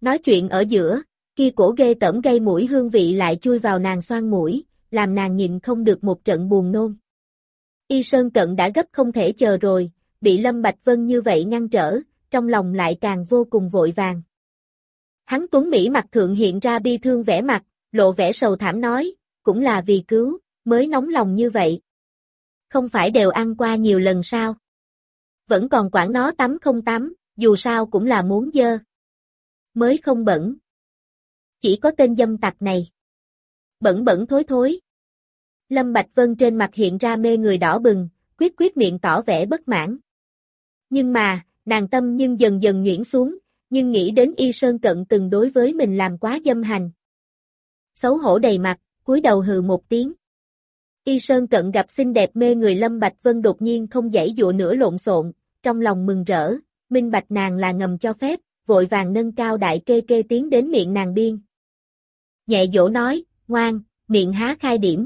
Nói chuyện ở giữa, kia cổ ghê tởm gây mũi hương vị lại chui vào nàng xoang mũi, làm nàng nhịn không được một trận buồn nôn. Y Sơn Cận đã gấp không thể chờ rồi, bị Lâm Bạch Vân như vậy ngăn trở, trong lòng lại càng vô cùng vội vàng. Hắn tuấn mỹ mặt thượng hiện ra bi thương vẻ mặt, lộ vẻ sầu thảm nói, cũng là vì cứu, mới nóng lòng như vậy. Không phải đều ăn qua nhiều lần sao? Vẫn còn quản nó tắm không tắm, dù sao cũng là muốn dơ. Mới không bẩn. Chỉ có tên dâm tặc này. Bẩn bẩn thối thối. Lâm Bạch Vân trên mặt hiện ra mê người đỏ bừng, quyết miệng tỏ vẻ bất mãn. Nhưng mà, nàng tâm nhưng dần dần nhuyễn xuống, nhưng nghĩ đến Y Sơn Cận từng đối với mình làm quá dâm hành. Xấu hổ đầy mặt, cúi đầu hừ một tiếng. Y Sơn Cận gặp xinh đẹp mê người Lâm Bạch Vân đột nhiên không giãy giụa nữa lộn xộn, trong lòng mừng rỡ, minh bạch nàng là ngầm cho phép, vội vàng nâng cao đại kê kê tiến đến miệng nàng biên. Nhẹ dỗ nói, ngoan, miệng há khai điểm.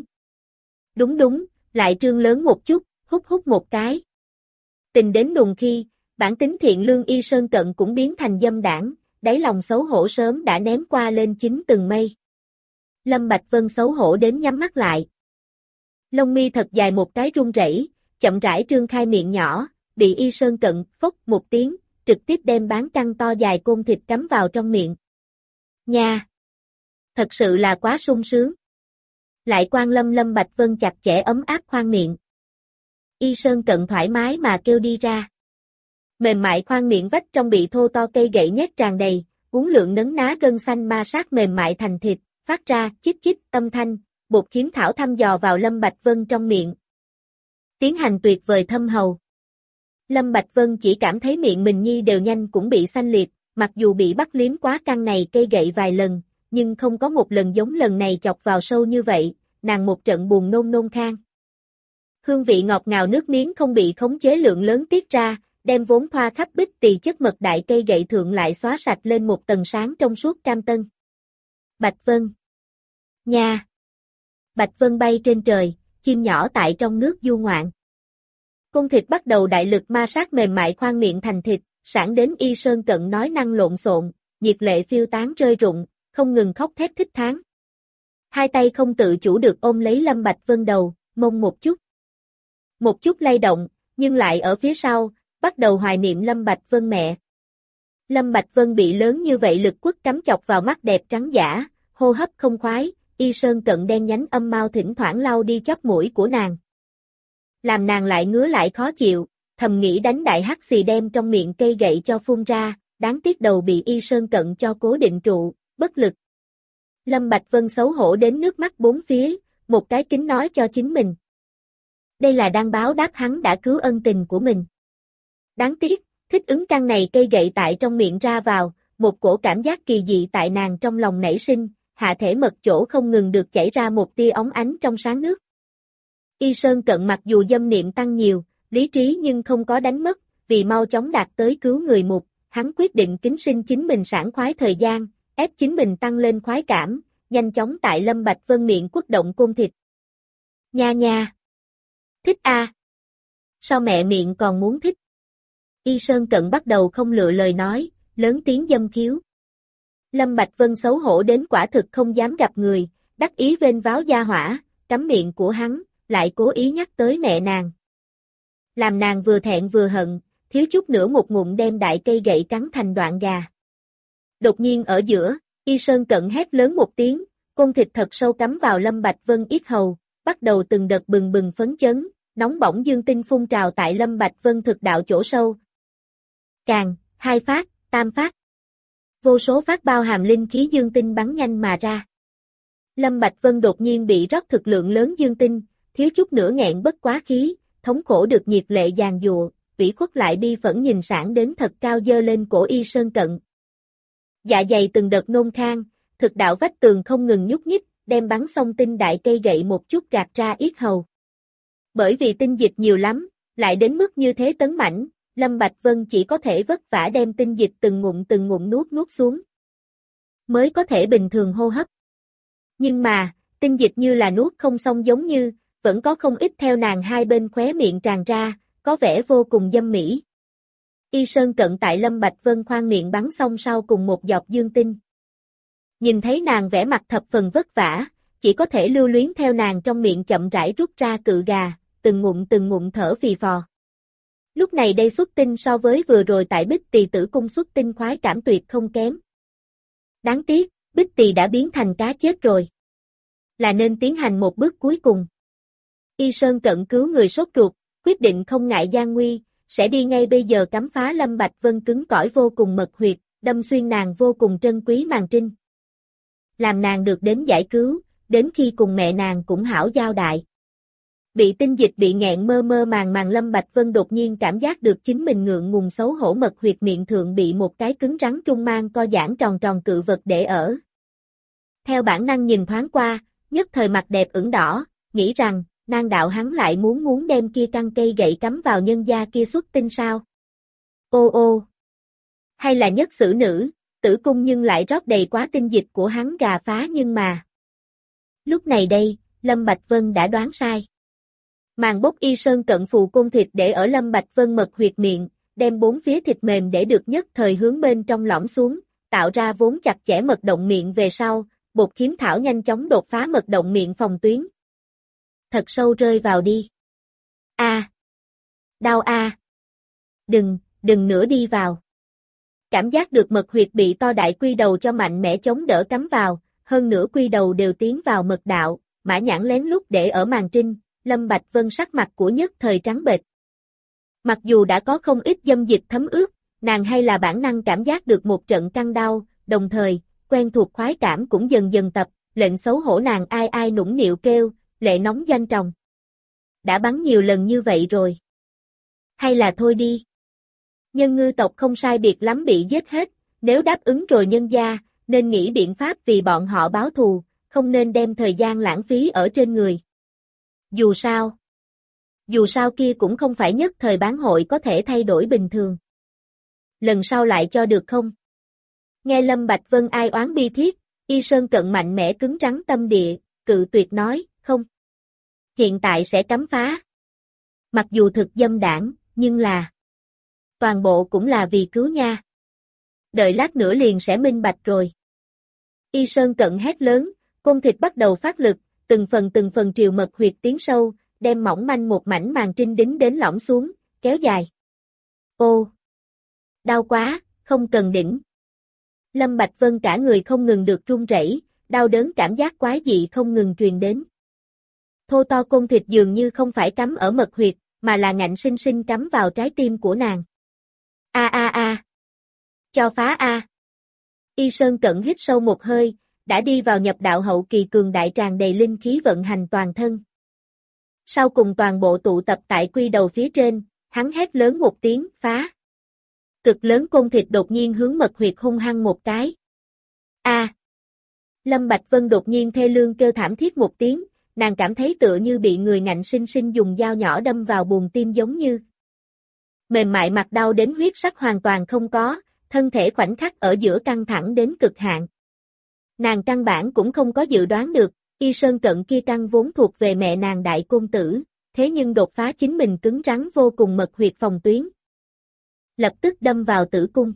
Đúng, lại trương lớn một chút, hút một cái. Tình đến nùng khi, bản tính thiện lương Y Sơn Cận cũng biến thành dâm đảng, đáy lòng xấu hổ sớm đã ném qua lên 9 tầng mây. Lâm Bạch Vân xấu hổ đến nhắm mắt lại. Lông mi thật dài một cái run rẩy, chậm rãi trương khai miệng nhỏ, bị Y Sơn Cận phốc một tiếng, trực tiếp đem bán căng to dài côn thịt cắm vào trong miệng. Nha! Thật sự là quá sung sướng. Lại quan Lâm Bạch Vân chặt chẽ ấm áp khoang miệng. Y Sơn Cận thoải mái mà kêu đi ra. Mềm mại khoang miệng vách trong bị thô to cây gậy nhét tràn đầy, uốn lượn nấn ná gân xanh ma sát mềm mại thành thịt, phát ra chích chích âm thanh, bột khiếm thảo thăm dò vào Lâm Bạch Vân trong miệng. Tiến hành tuyệt vời thâm hầu. Lâm Bạch Vân chỉ cảm thấy miệng mình nhi đều nhanh cũng bị xanh liệt, mặc dù bị bắt liếm quá căng này cây gậy vài lần, nhưng không có một lần giống lần này chọc vào sâu như vậy, nàng một trận buồn nôn khan. Hương vị ngọt ngào nước miếng không bị khống chế lượng lớn tiết ra, đem vốn thoa khắp bích tỳ chất mật đại cây gậy thượng lại xóa sạch lên một tầng sáng trong suốt cam tân. Bạch Vân. Nha. Bạch Vân bay trên trời, chim nhỏ tại trong nước du ngoạn. Cung thịt bắt đầu đại lực ma sát mềm mại khoang miệng thành thịt, sảng đến Y Sơn Cận nói năng lộn xộn, nhiệt lệ phiêu tán rơi rụng, không ngừng khóc thét thích thán. Hai tay không tự chủ được ôm lấy Lâm Bạch Vân đầu, mông một chút. Một chút lay động, nhưng lại ở phía sau, bắt đầu hoài niệm Lâm Bạch Vân mẹ. Lâm Bạch Vân bị lớn như vậy lực quất cắm chọc vào mắt đẹp trắng dã, hô hấp không khoái, Y Sơn Cận đen nhánh âm mao thỉnh thoảng lau đi chóp mũi của nàng. Làm nàng lại ngứa lại khó chịu, thầm nghĩ đánh đại hắc xì đem trong miệng cây gậy cho phun ra, đáng tiếc đầu bị Y Sơn Cận cho cố định trụ, bất lực. Lâm Bạch Vân xấu hổ đến nước mắt bốn phía, một cái kính nói cho chính mình. Đây là đang báo đáp hắn đã cứu ân tình của mình. Đáng tiếc, thích ứng căn này cây gậy tại trong miệng ra vào, một cổ cảm giác kỳ dị tại nàng trong lòng nảy sinh, hạ thể mật chỗ không ngừng được chảy ra một tia óng ánh trong sáng nước. Y Sơn Cận mặc dù dâm niệm tăng nhiều, lý trí nhưng không có đánh mất, vì mau chóng đạt tới cứu người mục, hắn quyết định kính sinh chính mình sảng khoái thời gian, ép chính mình tăng lên khoái cảm, nhanh chóng tại Lâm Bạch Vân miệng quất động côn thịt. Nha nha! Thích a! Sao mẹ miệng còn muốn thích? Y Sơn Cận bắt đầu không lựa lời nói, lớn tiếng dâm khiếu. Lâm Bạch Vân xấu hổ đến quả thực không dám gặp người, đắc ý vênh váo gia hỏa, cắm miệng của hắn, lại cố ý nhắc tới mẹ nàng. Làm nàng vừa thẹn vừa hận, thiếu chút nữa một ngụm đem đại cây gậy cắn thành đoạn gà. Đột nhiên ở giữa, Y Sơn Cận hét lớn một tiếng, côn thịt thật sâu cắm vào Lâm Bạch Vân yết hầu, bắt đầu từng đợt bừng bừng phấn chấn, nóng bỏng dương tinh phun trào tại Lâm Bạch Vân thực đạo chỗ sâu. Càng, hai phát, tam phát. Vô số phát bao hàm linh khí dương tinh bắn nhanh mà ra. Lâm Bạch Vân đột nhiên bị rót thực lượng lớn dương tinh, thiếu chút nữa nghẹn bất quá khí, thống khổ được nhiệt lệ giàn giụa, vĩ khuất lại bi phẫn nhìn sảng đến thật cao dơ lên cổ Y Sơn Cận. Dạ dày từng đợt nôn khan, thực đạo vách tường không ngừng nhúc nhích, đem bắn xong tinh đại cây gậy một chút gạt ra yết hầu. Bởi vì tinh dịch nhiều lắm, lại đến mức như thế tấn mãnh, Lâm Bạch Vân chỉ có thể vất vả đem tinh dịch từng ngụm nuốt xuống. Mới có thể bình thường hô hấp. Nhưng mà, tinh dịch như là nuốt không xong giống như, vẫn có không ít theo nàng hai bên khóe miệng tràn ra, có vẻ vô cùng dâm mỹ. Y Sơn Cận tại Lâm Bạch Vân khoang miệng bắn xong sau cùng một giọt dương tinh. Nhìn thấy nàng vẻ mặt thập phần vất vả, chỉ có thể lưu luyến theo nàng trong miệng chậm rãi rút ra cự gà, từng ngụm thở phì phò. Lúc này đây xuất tinh so với vừa rồi tại Bích Tỳ Tử Cung xuất tinh khoái cảm tuyệt không kém. Đáng tiếc, Bích Tỳ đã biến thành cá chết rồi. Là nên tiến hành một bước cuối cùng. Y Sơn Cận cứu người sốt ruột, quyết định không ngại gian nguy, sẽ đi ngay bây giờ cắm phá Lâm Bạch Vân cứng cỏi vô cùng mật huyệt, đâm xuyên nàng vô cùng trân quý màng trinh. Làm nàng được đến giải cứu, đến khi cùng mẹ nàng cũng hảo giao đại. Bị tinh dịch bị nghẹn mơ mơ màng Lâm Bạch Vân đột nhiên cảm giác được chính mình ngượng ngùng xấu hổ mật huyệt miệng thượng bị một cái cứng rắn trung mang co giãn tròn tròn cự vật để ở. Theo bản năng nhìn thoáng qua, nhất thời mặt đẹp ửng đỏ, nghĩ rằng, nàng đạo hắn lại muốn đem kia căn cây gậy cắm vào nhân gia kia xuất tinh sao? Ô, hay là nhất xử nữ, tử cung nhưng lại rót đầy quá tinh dịch của hắn gà phá nhưng mà. Lúc này đây, Lâm Bạch Vân đã đoán sai. Màn bốc Y Sơn Cận phù côn thịt để ở Lâm Bạch Vân mật huyệt miệng, đem bốn phía thịt mềm để được nhất thời hướng bên trong lõm xuống, tạo ra vốn chặt chẽ mật động miệng về sau, bột khiếm thảo nhanh chóng đột phá mật động miệng phòng tuyến. Thật sâu rơi vào đi. Đau Đừng nữa đi vào. Cảm giác được mật huyệt bị to đại quy đầu cho mạnh mẽ chống đỡ cắm vào, hơn nữa quy đầu đều tiến vào mật đạo, mã nhãn lén lút để ở màn trinh, Lâm Bạch Vân sắc mặt của nhất thời trắng bệch. Mặc dù đã có không ít dâm dịch thấm ướt, nàng hay là bản năng cảm giác được một trận căng đau, đồng thời, quen thuộc khoái cảm cũng dần dần tập, lệnh xấu hổ nàng ai nũng nịu kêu, lệ nóng doanh tròng. Đã bắn nhiều lần như vậy rồi. Hay là thôi đi. Nhân ngư tộc không sai biệt lắm bị giết hết, nếu đáp ứng rồi nhân gia, nên nghĩ biện pháp vì bọn họ báo thù, không nên đem thời gian lãng phí ở trên người. Dù sao kia cũng không phải nhất thời bán hội có thể thay đổi bình thường. Lần sau lại cho được không? Nghe Lâm Bạch Vân ai oán bi thiết, Y Sơn Cận mạnh mẽ cứng rắn tâm địa, cự tuyệt nói, không. Hiện tại sẽ cắm phá. Mặc dù thực dâm đảng, nhưng là toàn bộ cũng là vì cứu nha. Đợi lát nữa liền sẽ minh bạch rồi. Y Sơn Cận hét lớn, côn thịt bắt đầu phát lực, từng phần triều mật huyệt tiến sâu, đem mỏng manh một mảnh màng trinh đính đến lõm xuống, kéo dài. Ô! Đau quá, không cần đỉnh. Lâm Bạch Vân cả người không ngừng được run rẩy, đau đớn cảm giác quái dị không ngừng truyền đến. Thô to côn thịt dường như không phải cắm ở mật huyệt, mà là ngạnh sinh sinh cắm vào trái tim của nàng. Cho phá. Y Sơn Cận hít sâu một hơi, đã đi vào nhập đạo hậu kỳ cường đại tràn đầy linh khí vận hành toàn thân. Sau cùng toàn bộ tụ tập tại quy đầu phía trên, hắn hét lớn một tiếng, phá. Cực lớn côn thịt đột nhiên hướng mật huyệt hung hăng một cái. Lâm Bạch Vân đột nhiên thê lương kêu thảm thiết một tiếng, nàng cảm thấy tựa như bị người ngạnh sinh sinh dùng dao nhỏ đâm vào buồng tim giống như. Mềm mại mặt đau đến huyết sắc hoàn toàn không có, thân thể khoảnh khắc ở giữa căng thẳng đến cực hạn. Nàng căn bản cũng không có dự đoán được, Y Sơn Cận kia căn vốn thuộc về mẹ nàng đại côn tử, thế nhưng đột phá chính mình cứng rắn vô cùng mật huyệt phòng tuyến. Lập tức đâm vào tử cung.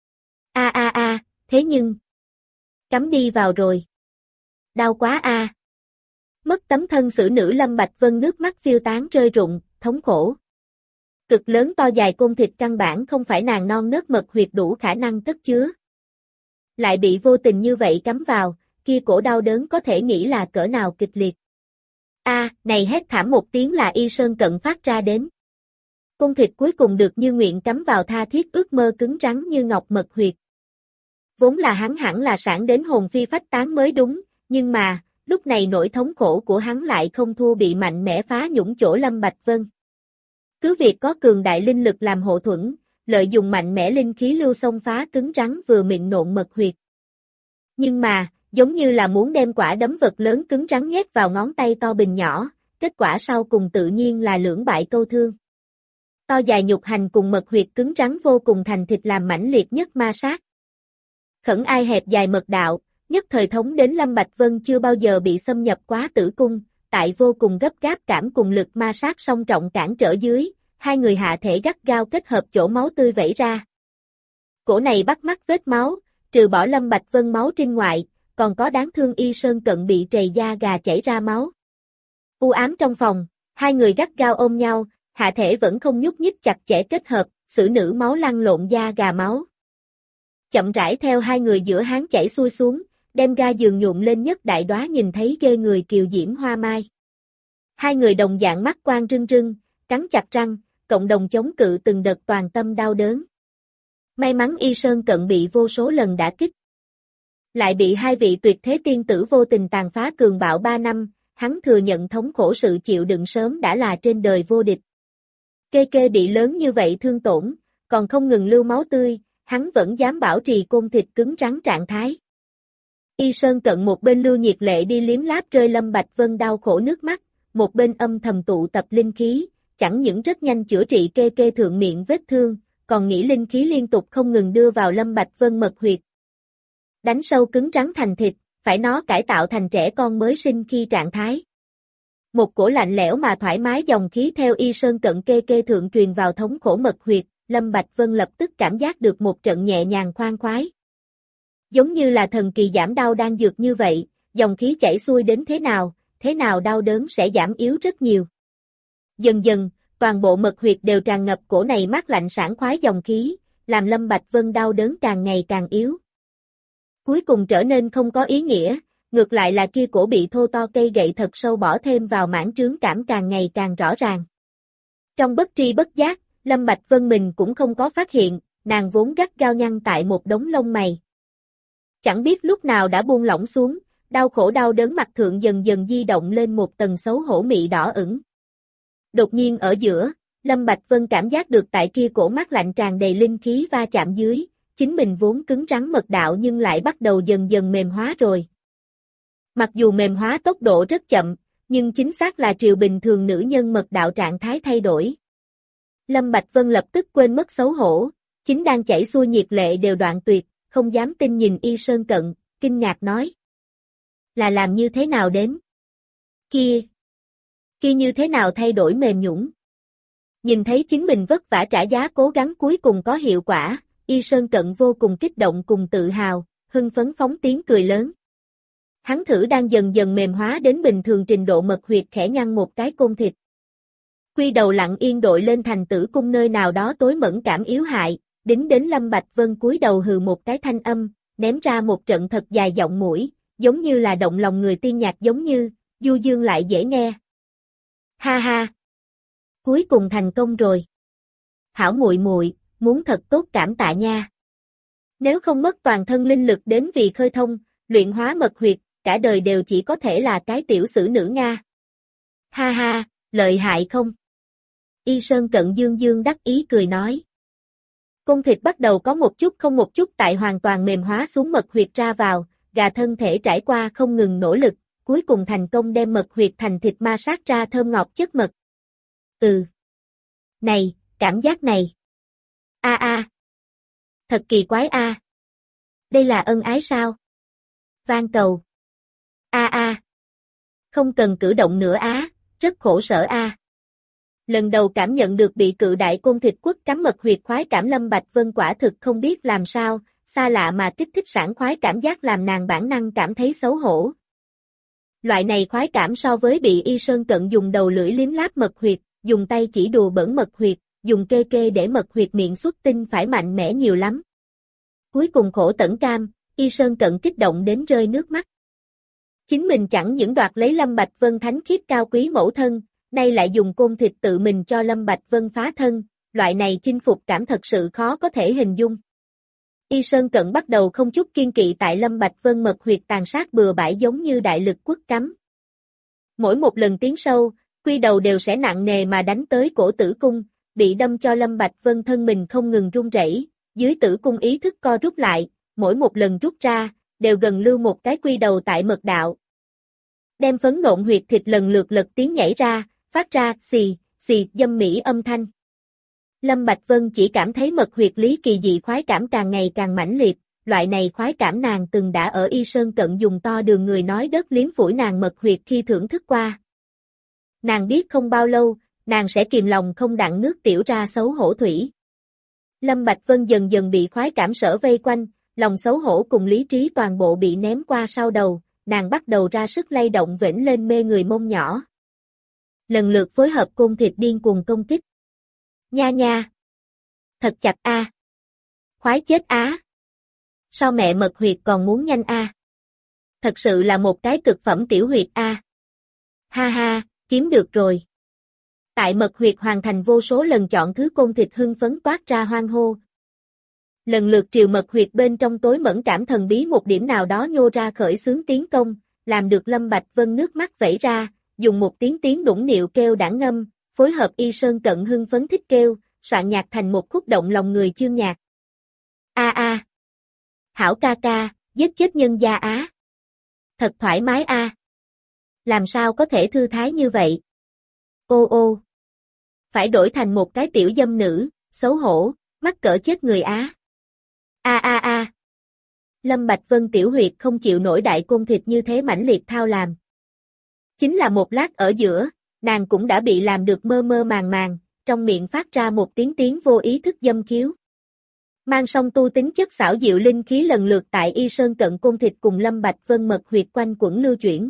Thế nhưng cắm đi vào rồi. Đau quá. Mất tấm thân xử nữ Lâm Bạch Vân nước mắt phiêu tán rơi rụng, thống khổ. Cực lớn to dài côn thịt căn bản không phải nàng non nớt mật huyệt đủ khả năng cất chứa. Lại bị vô tình như vậy cắm vào, kia cổ đau đớn có thể nghĩ là cỡ nào kịch liệt. Này hét thảm một tiếng là Y Sơn Cận phát ra đến. Côn thịt cuối cùng được như nguyện cắm vào tha thiết ước mơ cứng rắn như ngọc mật huyệt. Vốn là hắn hẳn là sản đến hồn phi phách tán mới đúng, nhưng mà, lúc này nỗi thống khổ của hắn lại không thua bị mạnh mẽ phá nhũng chỗ Lâm Bạch Vân. Cứ việc có cường đại linh lực làm hộ thuẫn, lợi dụng mạnh mẽ linh khí lưu xông phá cứng rắn vừa mịn nộn mật huyệt. Nhưng mà, giống như là muốn đem quả đấm vật lớn cứng rắn nhét vào ngón tay to bình nhỏ, kết quả sau cùng tự nhiên là lưỡng bại câu thương. To dài nhục hành cùng mật huyệt cứng rắn vô cùng thành thịt làm mãnh liệt nhất ma sát. Khẩn ai hẹp dài mật đạo, nhất thời thống đến Lâm Bạch Vân chưa bao giờ bị xâm nhập quá tử cung, tại vô cùng gấp gáp cảm cùng lực ma sát song trọng cản trở dưới, hai người hạ thể gắt gao kết hợp chỗ máu tươi vẩy ra. Cổ này bắt mắt vết máu, trừ bỏ Lâm Bạch Vân máu trên ngoại, còn có đáng thương Y Sơn Cận bị trầy da gà chảy ra máu. U ám trong phòng, hai người gắt gao ôm nhau, hạ thể vẫn không nhúc nhích chặt chẽ kết hợp, xử nữ máu lăn lộn da gà máu. Chậm rãi theo hai người giữa háng chảy xuôi xuống, đem ga giường nhuộm lên nhất đại đóa nhìn thấy ghê người kiều diễm hoa mai. Hai người đồng dạng mắt quang rưng rưng, cắn chặt răng, cộng đồng chống cự từng đợt toàn tâm đau đớn. May mắn Y Sơn Cận bị vô số lần đả kích. Lại bị hai vị tuyệt thế tiên tử vô tình tàn phá cường bạo 3 năm, hắn thừa nhận thống khổ sự chịu đựng sớm đã là trên đời vô địch. Kê Kê bị lớn như vậy thương tổn, còn không ngừng lưu máu tươi, hắn vẫn dám bảo trì côn thịt cứng rắn trạng thái. Y Sơn Cận một bên lưu nhiệt lệ đi liếm láp rơi Lâm Bạch Vân đau khổ nước mắt, một bên âm thầm tụ tập linh khí, chẳng những rất nhanh chữa trị Kê Kê thượng miệng vết thương, còn nghĩ linh khí liên tục không ngừng đưa vào Lâm Bạch Vân mật huyệt. Đánh sâu cứng rắn thành thịt, phải nó cải tạo thành trẻ con mới sinh khi trạng thái. Một cổ lạnh lẽo mà thoải mái dòng khí theo Y Sơn Cận Kê Kê thượng truyền vào thống khổ mật huyệt, Lâm Bạch Vân lập tức cảm giác được một trận nhẹ nhàng khoan khoái. Giống như là thần kỳ giảm đau đang dược như vậy, dòng khí chảy xuôi đến thế nào đau đớn sẽ giảm yếu rất nhiều. Dần dần, toàn bộ mật huyệt đều tràn ngập cổ này mát lạnh sảng khoái dòng khí, làm Lâm Bạch Vân đau đớn càng ngày càng yếu. Cuối cùng trở nên không có ý nghĩa, ngược lại là kia cổ bị thô to cây gậy thật sâu bỏ thêm vào mảng trướng cảm càng ngày càng rõ ràng. Trong bất tri bất giác, Lâm Bạch Vân mình cũng không có phát hiện, nàng vốn gắt gao nhăn tại một đống lông mày. Chẳng biết lúc nào đã buông lỏng xuống, đau khổ đau đớn mặt thượng dần dần di động lên một tầng xấu hổ mị đỏ ửng. Đột nhiên ở giữa, Lâm Bạch Vân cảm giác được tại kia cổ mát lạnh tràn đầy linh khí va chạm dưới, chính mình vốn cứng rắn mật đạo nhưng lại bắt đầu dần dần mềm hóa rồi. Mặc dù mềm hóa tốc độ rất chậm, nhưng chính xác là triều bình thường nữ nhân mật đạo trạng thái thay đổi. Lâm Bạch Vân lập tức quên mất xấu hổ, chính đang chảy xuôi nhiệt lệ đều đoạn tuyệt, không dám tin nhìn Y Sơn Cận, kinh ngạc nói. Là làm như thế nào đến? Kia như thế nào thay đổi mềm nhũn? Nhìn thấy chính mình vất vả trả giá cố gắng cuối cùng có hiệu quả, Y Sơn Cận vô cùng kích động cùng tự hào, hưng phấn phóng tiếng cười lớn. Hắn thử đang dần dần mềm hóa đến bình thường trình độ mật huyệt khẽ nhăn một cái côn thịt. Quy đầu lặng yên đội lên thành tử cung nơi nào đó tối mẫn cảm yếu hại, đính đến Lâm Bạch Vân cúi đầu hừ một cái thanh âm, ném ra một trận thật dài giọng mũi, giống như là động lòng người tiên nhạc giống như, du dương lại dễ nghe. Ha ha! Cuối cùng thành công rồi. Hảo muội muội, muốn thật tốt cảm tạ nha. Nếu không mất toàn thân linh lực đến vì khơi thông, luyện hóa mật huyệt, cả đời đều chỉ có thể là cái tiểu sử nữ Nga. Ha ha, lợi hại không? Y Sơn Cận dương dương đắc ý cười nói. Côn thịt bắt đầu có một chút không một chút tại hoàn toàn mềm hóa xuống mật huyệt ra vào, gà thân thể trải qua không ngừng nỗ lực, cuối cùng thành công đem mật huyệt thành thịt ma sát ra thơm ngọt chất mật. Này, cảm giác này. Thật kỳ quái a. Đây là ân ái sao? Van cầu. Không cần cử động nữa á, rất khổ sở a. Lần đầu cảm nhận được bị cự đại côn thịt quất cắm mật huyệt khoái cảm Lâm Bạch Vân quả thực không biết làm sao, xa lạ mà kích thích sảng khoái cảm giác làm nàng bản năng cảm thấy xấu hổ. Loại này khoái cảm so với bị Y Sơn Cận dùng đầu lưỡi liếm láp mật huyệt, dùng tay chỉ đùa bẩn mật huyệt, dùng Kê Kê để mật huyệt miệng xuất tinh phải mạnh mẽ nhiều lắm. Cuối cùng khổ tẩn cam, Y Sơn Cận kích động đến rơi nước mắt. Chính mình chẳng những đoạt lấy Lâm Bạch Vân thánh khiết cao quý mẫu thân, nay lại dùng côn thịt tự mình cho Lâm Bạch Vân phá thân, loại này chinh phục cảm thật sự khó có thể hình dung. Y Sơn Cận bắt đầu không chút kiên kỵ tại Lâm Bạch Vân mật huyệt tàn sát bừa bãi giống như đại lực quất cắm. Mỗi một lần tiến sâu, quy đầu đều sẽ nặng nề mà đánh tới cổ tử cung, bị đâm cho Lâm Bạch Vân thân mình không ngừng run rẩy, dưới tử cung ý thức co rút lại, mỗi một lần rút ra, đều gần lưu một cái quy đầu tại mật đạo. Đem phấn nộn huyệt thịt lần lượt lật tiếng nhảy ra, phát ra xì, xì dâm mỹ âm thanh. Lâm Bạch Vân chỉ cảm thấy mật huyệt lý kỳ dị khoái cảm càng ngày càng mãnh liệt, loại này khoái cảm nàng từng đã ở Y Sơn Cận dùng to đường người nói đất liếm phủi nàng mật huyệt khi thưởng thức qua. Nàng biết không bao lâu, nàng sẽ kìm lòng không đặng nước tiểu ra xấu hổ thủy. Lâm Bạch Vân dần dần bị khoái cảm sở vây quanh, lòng xấu hổ cùng lý trí toàn bộ bị ném qua sau đầu, nàng bắt đầu ra sức lay động vểnh lên mê người mông nhỏ. Lần lượt phối hợp côn thịt điên cuồng công kích. Nha nha! Thật chặt a! Khoái chết á! Sao mẹ mật huyệt còn muốn nhanh a? Thật sự là một cái cực phẩm tiểu huyệt a! Ha ha, kiếm được rồi! Tại mật huyệt hoàn thành vô số lần chọn thứ côn thịt hưng phấn toát ra hoan hô. Lần lượt triều mật huyệt bên trong tối mẫn cảm thần bí một điểm nào đó nhô ra khởi xướng tiến công, làm được Lâm Bạch Vân nước mắt vẩy ra, dùng một tiếng đũng nịu kêu đãng ngâm, phối hợp Y Sơn Cận hưng phấn thích kêu, soạn nhạc thành một khúc động lòng người chương nhạc. A a, hảo ca ca, giết chết nhân gia á. Thật thoải mái a. Làm sao có thể thư thái như vậy? Ô ô. Phải đổi thành một cái tiểu dâm nữ, xấu hổ, mắc cỡ chết người á. A a a. Lâm Bạch Vân tiểu huyệt không chịu nổi đại côn thịt như thế mãnh liệt thao làm. Chính là một lát ở giữa, nàng cũng đã bị làm được mơ mơ màng màng, trong miệng phát ra một tiếng vô ý thức dâm khiếu. Mang song tu tính chất xảo diệu linh khí lần lượt tại Y Sơn Cận côn thịt cùng Lâm Bạch Vân mật huyệt quanh quẩn lưu chuyển.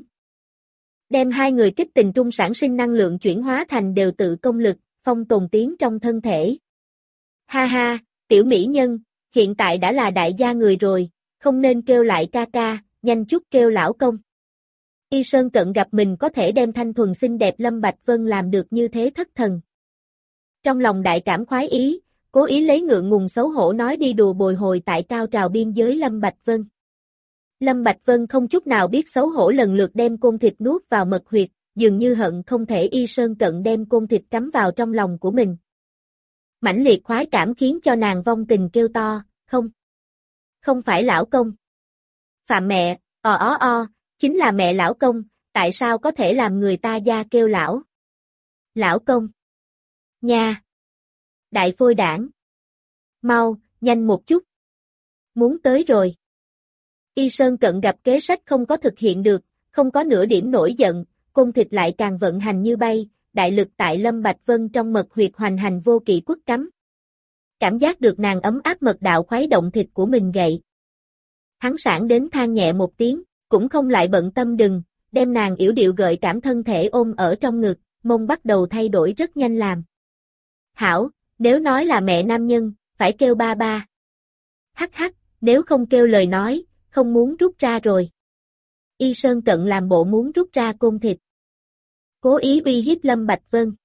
Đem hai người kích tình trung sản sinh năng lượng chuyển hóa thành đều tự công lực, phong tồn tiến trong thân thể. Ha ha, tiểu mỹ nhân, hiện tại đã là đại gia người rồi, không nên kêu lại ca ca, nhanh chút kêu lão công. Y Sơn Cận gặp mình có thể đem thanh thuần xinh đẹp Lâm Bạch Vân làm được như thế thất thần. Trong lòng đại cảm khoái ý, cố ý lấy ngượng ngùng xấu hổ nói đi đùa bồi hồi tại cao trào biên giới Lâm Bạch Vân. Lâm Bạch Vân không chút nào biết xấu hổ lần lượt đem côn thịt nuốt vào mật huyệt, dường như hận không thể Y Sơn Cận đem côn thịt cắm vào trong lòng của mình. Mãnh liệt khoái cảm khiến cho nàng vong tình kêu to, không. Không phải lão công. Phạm mẹ, chính là mẹ lão công, tại sao có thể làm người ta da kêu lão? Lão công. Nha. Đại phôi đảng. Mau, nhanh một chút. Muốn tới rồi. Y Sơn Cận gặp kế sách không có thực hiện được, không có nửa điểm nổi giận, côn thịt lại càng vận hành như bay, đại lực tại Lâm Bạch Vân trong mật huyệt hoành hành vô kỵ quất cắm. Cảm giác được nàng ấm áp mật đạo khuấy động thịt của mình gậy. Hắn sảng đến than nhẹ một tiếng, cũng không lại bận tâm đừng, đem nàng yểu điệu gợi cảm thân thể ôm ở trong ngực, mông bắt đầu thay đổi rất nhanh làm. Hảo, nếu nói là mẹ nam nhân, phải kêu ba ba. Hắc hắc, nếu không kêu lời nói, không muốn rút ra rồi. Y Sơn Cận làm bộ muốn rút ra côn thịt. Cố ý uy hiếp Lâm Bạch Vân.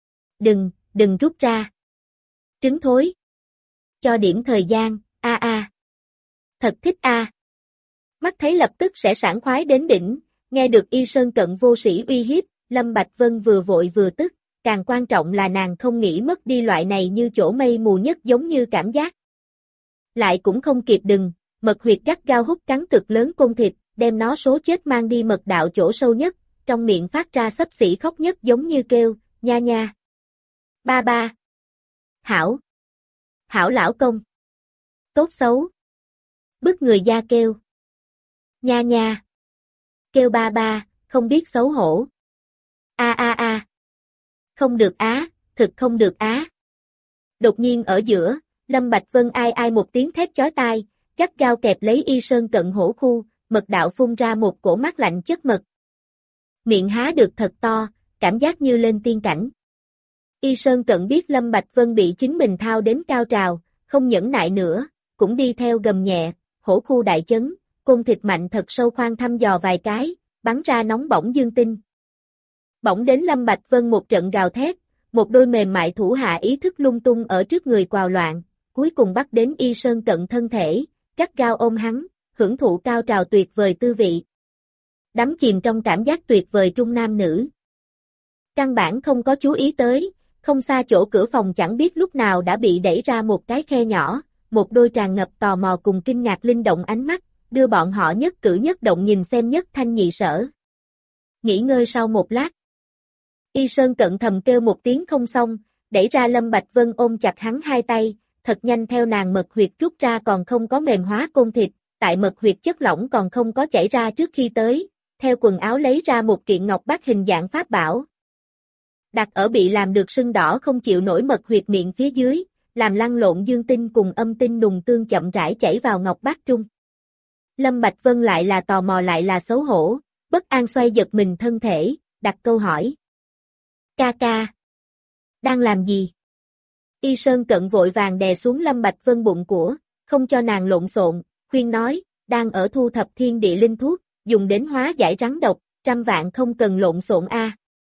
Đừng rút ra. Trứng thối. Cho điểm thời gian, a. Thật thích a. Mắt thấy lập tức sẽ sảng khoái đến đỉnh, nghe được Y Sơn Cận vô sĩ uy hiếp, Lâm Bạch Vân vừa vội vừa tức, càng quan trọng là nàng không nghĩ mất đi loại này như chỗ mây mù nhất giống như cảm giác. Lại cũng không kịp đừng, mật huyệt gắt gao hút cắn cực lớn côn thịt, đem nó số chết mang đi mật đạo chỗ sâu nhất, trong miệng phát ra xấp xỉ khóc nhất giống như kêu, nha nha. Ba ba. Hảo. Hảo lão công. Tốt xấu. Bức người da kêu. Nha nha. Kêu ba ba, không biết xấu hổ. A. Không được á, thực không được á. Đột nhiên ở giữa, Lâm Bạch Vân ai một tiếng thét chói tai, gắt gao kẹp lấy Y Sơn Cận hổ khu, mật đạo phun ra một cổ mát lạnh chất mật. Miệng há được thật to, cảm giác như lên tiên cảnh. Y Sơn Cận biết Lâm Bạch Vân bị chính mình thao đến cao trào, không nhẫn nại nữa, cũng đi theo gầm nhẹ, hổ khu đại chấn, côn thịt mạnh thật sâu khoan thăm dò vài cái, bắn ra nóng bỏng dương tinh. Bỗng đến Lâm Bạch Vân một trận gào thét, một đôi mềm mại thủ hạ ý thức lung tung ở trước người quào loạn, cuối cùng bắt đến Y Sơn Cận thân thể, gắt gao ôm hắn, hưởng thụ cao trào tuyệt vời tư vị. Đắm chìm trong cảm giác tuyệt vời trung nam nữ. Căn bản không có chú ý tới, không xa chỗ cửa phòng chẳng biết lúc nào đã bị đẩy ra một cái khe nhỏ, một đôi tràn ngập tò mò cùng kinh ngạc linh động ánh mắt, đưa bọn họ nhất cử nhất động nhìn xem nhất thanh nhị sở. Nghỉ ngơi sau một lát. Y Sơn Cận thầm kêu một tiếng không xong, đẩy ra Lâm Bạch Vân ôm chặt hắn hai tay, thật nhanh theo nàng mật huyệt rút ra còn không có mềm hóa côn thịt, tại mật huyệt chất lỏng còn không có chảy ra trước khi tới, theo quần áo lấy ra một kiện ngọc bát hình dạng pháp bảo. đặt ở bị làm được sưng đỏ không chịu nổi mật huyệt miệng phía dưới, làm lăn lộn dương tinh cùng âm tinh nùng tương chậm rãi chảy vào ngọc bát trung. Lâm Bạch Vân lại là tò mò lại là xấu hổ, bất an xoay giật mình thân thể, đặt câu hỏi. Ca ca, đang làm gì? Y Sơn Cận vội vàng đè xuống Lâm Bạch Vân bụng của, không cho nàng lộn xộn, khuyên nói, đang ở thu thập thiên địa linh thuốc, dùng đến hóa giải rắn độc, trăm vạn không cần lộn xộn a.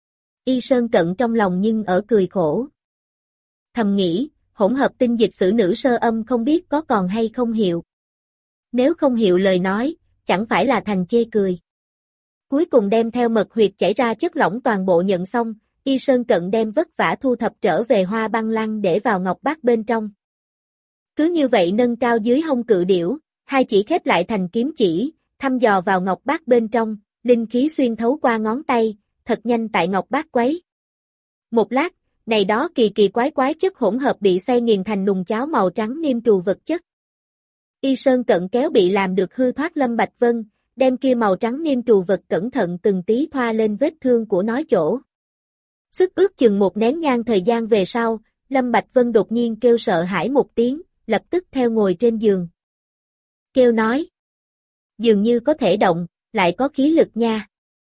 Y Sơn Cận trong lòng nhưng ở cười khổ. Thầm nghĩ, hỗn hợp tinh dịch xử nữ sơ âm không biết có còn hay không hiệu. Nếu không hiệu lời nói, chẳng phải là thành chê cười. Cuối cùng đem theo mật huyệt chảy ra chất lỏng toàn bộ nhận xong, Y Sơn Cận đem vất vả thu thập trở về hoa băng lăng để vào ngọc bát bên trong. Cứ như vậy nâng cao dưới hông cự điểu, hai chỉ khép lại thành kiếm chỉ, thăm dò vào ngọc bát bên trong, linh khí xuyên thấu qua ngón tay, thật nhanh tại ngọc bát quấy. Một lát, này đó kỳ kỳ quái quái chất hỗn hợp bị xay nghiền thành nùng cháo màu trắng niêm trù vật chất. Y Sơn Cận kéo bị làm được hư thoát Lâm Bạch Vân, đem kia màu trắng niêm trù vật cẩn thận từng tí thoa lên vết thương của nó chỗ. Sức ước chừng một nén nhang thời gian về sau, Lâm Bạch Vân đột nhiên kêu sợ hãi một tiếng, lập tức theo ngồi trên giường. Kêu nói. Dường như có thể động, lại có khí lực nha.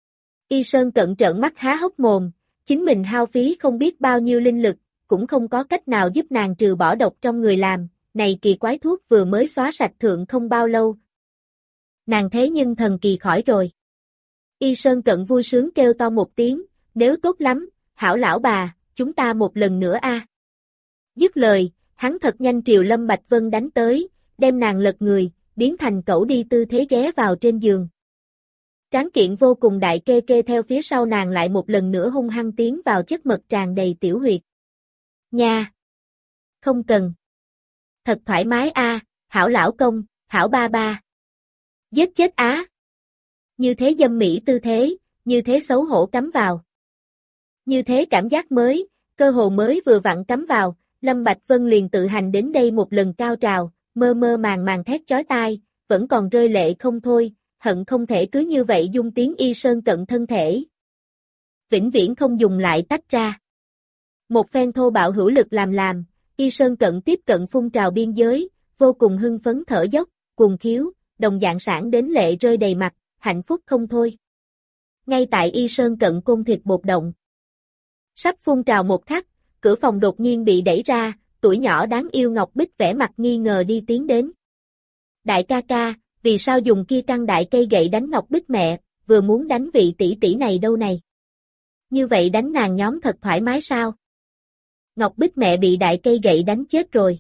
Y Sơn Cận trợn mắt há hốc mồm, chính mình hao phí không biết bao nhiêu linh lực, cũng không có cách nào giúp nàng trừ bỏ độc trong người làm, này kỳ quái thuốc vừa mới xóa sạch thượng không bao lâu. Nàng thế nhưng thần kỳ khỏi rồi. Y Sơn Cận vui sướng kêu to một tiếng, nếu tốt lắm, hảo lão bà, chúng ta một lần nữa a. Dứt lời, hắn thật nhanh triều Lâm Bạch Vân đánh tới, đem nàng lật người, biến thành cẩu đi tư thế ghé vào trên giường. Tráng kiện vô cùng đại kê kê theo phía sau nàng lại một lần nữa hung hăng tiến vào chất mật tràn đầy tiểu huyệt. Nha! Không cần! Thật thoải mái a, hảo lão công, hảo ba ba. Giết chết á! Như thế dâm mỹ tư thế, như thế xấu hổ cắm vào. Như thế cảm giác mới, cơ hồ mới vừa vặn cắm vào, Lâm Bạch Vân liền tự hành đến đây một lần cao trào, mơ mơ màng màng thét chói tai, vẫn còn rơi lệ không thôi, hận không thể cứ như vậy dung tiến Y Sơn Cận thân thể. Vĩnh viễn không dùng lại tách ra. Một phen thô bạo hữu lực làm, Y Sơn Cận tiếp cận phun trào biên giới, vô cùng hưng phấn thở dốc, cuồng khiếu, đồng dạng sản đến lệ rơi đầy mặt, hạnh phúc không thôi. Ngay tại Y Sơn Cận côn thịt bột động. Sắp phun trào một khắc, cửa phòng đột nhiên bị đẩy ra, tuổi nhỏ đáng yêu Ngọc Bích vẻ mặt nghi ngờ đi tiến đến. Đại ca ca, vì sao dùng kia căn đại cây gậy đánh Ngọc Bích mẹ, vừa muốn đánh vị tỷ tỷ này đâu này. Như vậy đánh nàng nhóm thật thoải mái sao? Ngọc Bích mẹ bị đại cây gậy đánh chết rồi.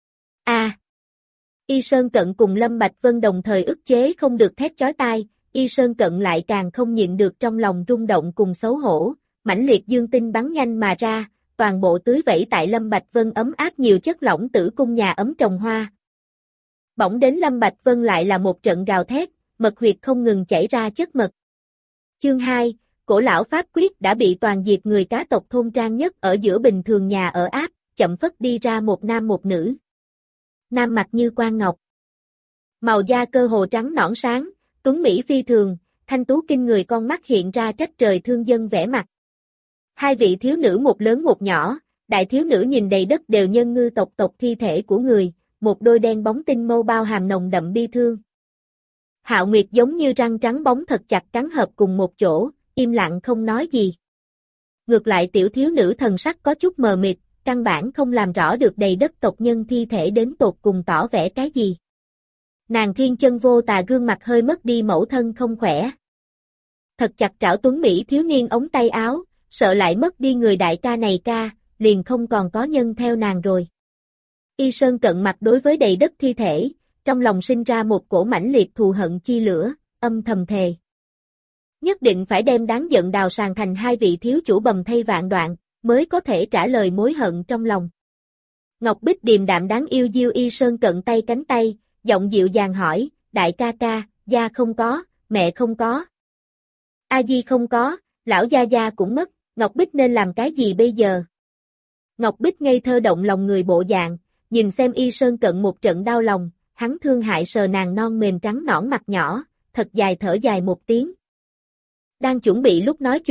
Y Sơn Cận cùng Lâm Bạch Vân đồng thời ức chế không được thét chói tai, Y Sơn Cận lại càng không nhịn được trong lòng rung động cùng xấu hổ, mãnh liệt dương tinh bắn nhanh mà ra, toàn bộ tưới vẩy tại Lâm Bạch Vân ấm áp nhiều chất lỏng tử cung nhà ấm trồng hoa. Bỗng đến Lâm Bạch Vân lại là một trận gào thét, mật huyệt không ngừng chảy ra chất mật. Chương 2, cổ lão pháp quyết đã bị toàn diệt người cá tộc thôn trang nhất ở giữa bình thường nhà ở áp, chậm phất đi ra một nam một nữ. Nam mặt như quan ngọc. Màu da cơ hồ trắng nõn sáng, tuấn mỹ phi thường, thanh tú kinh người con mắt hiện ra trách trời thương dân vẻ mặt. Hai vị thiếu nữ một lớn một nhỏ, đại thiếu nữ nhìn đầy đất đều nhân ngư tộc thi thể của người, một đôi đen bóng tinh mâu bao hàm nồng đậm bi thương. Hạo Nguyệt giống như răng trắng bóng thật chặt cắn hợp cùng một chỗ, im lặng không nói gì. Ngược lại tiểu thiếu nữ thần sắc có chút mờ mịt, căn bản không làm rõ được đầy đất tộc nhân thi thể đến tột cùng tỏ vẻ cái gì. Nàng thiên chân vô tà gương mặt hơi mất đi mẫu thân không khỏe. Thật chặt trảo tuấn Mỹ thiếu niên ống tay áo, sợ lại mất đi người đại ca này ca, liền không còn có nhân theo nàng rồi. Y Sơn Cận mặt đối với đầy đất thi thể, trong lòng sinh ra một cổ mãnh liệt thù hận chi lửa, âm thầm thề. Nhất định phải đem đáng giận đào sàn thành hai vị thiếu chủ bầm thây vạn đoạn, mới có thể trả lời mối hận trong lòng. Ngọc Bích điềm đạm đáng yêu diêu Y Sơn Cận tay cánh tay, giọng dịu dàng hỏi, đại ca ca, gia không có, mẹ không có. A Di không có, lão gia gia cũng mất, Ngọc Bích nên làm cái gì bây giờ? Ngọc Bích ngây thơ động lòng người bộ dạng, nhìn xem Y Sơn Cận một trận đau lòng, hắn thương hại sờ nàng non mềm trắng nõn mặt nhỏ, thật dài thở dài một tiếng. Đang chuẩn bị lúc nói chuyện,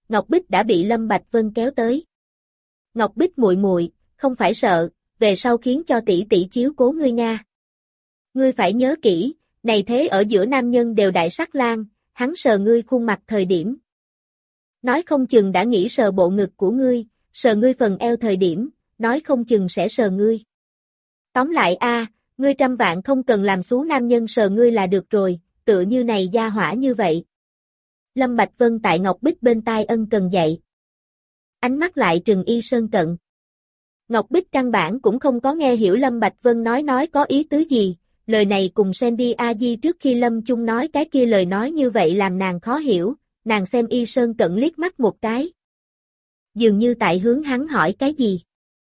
Ngọc Bích đã bị Lâm Bạch Vân kéo tới. Ngọc Bích muội muội, không phải sợ, về sau khiến cho tỷ tỷ chiếu cố ngươi nha. Ngươi phải nhớ kỹ, này thế ở giữa nam nhân đều đại sắc lang, hắn sờ ngươi khuôn mặt thời điểm. Nói không chừng đã nghĩ sờ bộ ngực của ngươi, sờ ngươi phần eo thời điểm, nói không chừng sẽ sờ ngươi. Tóm lại a, ngươi trăm vạn không cần làm xú nam nhân sờ ngươi là được rồi, tựa như này gia hỏa như vậy. Lâm Bạch Vân tại Ngọc Bích bên tai ân cần dạy. Ánh mắt lại trừng Y Sơn Cận. Ngọc Bích căn bản cũng không có nghe hiểu Lâm Bạch Vân nói có ý tứ gì, lời này cùng Sandy A Di trước khi Lâm Chung nói cái kia lời nói như vậy làm nàng khó hiểu, nàng xem Y Sơn Cận liếc mắt một cái. Dường như tại hướng hắn hỏi cái gì.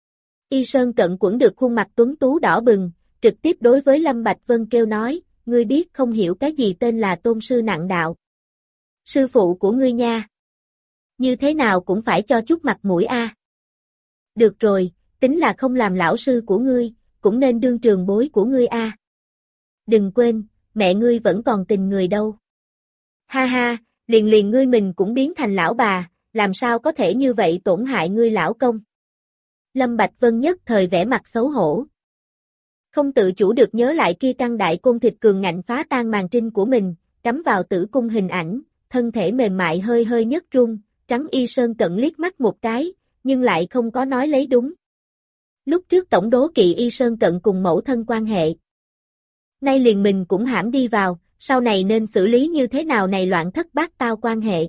Y Sơn Cận quẫn được khuôn mặt tuấn tú đỏ bừng, trực tiếp đối với Lâm Bạch Vân kêu nói, ngươi biết không hiểu cái gì tên là tôn sư nặng đạo. Sư phụ của ngươi nha. Như thế nào cũng phải cho chút mặt mũi a. Được rồi, tính là không làm lão sư của ngươi, cũng nên đương trường bối của ngươi a. Đừng quên, mẹ ngươi vẫn còn tình người đâu. Ha ha, liền ngươi mình cũng biến thành lão bà, làm sao có thể như vậy tổn hại ngươi lão công. Lâm Bạch Vân nhất thời vẻ mặt xấu hổ. Không tự chủ được nhớ lại kia căn đại côn thịt cường ngạnh phá tan màn trinh của mình, cắm vào tử cung hình ảnh, thân thể mềm mại hơi hơi nhấc run, trắng Y Sơn Cận liếc mắt một cái, nhưng lại không có nói lấy đúng. Lúc trước tổng đố kỵ Y Sơn Cận cùng mẫu thân quan hệ. Nay liền mình cũng hãm đi vào, sau này nên xử lý như thế nào này loạn thất bát tao quan hệ.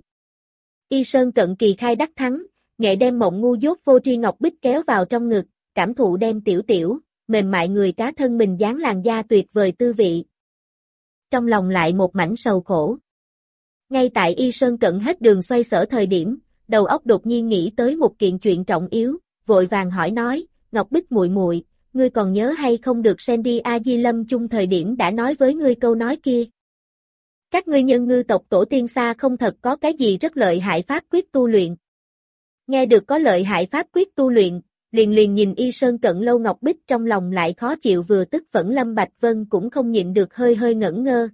Y Sơn Cận kỳ khai đắc thắng, nghệ đem mộng ngu dốt vô tri Ngọc Bích kéo vào trong ngực, cảm thụ đem tiểu, mềm mại người cá thân mình dán làn da tuyệt vời tư vị. Trong lòng lại một mảnh sầu khổ. Ngay tại Y Sơn Cận hết đường xoay sở thời điểm, đầu óc đột nhiên nghĩ tới một kiện chuyện trọng yếu, vội vàng hỏi nói, Ngọc Bích muội muội, ngươi còn nhớ hay không được Sandy A Di Lâm chung thời điểm đã nói với ngươi câu nói kia. Các ngươi nhân ngư tộc tổ tiên xa không thật có cái gì rất lợi hại pháp quyết tu luyện. Nghe được có lợi hại pháp quyết tu luyện, liền nhìn Y Sơn Cận lâu Ngọc Bích trong lòng lại khó chịu vừa tức phẫn Lâm Bạch Vân cũng không nhịn được hơi ngẩn ngơ.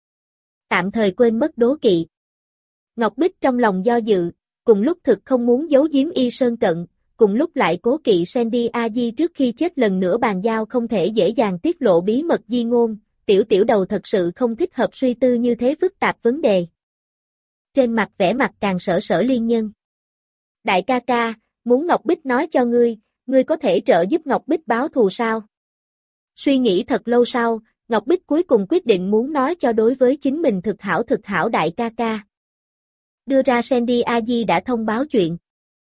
Tạm thời quên mất đố kỵ. Ngọc Bích trong lòng do dự, cùng lúc thực không muốn giấu giếm Y Sơn Cận, cùng lúc lại cố kỵ Sandy A Di trước khi chết lần nữa bàn giao không thể dễ dàng tiết lộ bí mật di ngôn, tiểu đầu thật sự không thích hợp suy tư như thế phức tạp vấn đề. Trên mặt vẻ mặt càng sở liên nhân. Đại ca ca, muốn Ngọc Bích nói cho ngươi có thể trợ giúp Ngọc Bích báo thù sao? Suy nghĩ thật lâu sau, Ngọc Bích cuối cùng quyết định muốn nói cho đối với chính mình thực hảo đại ca ca. Đưa ra Sandy A Di đã thông báo chuyện.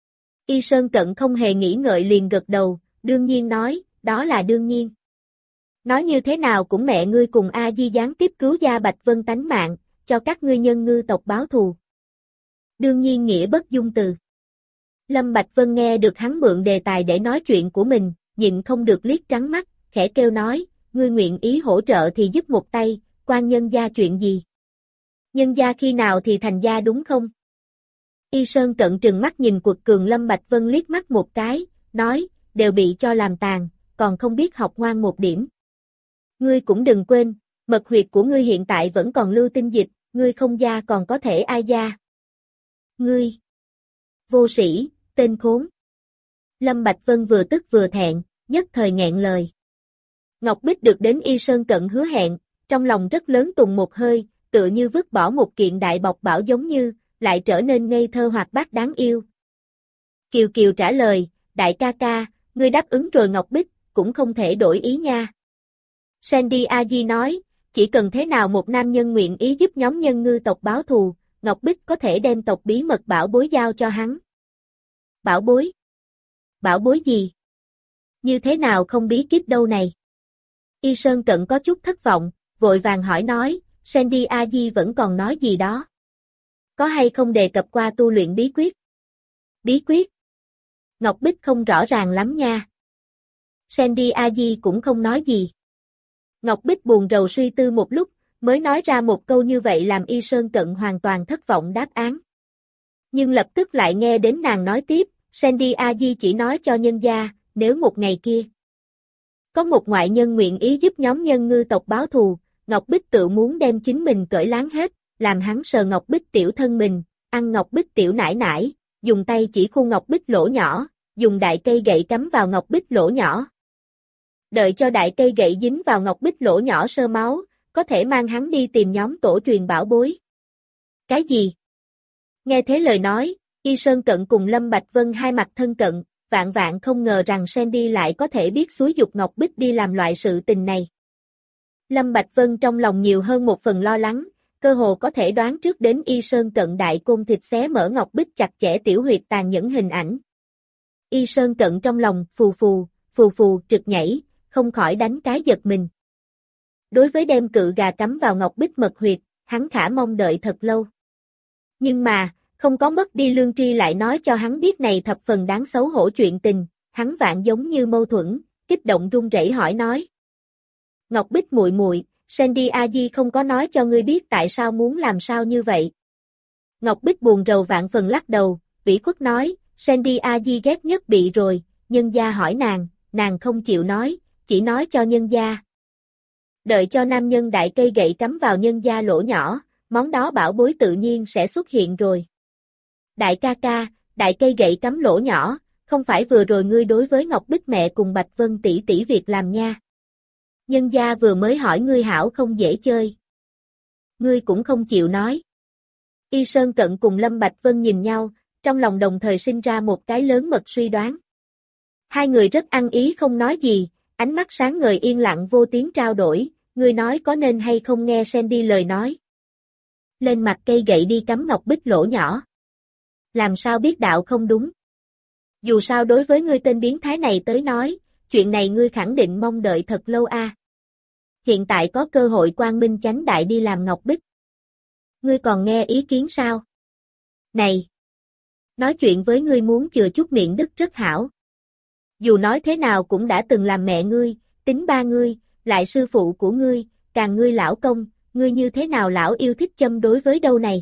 Y Sơn Cận không hề nghĩ ngợi liền gật đầu, đương nhiên nói, đó là đương nhiên. Nói như thế nào cũng mẹ ngươi cùng A Di gián tiếp cứu Gia Bạch Vân tánh mạng, cho các ngươi nhân ngư tộc báo thù. Đương nhiên nghĩa bất dung từ. Lâm Bạch Vân nghe được hắn mượn đề tài để nói chuyện của mình, nhịn không được liếc trắng mắt, khẽ kêu nói, ngươi nguyện ý hỗ trợ thì giúp một tay, quan nhân gia chuyện gì? Nhân gia khi nào thì thành gia đúng không? Y Sơn Cận trừng mắt nhìn quật cường Lâm Bạch Vân liếc mắt một cái, nói, đều bị cho làm tàn, còn không biết học ngoan một điểm. Ngươi cũng đừng quên, mật huyệt của ngươi hiện tại vẫn còn lưu tinh dịch, ngươi không gia còn có thể ai gia. Ngươi! Vô sĩ, tên khốn! Lâm Bạch Vân vừa tức vừa thẹn, nhất thời nghẹn lời. Ngọc Bích được đến Y Sơn Cận hứa hẹn, trong lòng rất lớn tùng một hơi, tựa như vứt bỏ một kiện đại bọc bảo giống như, lại trở nên ngây thơ hoạt bát đáng yêu. Kiều trả lời, đại ca ca, ngươi đáp ứng rồi Ngọc Bích, cũng không thể đổi ý nha. Sandy A Di nói, chỉ cần thế nào một nam nhân nguyện ý giúp nhóm nhân ngư tộc báo thù, Ngọc Bích có thể đem tộc bí mật bảo bối giao cho hắn. Bảo bối? Bảo bối gì? Như thế nào không bí kíp đâu này? Y Sơn Cận có chút thất vọng, vội vàng hỏi nói, Sandy A Di vẫn còn nói gì đó. Có hay không đề cập qua tu luyện bí quyết? Bí quyết? Ngọc Bích không rõ ràng lắm nha. Sandy A Di cũng không nói gì. Ngọc Bích buồn rầu suy tư một lúc, mới nói ra một câu như vậy làm Y Sơn Cận hoàn toàn thất vọng đáp án. Nhưng lập tức lại nghe đến nàng nói tiếp, Sandy A Di chỉ nói cho nhân gia, nếu một ngày kia có một ngoại nhân nguyện ý giúp nhóm nhân ngư tộc báo thù, Ngọc Bích tự muốn đem chính mình cởi láng hết, làm hắn sờ Ngọc Bích tiểu thân mình, ăn Ngọc Bích tiểu nải nải, dùng tay chỉ khu ngọc bích lỗ nhỏ, dùng đại cây gậy cắm vào ngọc bích lỗ nhỏ. Đợi cho đại cây gậy dính vào ngọc bích lỗ nhỏ sơ máu, có thể mang hắn đi tìm nhóm tổ truyền bảo bối. Cái gì? Nghe thế lời nói, Y Sơn Cận cùng Lâm Bạch Vân hai mặt thân cận, vạn vạn không ngờ rằng Sandy lại có thể biết xúi giục Ngọc Bích đi làm loại sự tình này. Lâm Bạch Vân trong lòng nhiều hơn một phần lo lắng, cơ hồ có thể đoán trước đến Y Sơn Cận đại côn thịt xé mở Ngọc Bích chặt chẽ tiểu huyệt tàn nhẫn hình ảnh. Y Sơn Cận trong lòng phù phù trực nhảy, không khỏi đánh cái giật mình. Đối với đem cự gà cắm vào Ngọc Bích mật huyệt, hắn khả mong đợi thật lâu. Nhưng mà, không có mất đi lương tri lại nói cho hắn biết này thập phần đáng xấu hổ chuyện tình, hắn vạn giống như mâu thuẫn, kích động run rẩy hỏi nói. Ngọc Bích muội muội, Sandy A Di không có nói cho ngươi biết tại sao muốn làm sao như vậy. Ngọc Bích buồn rầu vạn phần lắc đầu, ủy khuất nói, Sandy A Di ghét nhất bị rồi, nhân gia hỏi nàng không chịu nói, chỉ nói cho nhân gia. Đợi cho nam nhân đại cây gậy cắm vào nhân gia lỗ nhỏ, món đó bảo bối tự nhiên sẽ xuất hiện rồi. Đại ca ca, đại cây gậy cắm lỗ nhỏ, không phải vừa rồi ngươi đối với Ngọc Bích mẹ cùng Bạch Vân tỷ tỷ việc làm nha. Nhân gia vừa mới hỏi ngươi hảo không dễ chơi. Ngươi cũng không chịu nói. Y Sơn Cận cùng Lâm Bạch Vân nhìn nhau, trong lòng đồng thời sinh ra một cái lớn mật suy đoán. Hai người rất ăn ý không nói gì, ánh mắt sáng ngời yên lặng vô tiếng trao đổi, ngươi nói có nên hay không nghe Sandy lời nói. Lên mặt cây gậy đi cắm Ngọc Bích lỗ nhỏ. Làm sao biết đạo không đúng. Dù sao đối với ngươi tên biến thái này tới nói, chuyện này ngươi khẳng định mong đợi thật lâu a. Hiện tại có cơ hội quang minh chánh đại đi làm Ngọc Bích. Ngươi còn nghe ý kiến sao? Này! Nói chuyện với ngươi muốn chừa chút miệng đức rất hảo. Dù nói thế nào cũng đã từng làm mẹ ngươi, tính ba ngươi, lại sư phụ của ngươi, càng ngươi lão công, ngươi như thế nào lão yêu thích châm đối với đâu này?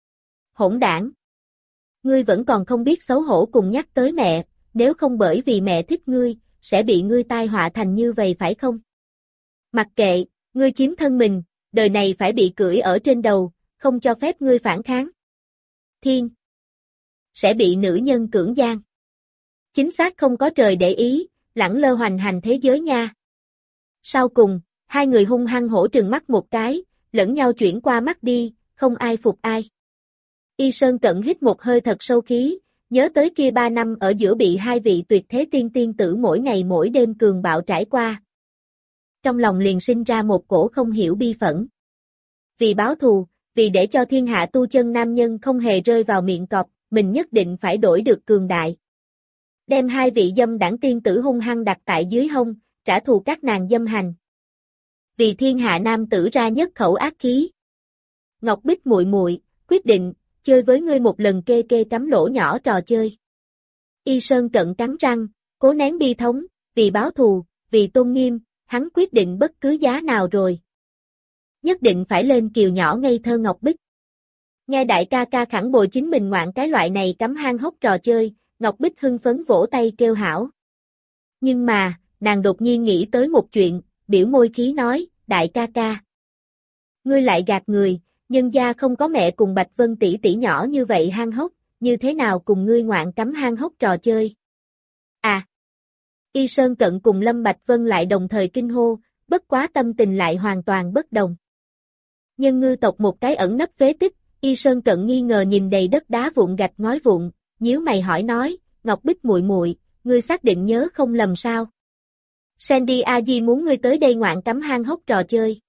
Hỗn đảng! Ngươi vẫn còn không biết xấu hổ cùng nhắc tới mẹ, nếu không bởi vì mẹ thích ngươi, sẽ bị ngươi tai họa thành như vậy phải không? Mặc kệ, ngươi chiếm thân mình, đời này phải bị cưỡi ở trên đầu, không cho phép ngươi phản kháng. Thiên! Sẽ bị nữ nhân cưỡng gian. Chính xác không có trời để ý, lẳng lơ hoành hành thế giới nha. Sau cùng, hai người hung hăng hổ trừng mắt một cái, lẫn nhau chuyển qua mắt đi, không ai phục ai. Y Sơn Cận hít một hơi thật sâu khí, nhớ tới kia 3 năm ở giữa bị hai vị tuyệt thế tiên tử mỗi ngày mỗi đêm cường bạo trải qua. Trong lòng liền sinh ra một cổ không hiểu bi phẫn. Vì báo thù, vì để cho thiên hạ tu chân nam nhân không hề rơi vào miệng cọp, mình nhất định phải đổi được cường đại. Đem hai vị dâm đảng tiên tử hung hăng đặt tại dưới hông, trả thù các nàng dâm hành. Vì thiên hạ nam tử ra nhất khẩu ác khí. Ngọc Bích muội muội, quyết định, chơi với ngươi một lần kê kê cắm lỗ nhỏ trò chơi. Y Sơn Cận cắn răng, cố nén bi thống, vì báo thù, vì tôn nghiêm, hắn quyết định bất cứ giá nào rồi. Nhất định phải lên kiều nhỏ ngây thơ Ngọc Bích. Nghe đại ca ca khẳng bồi chính mình ngoạn cái loại này cắm hang hốc trò chơi, Ngọc Bích hưng phấn vỗ tay kêu hảo. Nhưng mà, nàng đột nhiên nghĩ tới một chuyện, biểu môi khí nói, đại ca ca. Ngươi lại gạt người, nhân gia không có mẹ cùng Bạch Vân tỷ tỷ nhỏ như vậy hang hốc, như thế nào cùng ngươi ngoạn cắm hang hốc trò chơi. À! Y Sơn Cận cùng Lâm Bạch Vân lại đồng thời kinh hô, bất quá tâm tình lại hoàn toàn bất đồng. Nhân ngư tộc một cái ẩn nấp phế tích, Y Sơn Cận nghi ngờ nhìn đầy đất đá vụn gạch ngói vụn, nhíu mày hỏi nói, Ngọc Bích muội muội, ngươi xác định nhớ không lầm sao? Sandy A Di muốn ngươi tới đây ngoạn cắm hang hốc trò chơi.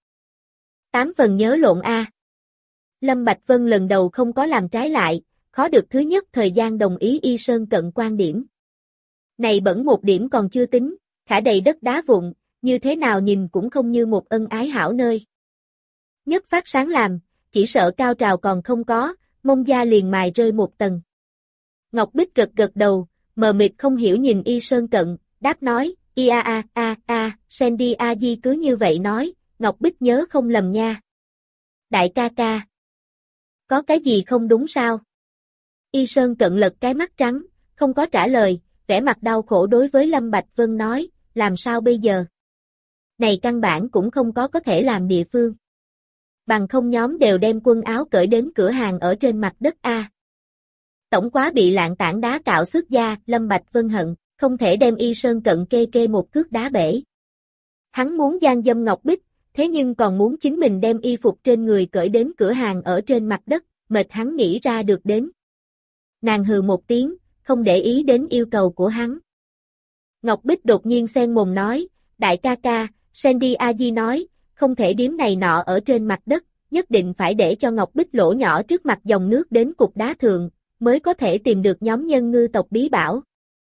8 phần nhớ lộn a. Lâm Bạch Vân lần đầu không có làm trái lại, khó được thứ nhất thời gian đồng ý Y Sơn Cận quan điểm. Này bẩn một điểm còn chưa tính, khả đầy đất đá vụn, như thế nào nhìn cũng không như một ân ái hảo nơi. Nhất phát sáng làm, chỉ sợ cao trào còn không có, mông da liền mài rơi một tầng. Ngọc Bích gật gật đầu, mờ mịt không hiểu nhìn Y Sơn Cận, đáp nói, Sandy A Di cứ như vậy nói, Ngọc Bích nhớ không lầm nha. Đại ca ca. Có cái gì không đúng sao? Y Sơn Cận lật cái mắt trắng, không có trả lời, vẻ mặt đau khổ đối với Lâm Bạch Vân nói, làm sao bây giờ? Này căn bản cũng không có thể làm địa phương. Bằng không nhóm đều đem quần áo cởi đến cửa hàng ở trên mặt đất a. Tổng quá bị lạng tảng đá cạo xước da, Lâm Bạch Vân hận, không thể đem Y Sơn Cận kê kê một cước đá bể. Hắn muốn gian dâm Ngọc Bích, thế nhưng còn muốn chính mình đem y phục trên người cởi đến cửa hàng ở trên mặt đất, mệt hắn nghĩ ra được đến. Nàng hừ một tiếng, không để ý đến yêu cầu của hắn. Ngọc Bích đột nhiên xen mồm nói, đại ca ca, Sandy A Di nói, không thể điếm này nọ ở trên mặt đất, nhất định phải để cho Ngọc Bích lỗ nhỏ trước mặt dòng nước đến cục đá thượng, mới có thể tìm được nhóm nhân ngư tộc bí bảo.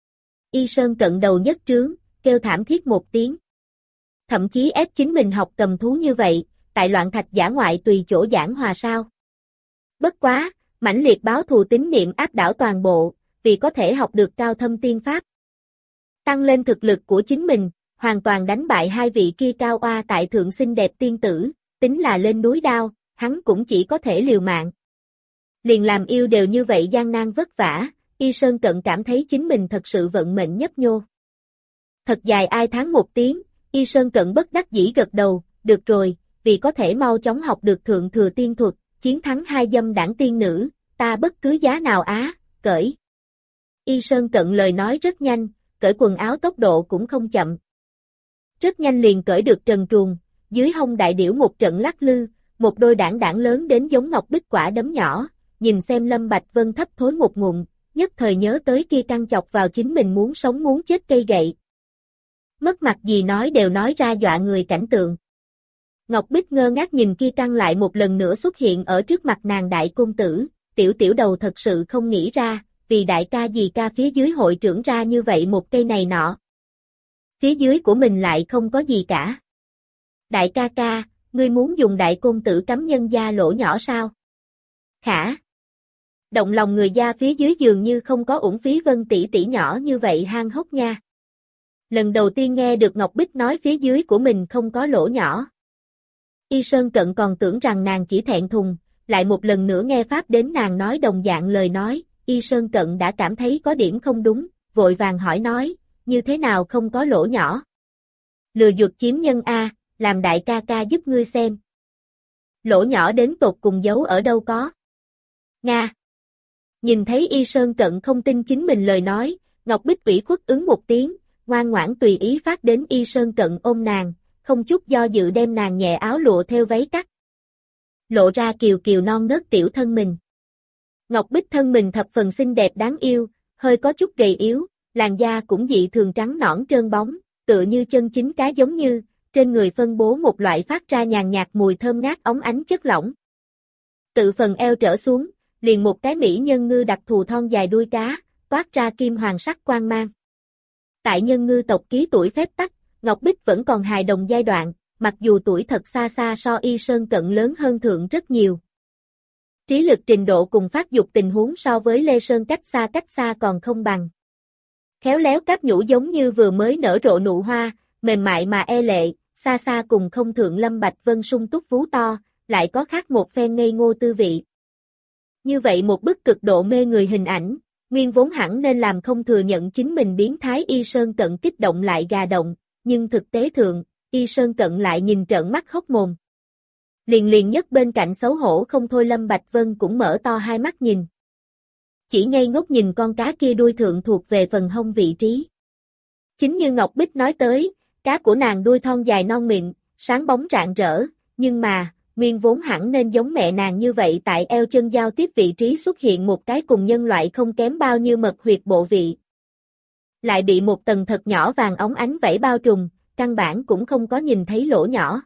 Y Sơn Cận đầu nhất trướng, kêu thảm thiết một tiếng. Thậm chí ép chính mình học cầm thú như vậy, tại loạn thạch dã ngoại tùy chỗ giảng hòa sao. Bất quá, mãnh liệt báo thù tín niệm áp đảo toàn bộ, vì có thể học được cao thâm tiên pháp. Tăng lên thực lực của chính mình, hoàn toàn đánh bại hai vị kia cao oa tại thượng xinh đẹp tiên tử, tính là lên núi đao, hắn cũng chỉ có thể liều mạng. Liền làm yêu đều như vậy gian nan vất vả, Y Sơn Cận cảm thấy chính mình thật sự vận mệnh nhấp nhô. Thật dài ai tháng một tiếng, Y Sơn Cận bất đắc dĩ gật đầu, được rồi, vì có thể mau chóng học được thượng thừa tiên thuật, chiến thắng hai dâm đảng tiên nữ, ta bất cứ giá nào cởi. Y Sơn Cận lời nói rất nhanh, cởi quần áo tốc độ cũng không chậm. Rất nhanh liền cởi được trần truồng, dưới hông đại điểu một trận lắc lư, một đôi đảng lớn đến giống ngọc bích quả đấm nhỏ, nhìn xem Lâm Bạch Vân thấp thối một ngụm, nhất thời nhớ tới kia căng chọc vào chính mình muốn sống muốn chết cây gậy. Mất mặt gì nói đều nói ra dọa người cảnh tượng. Ngọc Bích ngơ ngác nhìn kia căng lại một lần nữa xuất hiện ở trước mặt nàng đại công tử, tiểu đầu thật sự không nghĩ ra, vì đại ca gì ca phía dưới hội trưởng ra như vậy một cây này nọ. Phía dưới của mình lại không có gì cả. Đại ca ca, ngươi muốn dùng đại công tử cắm nhân gia lỗ nhỏ sao? Khả. Động lòng người gia phía dưới dường như không có uổng phí Vân tỷ tỷ nhỏ như vậy hang hốc nha. Lần đầu tiên nghe được Ngọc Bích nói phía dưới của mình không có lỗ nhỏ. Y Sơn Cận còn tưởng rằng nàng chỉ thẹn thùng, lại một lần nữa nghe pháp đến nàng nói đồng dạng lời nói, Y Sơn Cận đã cảm thấy có điểm không đúng, vội vàng hỏi nói, như thế nào không có lỗ nhỏ? Lừa dụt chiếm nhân A, làm đại ca ca giúp ngươi xem. Lỗ nhỏ đến tột cùng giấu ở đâu có? Nga. Nhìn thấy Y Sơn Cận không tin chính mình lời nói, Ngọc Bích ủy khuất ứng một tiếng, ngoan ngoãn tùy ý phát đến Y Sơn Cận ôm nàng, không chút do dự đem nàng nhẹ áo lụa theo váy cắt. Lộ ra kiều kiều non nớt tiểu thân mình. Ngọc Bích thân mình thập phần xinh đẹp đáng yêu, hơi có chút gầy yếu, làn da cũng dị thường trắng nõn trơn bóng, tựa như chân chính cá giống như, trên người phân bố một loại phát ra nhàn nhạt mùi thơm ngát óng ánh chất lỏng. Tự phần eo trở xuống, liền một cái mỹ nhân ngư đặc thù thon dài đuôi cá, toát ra kim hoàng sắc quang mang. Tại nhân ngư tộc ký tuổi phép tắc, Ngọc Bích vẫn còn hài đồng giai đoạn, mặc dù tuổi thật xa xa so Y Sơn Cận lớn hơn thượng rất nhiều. Trí lực trình độ cùng phát dục tình huống so với Lê Sơn cách xa còn không bằng. Khéo léo cáp nhũ giống như vừa mới nở rộ nụ hoa, mềm mại mà e lệ, xa cùng không thượng Lâm Bạch Vân sung túc vú to, lại có khác một phen ngây ngô tư vị. Như vậy một bức cực độ mê người hình ảnh, nguyên vốn hẳn nên làm không thừa nhận chính mình biến thái Y Sơn Cận kích động lại gà động, nhưng thực tế thượng, Y Sơn Cận lại nhìn trợn mắt hốc mồm. Liền nhất bên cạnh xấu hổ không thôi Lâm Bạch Vân cũng mở to hai mắt nhìn. Chỉ ngây ngốc nhìn con cá kia đuôi thượng thuộc về phần hông vị trí. Chính như Ngọc Bích nói tới, cá của nàng đuôi thon dài non mịn, sáng bóng rạng rỡ, nhưng mà, nguyên vốn hẳn nên giống mẹ nàng như vậy tại eo chân giao tiếp vị trí xuất hiện một cái cùng nhân loại không kém bao nhiêu mật huyệt bộ vị. Lại bị một tầng thật nhỏ vàng óng ánh vảy bao trùm, căn bản cũng không có nhìn thấy lỗ nhỏ.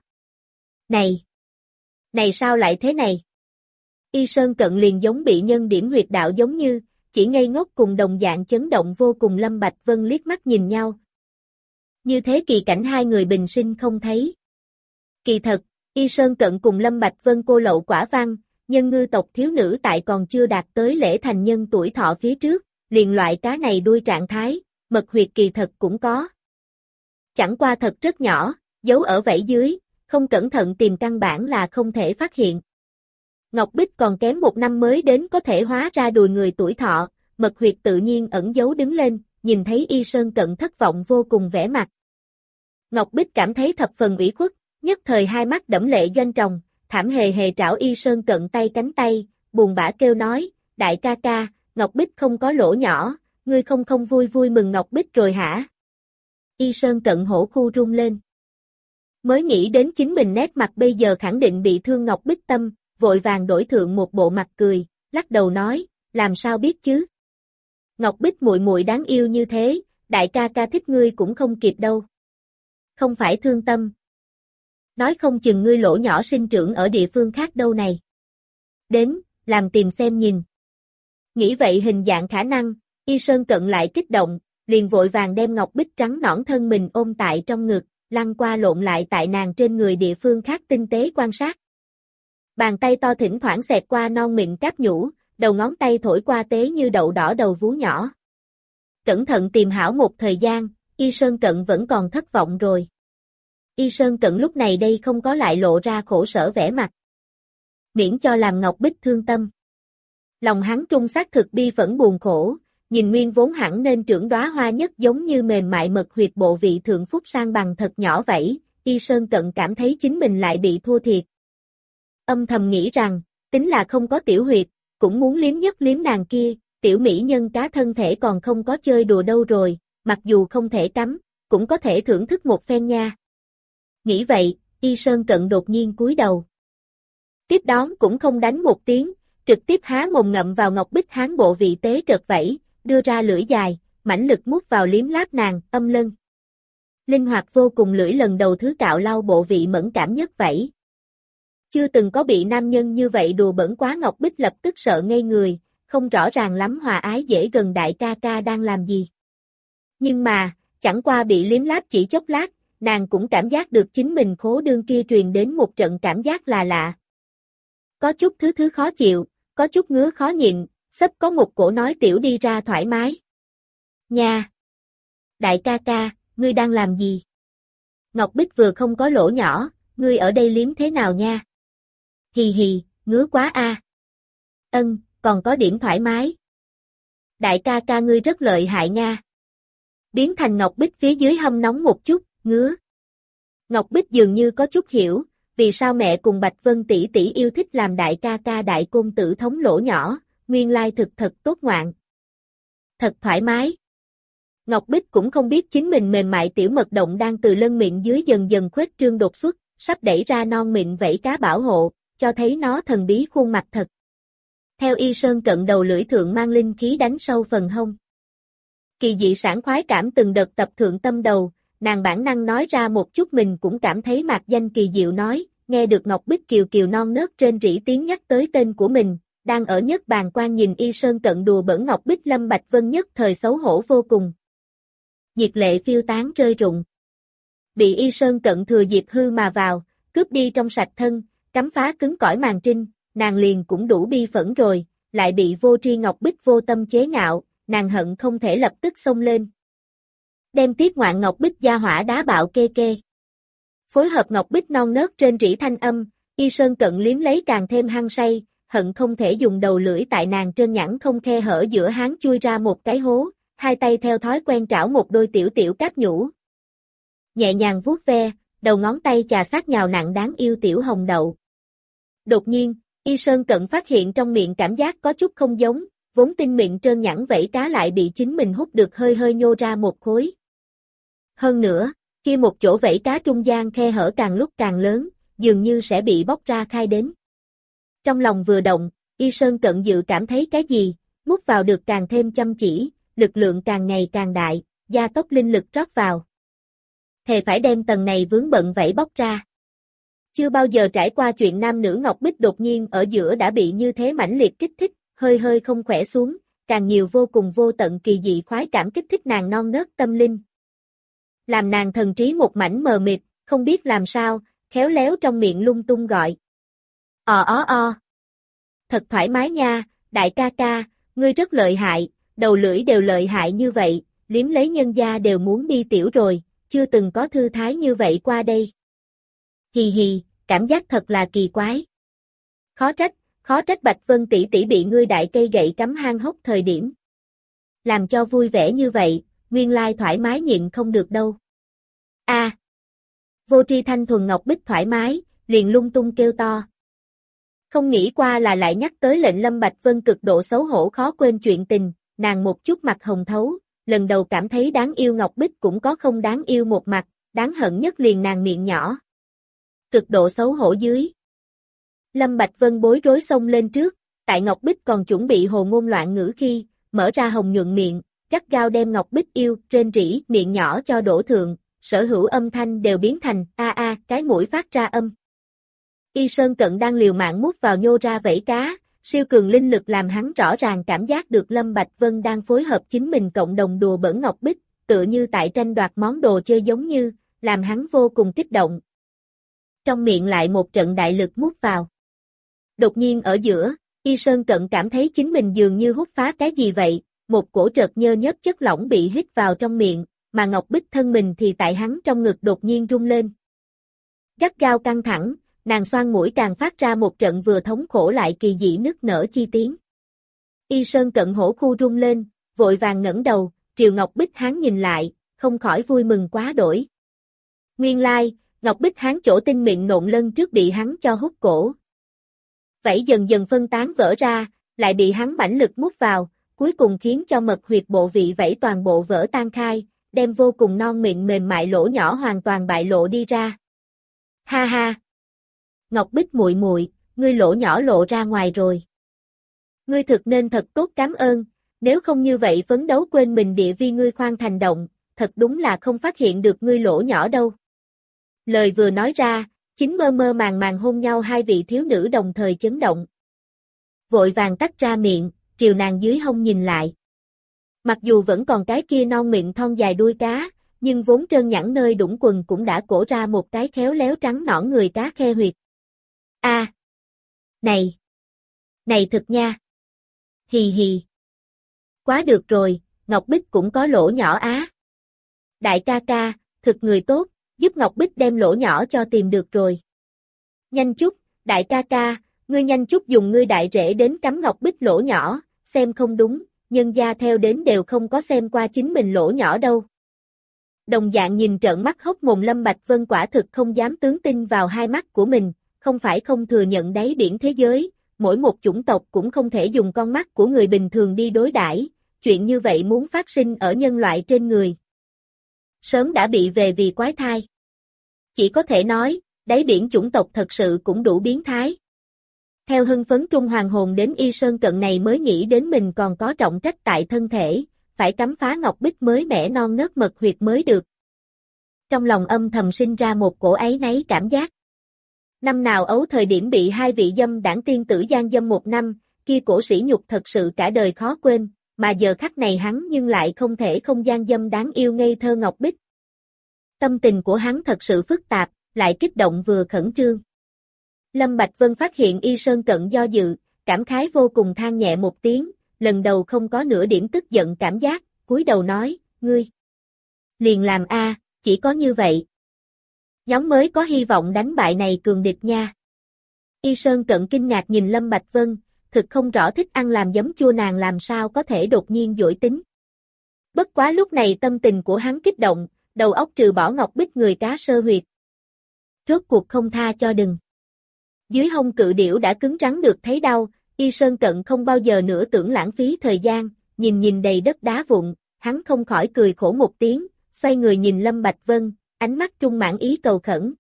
Này sao lại thế này? Y Sơn Cận liền giống bị nhân điểm huyệt đạo giống như, chỉ ngây ngốc cùng đồng dạng chấn động vô cùng Lâm Bạch Vân liếc mắt nhìn nhau. Như thế kỳ cảnh hai người bình sinh không thấy. Kỳ thật, Y Sơn Cận cùng Lâm Bạch Vân cô lậu quả văn, nhân ngư tộc thiếu nữ tại còn chưa đạt tới lễ thành nhân tuổi thọ phía trước, liền loại cá này đuôi trạng thái, mật huyệt kỳ thật cũng có. Chẳng qua thật rất nhỏ, giấu ở vảy dưới, không cẩn thận tìm căn bản là không thể phát hiện. Ngọc Bích còn kém một năm mới đến có thể hóa ra đùi người tuổi thọ, mật huyệt tự nhiên ẩn giấu đứng lên, nhìn thấy Y Sơn Cận thất vọng vô cùng vẻ mặt. Ngọc Bích cảm thấy thập phần ủy khuất, nhất thời hai mắt đẫm lệ doanh tròng, thảm hề hề trảo Y Sơn Cận tay cánh tay, buồn bã kêu nói, đại ca ca, Ngọc Bích không có lỗ nhỏ, ngươi không vui vui mừng Ngọc Bích rồi hả? Y Sơn Cận hổ khu rung lên. Mới nghĩ đến chính mình nét mặt bây giờ khẳng định bị thương Ngọc Bích tâm, vội vàng đổi thượng một bộ mặt cười, lắc đầu nói, làm sao biết chứ? Ngọc Bích muội muội đáng yêu như thế, đại ca ca thích ngươi cũng không kịp đâu. Không phải thương tâm. Nói không chừng ngươi lỗ nhỏ sinh trưởng ở địa phương khác đâu này. Đến, làm tìm xem nhìn. Nghĩ vậy hình dạng khả năng, Y Sơn Cận lại kích động, liền vội vàng đem Ngọc Bích trắng nõn thân mình ôm tại trong ngực, lăn qua lộn lại tại nàng trên người địa phương khác tinh tế quan sát. Bàn tay to thỉnh thoảng xẹt qua non mịn cáp nhũ, đầu ngón tay thổi qua tế như đậu đỏ đầu vú nhỏ. Cẩn thận tìm hảo một thời gian, Y Sơn Cận vẫn còn thất vọng rồi. Y Sơn Cận lúc này đây không có lại lộ ra khổ sở vẻ mặt. Miễn cho làm Ngọc Bích thương tâm. Lòng hắn trung xác thực bi phẫn buồn khổ, nhìn nguyên vốn hẳn nên trưởng đóa hoa nhất giống như mềm mại mật huyệt bộ vị thượng phúc sang bằng thật nhỏ vậy, Y Sơn Cận cảm thấy chính mình lại bị thua thiệt. Âm thầm nghĩ rằng, tính là không có tiểu huyệt, cũng muốn liếm nhất liếm nàng kia, tiểu mỹ nhân cá thân thể còn không có chơi đùa đâu rồi, mặc dù không thể cắm, cũng có thể thưởng thức một phen nha. Nghĩ vậy, Y Sơn Cận đột nhiên cúi đầu. Tiếp đón cũng không đánh một tiếng, trực tiếp há mồm ngậm vào Ngọc Bích hán bộ vị tế trật vẫy, đưa ra lưỡi dài, mãnh lực mút vào liếm láp nàng, âm lân. Linh hoạt vô cùng lưỡi lần đầu thứ cạo lau bộ vị mẫn cảm nhất vẫy. Chưa từng có bị nam nhân như vậy đùa bẩn quá Ngọc Bích lập tức sợ ngây người, không rõ ràng lắm hòa ái dễ gần đại ca ca đang làm gì. Nhưng mà, chẳng qua bị liếm láp chỉ chốc lát, nàng cũng cảm giác được chính mình khố đương kia truyền đến một trận cảm giác là lạ. Có chút thứ khó chịu, có chút ngứa khó nhịn, sắp có một cổ nói tiểu đi ra thoải mái. Nha! Đại ca ca, ngươi đang làm gì? Ngọc Bích vừa không có lỗ nhỏ, ngươi ở đây liếm thế nào nha? Hì hì, ngứa quá a. Còn có điểm thoải mái. Đại ca ca ngươi rất lợi hại nha. Biến thành Ngọc Bích phía dưới hâm nóng một chút, ngứa. Ngọc Bích dường như có chút hiểu, vì sao mẹ cùng Bạch Vân tỷ tỷ yêu thích làm đại ca ca đại côn tử thống lỗ nhỏ, nguyên lai thực thật tốt ngoạn. Thật thoải mái. Ngọc Bích cũng không biết chính mình mềm mại tiểu mật động đang từ lân miệng dưới dần dần khuếch trương đột xuất, sắp đẩy ra non mịn vảy cá bảo hộ, cho thấy nó thần bí khuôn mặt thật. Theo Y Sơn Cận đầu lưỡi thượng mang linh khí đánh sâu phần hông. Kỳ dị sảng khoái cảm từng đợt tập thượng tâm đầu, nàng bản năng nói ra một chút mình cũng cảm thấy mạc danh kỳ diệu nói, nghe được Ngọc Bích kiều kiều non nớt trên rỉ tiếng nhắc tới tên của mình, đang ở nhất bàn quan nhìn Y Sơn Cận đùa bỡn Ngọc Bích Lâm Bạch Vân nhất thời xấu hổ vô cùng. Nhiệt lệ phiêu tán rơi rụng. Bị Y Sơn Cận thừa dịp hư mà vào, cướp đi trong sạch thân, cắm phá cứng cỏi màn trinh, nàng liền cũng đủ bi phẫn rồi, lại bị vô tri Ngọc Bích vô tâm chế ngạo, nàng hận không thể lập tức xông lên. Đem tiết ngoạn Ngọc Bích gia hỏa đá bạo kê kê. Phối hợp Ngọc Bích non nớt trên rỉ thanh âm, Y Sơn Cận liếm lấy càng thêm hăng say, hận không thể dùng đầu lưỡi tại nàng trơn nhẵn không khe hở giữa háng chui ra một cái hố, hai tay theo thói quen trảo một đôi tiểu tiểu cáp nhũ. Nhẹ nhàng vuốt ve, đầu ngón tay chà sát nhào nặng đáng yêu tiểu hồng đậu. Đột nhiên, Y Sơn Cận phát hiện trong miệng cảm giác có chút không giống, vốn tinh mịn trơn nhẵn vảy cá lại bị chính mình hút được hơi hơi nhô ra một khối. Hơn nữa, kia một chỗ vảy cá trung gian khe hở càng lúc càng lớn, dường như sẽ bị bóc ra khai đến. Trong lòng vừa động, Y Sơn Cận dự cảm thấy cái gì, mút vào được càng thêm chăm chỉ, lực lượng càng ngày càng đại, gia tốc linh lực rót vào. Thề phải đem tầng này vướng bận vảy bóc ra. Chưa bao giờ trải qua chuyện nam nữ Ngọc Bích đột nhiên ở giữa đã bị như thế mãnh liệt kích thích, hơi hơi không khỏe xuống, càng nhiều vô cùng vô tận kỳ dị khoái cảm kích thích nàng non nớt tâm linh. Làm nàng thần trí một mảnh mờ mịt, không biết làm sao, khéo léo trong miệng lung tung gọi. Thật thoải mái nha, đại ca ca, ngươi rất lợi hại, đầu lưỡi đều lợi hại như vậy, liếm lấy nhân gia đều muốn đi tiểu rồi, chưa từng có thư thái như vậy qua đây. Hì hì, cảm giác thật là kỳ quái. Khó trách Bạch Vân tỷ tỷ bị ngươi đại cây gậy cắm hang hốc thời điểm. Làm cho vui vẻ như vậy, nguyên lai thoải mái nhịn không được đâu. Vô tri thanh thuần Ngọc Bích thoải mái, liền lung tung kêu to. Không nghĩ qua là lại nhắc tới lệnh Lâm Bạch Vân cực độ xấu hổ khó quên chuyện tình, nàng một chút mặt hồng thấu, lần đầu cảm thấy đáng yêu Ngọc Bích cũng có không đáng yêu một mặt, đáng hận nhất liền nàng miệng nhỏ. Cực độ xấu hổ dưới. Lâm Bạch Vân bối rối xông lên trước, tại Ngọc Bích còn chuẩn bị hồ ngôn loạn ngữ khi, mở ra hồng nhuận miệng, gắt gao đem Ngọc Bích yêu, rên rỉ, miệng nhỏ cho đổ thượng, sở hữu âm thanh đều biến thành a a, cái mũi phát ra âm. Y Sơn Cận đang liều mạng mút vào nhô ra vẫy cá, siêu cường linh lực làm hắn rõ ràng cảm giác được Lâm Bạch Vân đang phối hợp chính mình cộng đồng đùa bỡn Ngọc Bích, tựa như tại tranh đoạt món đồ chơi giống như, làm hắn vô cùng kích động. Trong miệng lại một trận đại lực mút vào. Đột nhiên ở giữa, Y Sơn Cận cảm thấy chính mình dường như hút phá cái gì vậy, một cổ trợt nhơ nhớp chất lỏng bị hít vào trong miệng, mà Ngọc Bích thân mình thì tại hắn trong ngực đột nhiên rung lên. Gắt gao căng thẳng, nàng xoang mũi càng phát ra một trận vừa thống khổ lại kỳ dị nức nở chi tiếng. Y Sơn Cận hổ khu rung lên, vội vàng ngẩng đầu, triều Ngọc Bích hắn nhìn lại, không khỏi vui mừng quá đổi. Nguyên lai, Ngọc Bích hắn chỗ tinh mịn nộn lân trước bị hắn cho hút cổ. Vảy dần dần phân tán vỡ ra, lại bị hắn mãnh lực mút vào, cuối cùng khiến cho mật huyệt bộ vị vảy toàn bộ vỡ tan khai, đem vô cùng non mịn mềm mại lỗ nhỏ hoàn toàn bại lộ đi ra. Ha ha! Ngọc Bích muội muội, ngươi lỗ nhỏ lộ ra ngoài rồi. Ngươi thực nên thật tốt cảm ơn, nếu không như vậy phấn đấu quên mình địa vi ngươi khoan thành động, thật đúng là không phát hiện được ngươi lỗ nhỏ đâu. Lời vừa nói ra, chính mơ mơ màng màng hôn nhau hai vị thiếu nữ đồng thời chấn động. Vội vàng tách ra miệng, triều nàng dưới hông nhìn lại. Mặc dù vẫn còn cái kia non miệng thon dài đuôi cá, nhưng vốn trơn nhẵn nơi đũng quần cũng đã cổ ra một cái khéo léo trắng nõn người cá khe huyệt. A, này! Này thực nha! Hì hì! Quá được rồi, Ngọc Bích cũng có lỗ nhỏ á. Đại ca ca, thực người tốt, giúp Ngọc Bích đem lỗ nhỏ cho tìm được rồi. Nhanh chút, đại ca ca, ngươi nhanh chút dùng ngươi đại rễ đến cắm Ngọc Bích lỗ nhỏ, xem không đúng, nhân gia theo đến đều không có xem qua chính mình lỗ nhỏ đâu. Đồng dạng nhìn trợn mắt hốc mồm Lâm Bạch Vân quả thực không dám tướng tin vào hai mắt của mình, không phải không thừa nhận đáy biển thế giới, mỗi một chủng tộc cũng không thể dùng con mắt của người bình thường đi đối đãi, chuyện như vậy muốn phát sinh ở nhân loại trên người. Sớm đã bị về vì quái thai. Chỉ có thể nói, đáy biển chủng tộc thật sự cũng đủ biến thái. Theo hưng phấn trung hoàng hồn đến Y Sơn Cận này mới nghĩ đến mình còn có trọng trách tại thân thể, phải cắm phá Ngọc Bích mới mẻ non nớt mật huyệt mới được. Trong lòng âm thầm sinh ra một cổ áy náy cảm giác. Năm nào ấu thời điểm bị hai vị dâm đảng tiên tử gian dâm một năm, kia cổ sỉ nhục thật sự cả đời khó quên, mà giờ khắc này hắn nhưng lại không thể không gian dâm đáng yêu ngây thơ Ngọc Bích. Tâm tình của hắn thật sự phức tạp, lại kích động vừa khẩn trương. Lâm Bạch Vân phát hiện Y Sơn Cận do dự, cảm khái vô cùng than nhẹ một tiếng, lần đầu không có nửa điểm tức giận cảm giác, cúi đầu nói, ngươi liền làm a, chỉ có như vậy. Nhóm mới có hy vọng đánh bại này cường địch nha. Y Sơn Cận kinh ngạc nhìn Lâm Bạch Vân, thực không rõ thích ăn làm giấm chua nàng làm sao có thể đột nhiên dỗi tính. Bất quá lúc này tâm tình của hắn kích động, đầu óc trừ bỏ Ngọc Bích người cá sơ huyệt. Rốt cuộc không tha cho đừng. Dưới hông cự điểu đã cứng rắn được thấy đau, Y Sơn Cận không bao giờ nữa tưởng lãng phí thời gian, nhìn đầy đất đá vụn, hắn không khỏi cười khổ một tiếng, xoay người nhìn Lâm Bạch Vân, ánh mắt trung mãn ý cầu khẩn.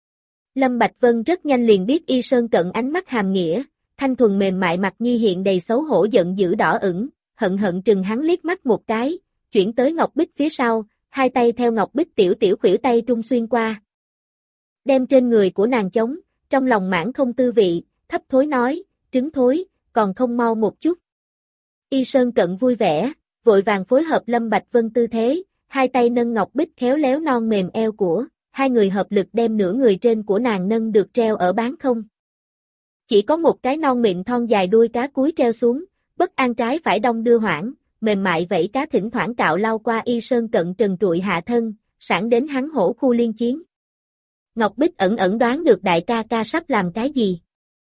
Lâm Bạch Vân rất nhanh liền biết Y Sơn Cận ánh mắt hàm nghĩa, thanh thuần mềm mại mặt nhi hiện đầy xấu hổ giận dữ đỏ ửng, hận hận trừng hắn liếc mắt một cái, chuyển tới Ngọc Bích phía sau, hai tay theo Ngọc Bích tiểu khuỷu tay trung xuyên qua. Đem trên người của nàng chống, trong lòng mãn không tư vị, thấp thối nói, trứng thối, còn không mau một chút. Y Sơn Cận vui vẻ, vội vàng phối hợp Lâm Bạch Vân tư thế, hai tay nâng Ngọc Bích khéo léo non mềm eo của, hai người hợp lực đem nửa người trên của nàng nâng được treo ở bán không. Chỉ có một cái non mịn thon dài đuôi cá cúi treo xuống, bất an trái phải đong đưa hoảng, mềm mại vẫy cá thỉnh thoảng cạo lau qua Y Sơn Cận trần trụi hạ thân, sẵn đến hắn hổ khu liên chiến. Ngọc Bích ẩn ẩn đoán được đại ca ca sắp làm cái gì.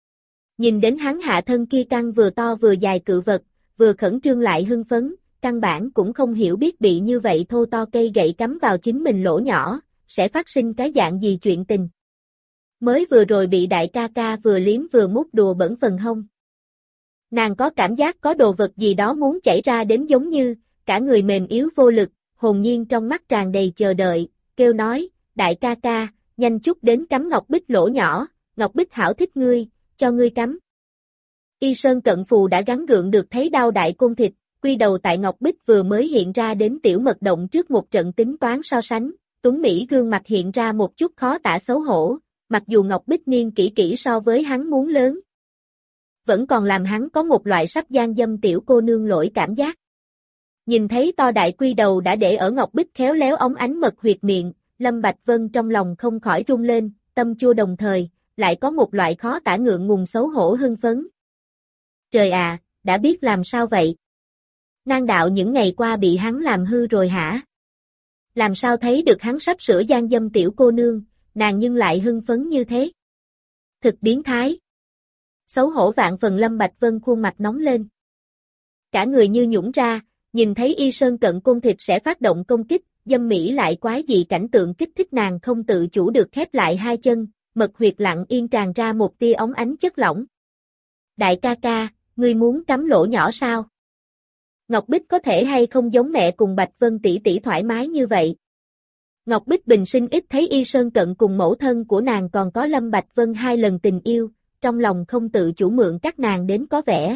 Nhìn đến hắn hạ thân kia căng vừa to vừa dài cự vật, vừa khẩn trương lại hưng phấn, căn bản cũng không hiểu biết bị như vậy thô to cây gậy cắm vào chính mình lỗ nhỏ, sẽ phát sinh cái dạng gì chuyện tình. mới vừa rồi bị đại ca ca vừa liếm vừa mút đùa bẩn phần hông. Nàng có cảm giác có đồ vật gì đó muốn chảy ra đến giống như, cả người mềm yếu vô lực, hồn nhiên trong mắt tràn đầy chờ đợi, kêu nói, đại ca ca, nhanh chút đến cắm Ngọc Bích lỗ nhỏ, Ngọc Bích hảo thích ngươi, cho ngươi cắm. Y Sơn Cận Phù đã gắng gượng được thấy đau đại côn thịt, quy đầu tại Ngọc Bích vừa mới hiện ra đến tiểu mật động trước một trận tính toán so sánh, Tuấn Mỹ gương mặt hiện ra một chút khó tả xấu hổ, mặc dù Ngọc Bích niên kỹ kỹ so với hắn muốn lớn. Vẫn còn làm hắn có một loại sắp gian dâm tiểu cô nương lỗi cảm giác. Nhìn thấy to đại quy đầu đã để ở Ngọc Bích khéo léo óng ánh mật huyệt miệng, Lâm Bạch Vân trong lòng không khỏi rung lên, tâm chua đồng thời, lại có một loại khó tả ngượng ngùng xấu hổ hưng phấn. Trời à, đã biết làm sao vậy? Nang đạo những ngày qua bị hắn làm hư rồi hả? Làm sao thấy được hắn sắp sửa gian dâm tiểu cô nương, nàng nhưng lại hưng phấn như thế? Thực biến thái. Xấu hổ vạn phần Lâm Bạch Vân khuôn mặt nóng lên. Cả người như nhũn ra, nhìn thấy Y Sơn Cận côn thịt sẽ phát động công kích, dâm mỹ lại quái dị cảnh tượng kích thích nàng không tự chủ được khép lại hai chân, mật huyệt lặng yên tràn ra một tia óng ánh chất lỏng. Đại ca ca, ngươi muốn cắm lỗ nhỏ sao? Ngọc Bích có thể hay không giống mẹ cùng Bạch Vân tỷ tỷ thoải mái như vậy? Ngọc Bích bình sinh ít thấy Y Sơn Cận cùng mẫu thân của nàng còn có Lâm Bạch Vân hai lần tình yêu, trong lòng không tự chủ mượn các nàng đến có vẻ.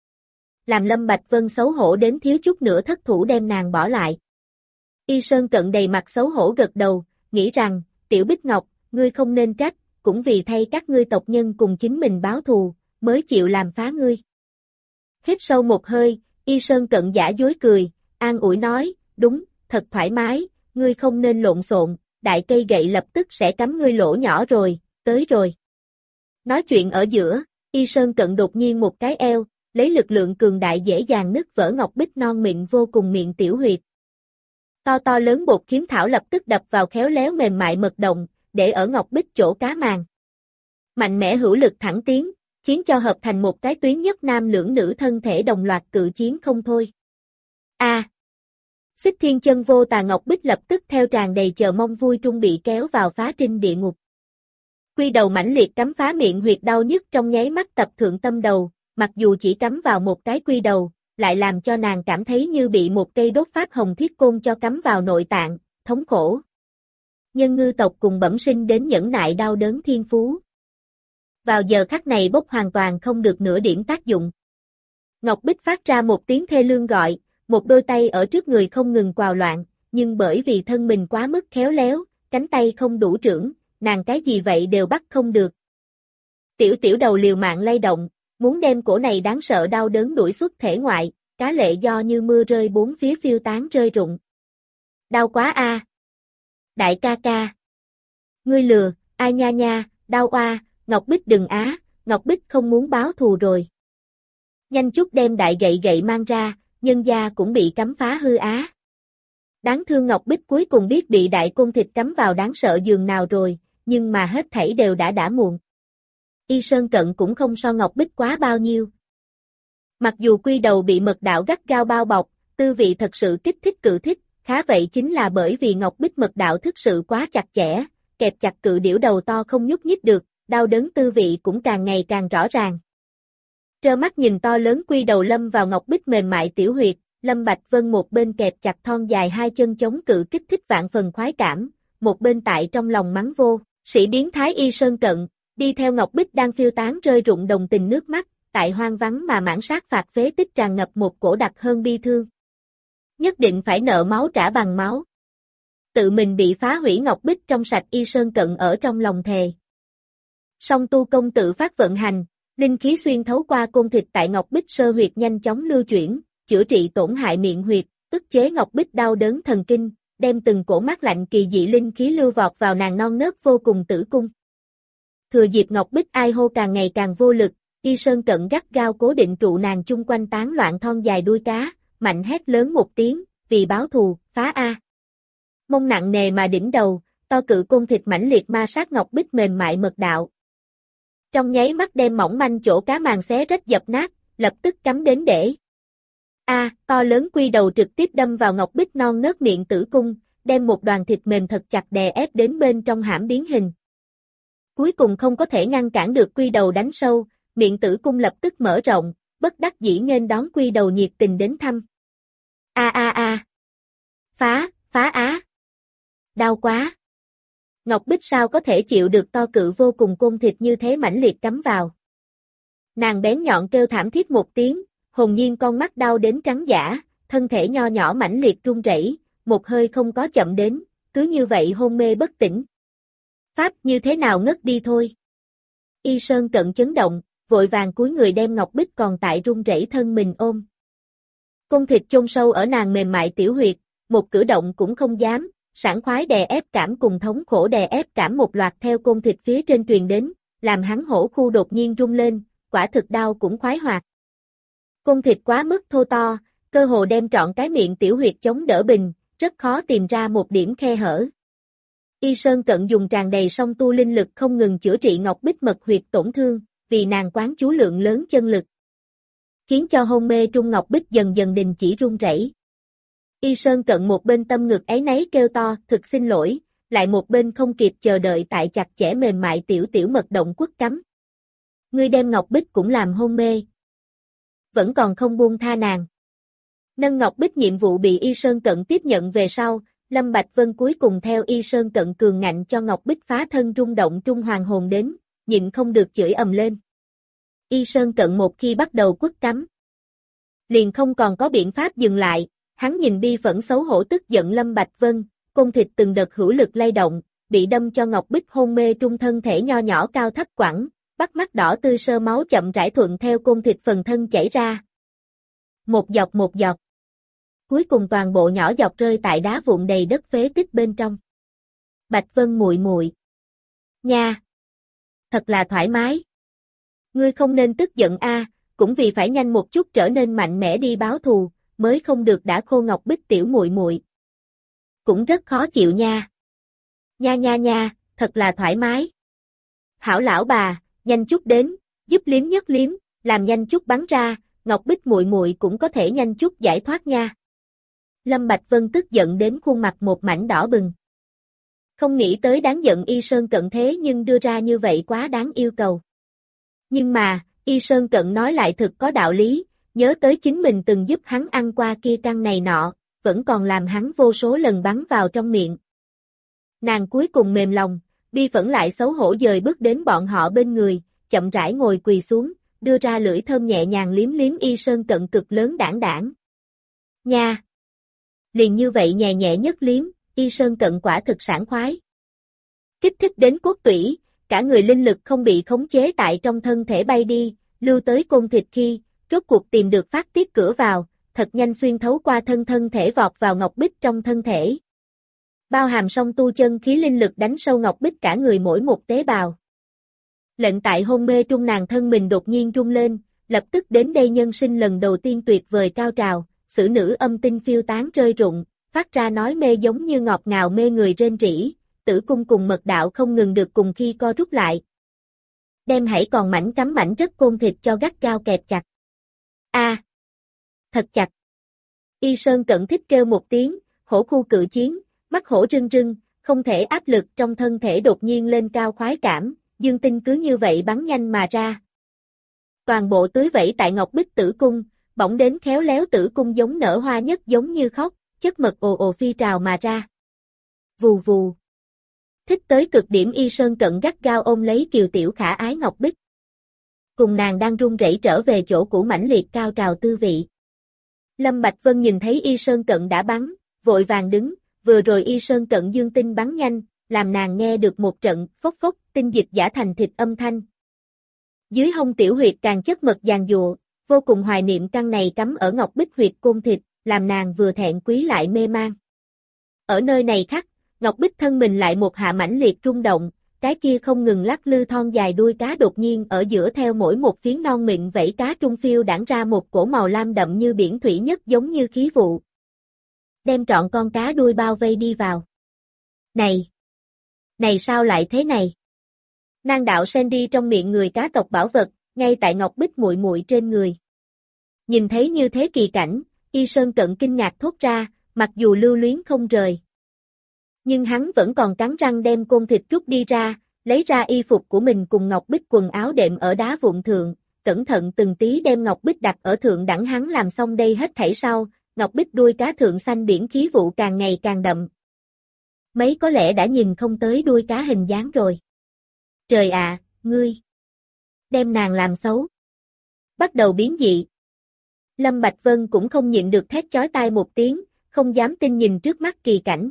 Làm Lâm Bạch Vân xấu hổ đến thiếu chút nữa thất thủ đem nàng bỏ lại. Y Sơn Cận đầy mặt xấu hổ gật đầu, nghĩ rằng, tiểu Bích Ngọc, ngươi không nên trách, cũng vì thay các ngươi tộc nhân cùng chính mình báo thù, mới chịu làm phá ngươi. Hít sâu một hơi, Y Sơn Cận giả dối cười, an ủi nói, đúng, thật thoải mái, ngươi không nên lộn xộn, đại cây gậy lập tức sẽ cắm ngươi lỗ nhỏ rồi, tới rồi. Nói chuyện ở giữa, Y Sơn Cận đột nhiên một cái eo, lấy lực lượng cường đại dễ dàng nứt vỡ Ngọc Bích non mịn vô cùng miệng tiểu huyệt. To to lớn bột kiếm thảo lập tức đập vào khéo léo mềm mại mật động, để ở Ngọc Bích chỗ cá màng. Mạnh mẽ hữu lực thẳng tiến, khiến cho hợp thành một cái tuyến nhất nam lưỡng nữ thân thể đồng loạt cự chiến không thôi. A! Xích Thiên Chân Vô Tà Ngọc Bích lập tức theo tràn đầy chờ mong vui trung bị kéo vào phá trinh địa ngục. Quy đầu mãnh liệt cắm phá miệng huyệt đau nhức trong nháy mắt tập thượng tâm đầu, mặc dù chỉ cắm vào một cái quy đầu, lại làm cho nàng cảm thấy như bị một cây đốt phát hồng thiết côn cho cắm vào nội tạng, thống khổ. Nhân ngư tộc cùng bẩm sinh đến nhẫn nại đau đớn thiên phú. Vào giờ khắc này bốc hoàn toàn không được nửa điểm tác dụng. Ngọc Bích phát ra một tiếng thê lương gọi, một đôi tay ở trước người không ngừng quào loạn, nhưng bởi vì thân mình quá mức khéo léo, cánh tay không đủ trưởng, nàng cái gì vậy đều bắt không được. Tiểu tiểu đầu liều mạng lay động, muốn đem cổ này đáng sợ đau đớn đuổi xuất thể ngoại, cá lệ do như mưa rơi bốn phía phiêu tán rơi rụng. Đau quá a! Đại ca ca! Ngươi lừa, ai nha nha, đau oa, Ngọc Bích đừng á, Ngọc Bích không muốn báo thù rồi. Nhanh chút đem đại gậy gậy mang ra, nhân gia cũng bị cắm phá hư á. Đáng thương Ngọc Bích cuối cùng biết bị đại côn thịt cắm vào đáng sợ giường nào rồi, nhưng mà hết thảy đều đã muộn. Y Sơn Cận cũng không so Ngọc Bích quá bao nhiêu. Mặc dù quy đầu bị mật đạo gắt gao bao bọc, tư vị thật sự kích thích cự thích, khá vậy chính là bởi vì Ngọc Bích mật đạo thực sự quá chặt chẽ, kẹp chặt cự điểu đầu to không nhúc nhích được, đau đớn tư vị cũng càng ngày càng rõ ràng. Trơ mắt nhìn to lớn quy đầu lâm vào Ngọc Bích mềm mại tiểu huyệt, Lâm Bạch Vân một bên kẹp chặt thon dài hai chân chống cự kích thích vạn phần khoái cảm, một bên tại trong lòng mắng vô, sĩ biến thái Y Sơn Cận, đi theo Ngọc Bích đang phiêu tán rơi rụng đồng tình nước mắt, tại hoang vắng mà mãn sát phạt phế tích tràn ngập một cổ đặc hơn bi thương. Nhất định phải nợ máu trả bằng máu. Tự mình bị phá hủy Ngọc Bích trong sạch Y Sơn Cận ở trong lòng thề. Song tu công tự phát vận hành, linh khí xuyên thấu qua côn thịt tại Ngọc Bích sơ huyệt nhanh chóng lưu chuyển, chữa trị tổn hại miệng huyệt, ức chế Ngọc Bích đau đớn thần kinh, đem từng cổ mát lạnh kỳ dị linh khí lưu vọt vào nàng non nớt vô cùng tử cung. Thừa dịp Ngọc Bích ai hô càng ngày càng vô lực, Y Sơn Cận gắt gao cố định trụ nàng chung quanh tán loạn thon dài đuôi cá, mạnh hét lớn một tiếng, vì báo thù, phá a. Mông nặng nề mà đỉnh đầu, to cự côn thịt mãnh liệt ma sát Ngọc Bích mềm mại mật đạo. Trong nháy mắt đem mỏng manh chỗ cá màng xé rách dập nát, lập tức cắm đến để. To lớn quy đầu trực tiếp đâm vào Ngọc Bích non nớt miệng tử cung, đem một đoàn thịt mềm thật chặt đè ép đến bên trong hãm biến hình. Cuối cùng không có thể ngăn cản được quy đầu đánh sâu, miệng tử cung lập tức mở rộng, bất đắc dĩ nghênh đón quy đầu nhiệt tình đến thăm. A a a. Phá á. Đau quá. Ngọc Bích sao có thể chịu được to cự vô cùng côn thịt như thế mãnh liệt cắm vào. Nàng bén nhọn kêu thảm thiết một tiếng, hồn nhiên con mắt đau đến trắng dã, thân thể nho nhỏ mãnh liệt run rẩy, một hơi không có chậm đến, cứ như vậy hôn mê bất tỉnh. Pháp như thế nào ngất đi thôi. Y Sơn Cận chấn động, vội vàng cúi người đem Ngọc Bích còn tại run rẩy thân mình ôm. Côn thịt chôn sâu ở nàng mềm mại tiểu huyệt, một cử động cũng không dám, sảng khoái đè ép cảm cùng thống khổ đè ép cảm một loạt theo côn thịt phía trên truyền đến, làm hắn hổ khu đột nhiên rung lên, quả thực đau cũng khoái hoạt. Côn thịt quá mức thô to, cơ hồ đem trọn cái miệng tiểu huyệt chống đỡ bình, rất khó tìm ra một điểm khe hở. Y Sơn Cận dùng tràn đầy song tu linh lực không ngừng chữa trị Ngọc Bích mật huyệt tổn thương, vì nàng quán chú lượng lớn chân lực, khiến cho hôn mê trung Ngọc Bích dần dần đình chỉ run rẩy. Y Sơn Cận một bên tâm ngực áy náy kêu to, thực xin lỗi, lại một bên không kịp chờ đợi tại chặt chẽ mềm mại tiểu tiểu mật động quất cắm. Ngươi đem Ngọc Bích cũng làm hôn mê. Vẫn còn không buông tha nàng. Nâng Ngọc Bích nhiệm vụ bị Y Sơn Cận tiếp nhận về sau, Lâm Bạch Vân cuối cùng theo Y Sơn Cận cường ngạnh cho Ngọc Bích phá thân rung động trung hoàng hồn đến, nhịn không được chửi ầm lên. Y Sơn Cận một khi bắt đầu quất cắm, liền không còn có biện pháp dừng lại, hắn nhìn bi phẫn xấu hổ tức giận Lâm Bạch Vân, côn thịt từng đợt hữu lực lay động, bị đâm cho Ngọc Bích hôn mê trung thân thể nho nhỏ cao thấp quẳng, bắt mắt đỏ tươi sơ máu chậm rãi thuận theo côn thịt phần thân chảy ra. Một giọt. Cuối cùng toàn bộ nhỏ giọt rơi tại đá vụn đầy đất phế tích bên trong. Bạch Vân muội muội, nha, thật là thoải mái. Ngươi không nên tức giận a, cũng vì phải nhanh một chút trở nên mạnh mẽ đi báo thù, mới không được đã khô Ngọc Bích tiểu muội muội. Cũng rất khó chịu nha. Nha, thật là thoải mái. Hảo lão bà, nhanh chút đến, giúp liếm nhất liếm, làm nhanh chút bắn ra, Ngọc Bích muội muội cũng có thể nhanh chút giải thoát nha. Lâm Bạch Vân tức giận đến khuôn mặt một mảnh đỏ bừng. Không nghĩ tới đáng giận Y Sơn Cận thế nhưng đưa ra như vậy quá đáng yêu cầu. Nhưng mà, Y Sơn Cận nói lại thực có đạo lý, nhớ tới chính mình từng giúp hắn ăn qua kia căn này nọ, vẫn còn làm hắn vô số lần bắn vào trong miệng. Nàng cuối cùng mềm lòng, bi phẫn lại xấu hổ dời bước đến bọn họ bên người, chậm rãi ngồi quỳ xuống, đưa ra lưỡi thơm nhẹ nhàng liếm liếm Y Sơn Cận cực lớn đảng. Nha! Liền như vậy nhẹ nhẹ nhất liếm, Y Sơn Cận quả thực sảng khoái. Kích thích đến cốt tủy, cả người linh lực không bị khống chế tại trong thân thể bay đi, lưu tới côn thịt khi, rốt cuộc tìm được phát tiết cửa vào, thật nhanh xuyên thấu qua thân thể vọt vào Ngọc Bích trong thân thể. Bao hàm song tu chân khí linh lực đánh sâu Ngọc Bích cả người mỗi một tế bào. Lệnh tại hôn mê trung nàng thân mình đột nhiên rung lên, lập tức đến đây nhân sinh lần đầu tiên tuyệt vời cao trào, sử nữ âm tinh phiêu tán rơi rụng, phát ra nói mê giống như ngọt ngào mê người rên rỉ, tử cung cùng mật đạo không ngừng được cùng khi co rút lại. Đem hãy còn mảnh cắm mảnh rất côn thịt cho gắt gao kẹp chặt. A, thật chặt. Y Sơn Cận thích kêu một tiếng, hổ khu cự chiến, mắt hổ rưng rưng, không thể áp lực trong thân thể đột nhiên lên cao khoái cảm, dương tinh cứ như vậy bắn nhanh mà ra. Toàn bộ tưới vẩy tại Ngọc Bích tử cung, bỗng đến khéo léo tử cung giống nở hoa nhất giống như khóc, chất mật ồ ồ phi trào mà ra. Vù vù. Thích tới cực điểm Y Sơn Cận gắt gao ôm lấy kiều tiểu khả ái Ngọc Bích. Cùng nàng đang run rẩy trở về chỗ cũ mãnh liệt cao trào tư vị. Lâm Bạch Vân nhìn thấy Y Sơn Cận đã bắn, vội vàng đứng, vừa rồi Y Sơn Cận dương tinh bắn nhanh, làm nàng nghe được một trận phốc phốc tinh dịch giả thành thịt âm thanh. Dưới hông tiểu huyệt càng chất mật giàn giụa, vô cùng hoài niệm căn này cắm ở Ngọc Bích huyệt côn thịt, làm nàng vừa thẹn quý lại mê man. Ở nơi này khắc, Ngọc Bích thân mình lại một hạ mãnh liệt rung động, cái kia không ngừng lắc lư thon dài đuôi cá đột nhiên ở giữa theo mỗi một phiến non mịn vẫy cá trung phiêu đãng ra một cổ màu lam đậm như biển thủy nhất giống như khí vụ. Đem trọn con cá đuôi bao vây đi vào. Này sao lại thế này? Nang đạo sen đi trong miệng người cá tộc bảo vật, ngay tại Ngọc Bích muội muội trên người. Nhìn thấy như thế kỳ cảnh, Y Sơn Cận kinh ngạc thốt ra, mặc dù lưu luyến không rời. Nhưng hắn vẫn còn cắn răng đem côn thịt rút đi ra, lấy ra y phục của mình cùng ngọc bích quần áo đệm ở đá vụn thượng, cẩn thận từng tí đem ngọc bích đặt ở thượng đẳng hắn làm xong đây hết thảy sau, ngọc bích đuôi cá thượng xanh biển khí vụ càng ngày càng đậm. Mấy có lẽ đã nhìn không tới đuôi cá hình dáng rồi. Trời ạ, ngươi! Đem nàng làm xấu. Bắt đầu biến dị. Lâm Bạch Vân cũng không nhịn được thét chói tai một tiếng, không dám tin nhìn trước mắt kỳ cảnh.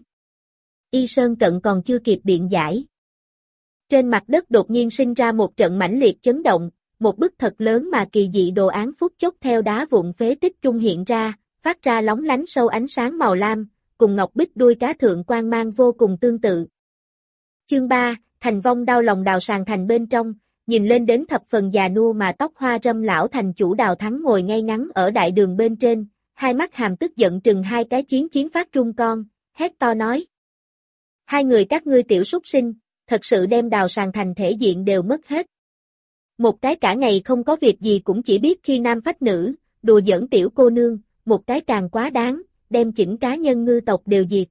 Y Sơn Cận còn chưa kịp biện giải. Trên mặt đất đột nhiên sinh ra một trận mãnh liệt chấn động, một bức thật lớn mà kỳ dị đồ án phút chốc theo đá vụn phế tích trung hiện ra, phát ra lóng lánh sâu ánh sáng màu lam, cùng ngọc bích đuôi cá thượng quang mang vô cùng tương tự. Chương 3, Thành Vong đau lòng Đào Sàng Thành bên trong, nhìn lên đến thập phần già nua mà tóc hoa râm lão thành chủ Đào Thắng ngồi ngay ngắn ở đại đường bên trên, hai mắt hàm tức giận trừng hai cái chiến phát trung con, hét to nói. Hai người các ngươi tiểu súc sinh, thật sự đem Đào Sàng Thành thể diện đều mất hết. Một cái cả ngày không có việc gì cũng chỉ biết khi nam phách nữ, đùa giỡn tiểu cô nương, một cái càng quá đáng, đem chỉnh cá nhân ngư tộc đều diệt.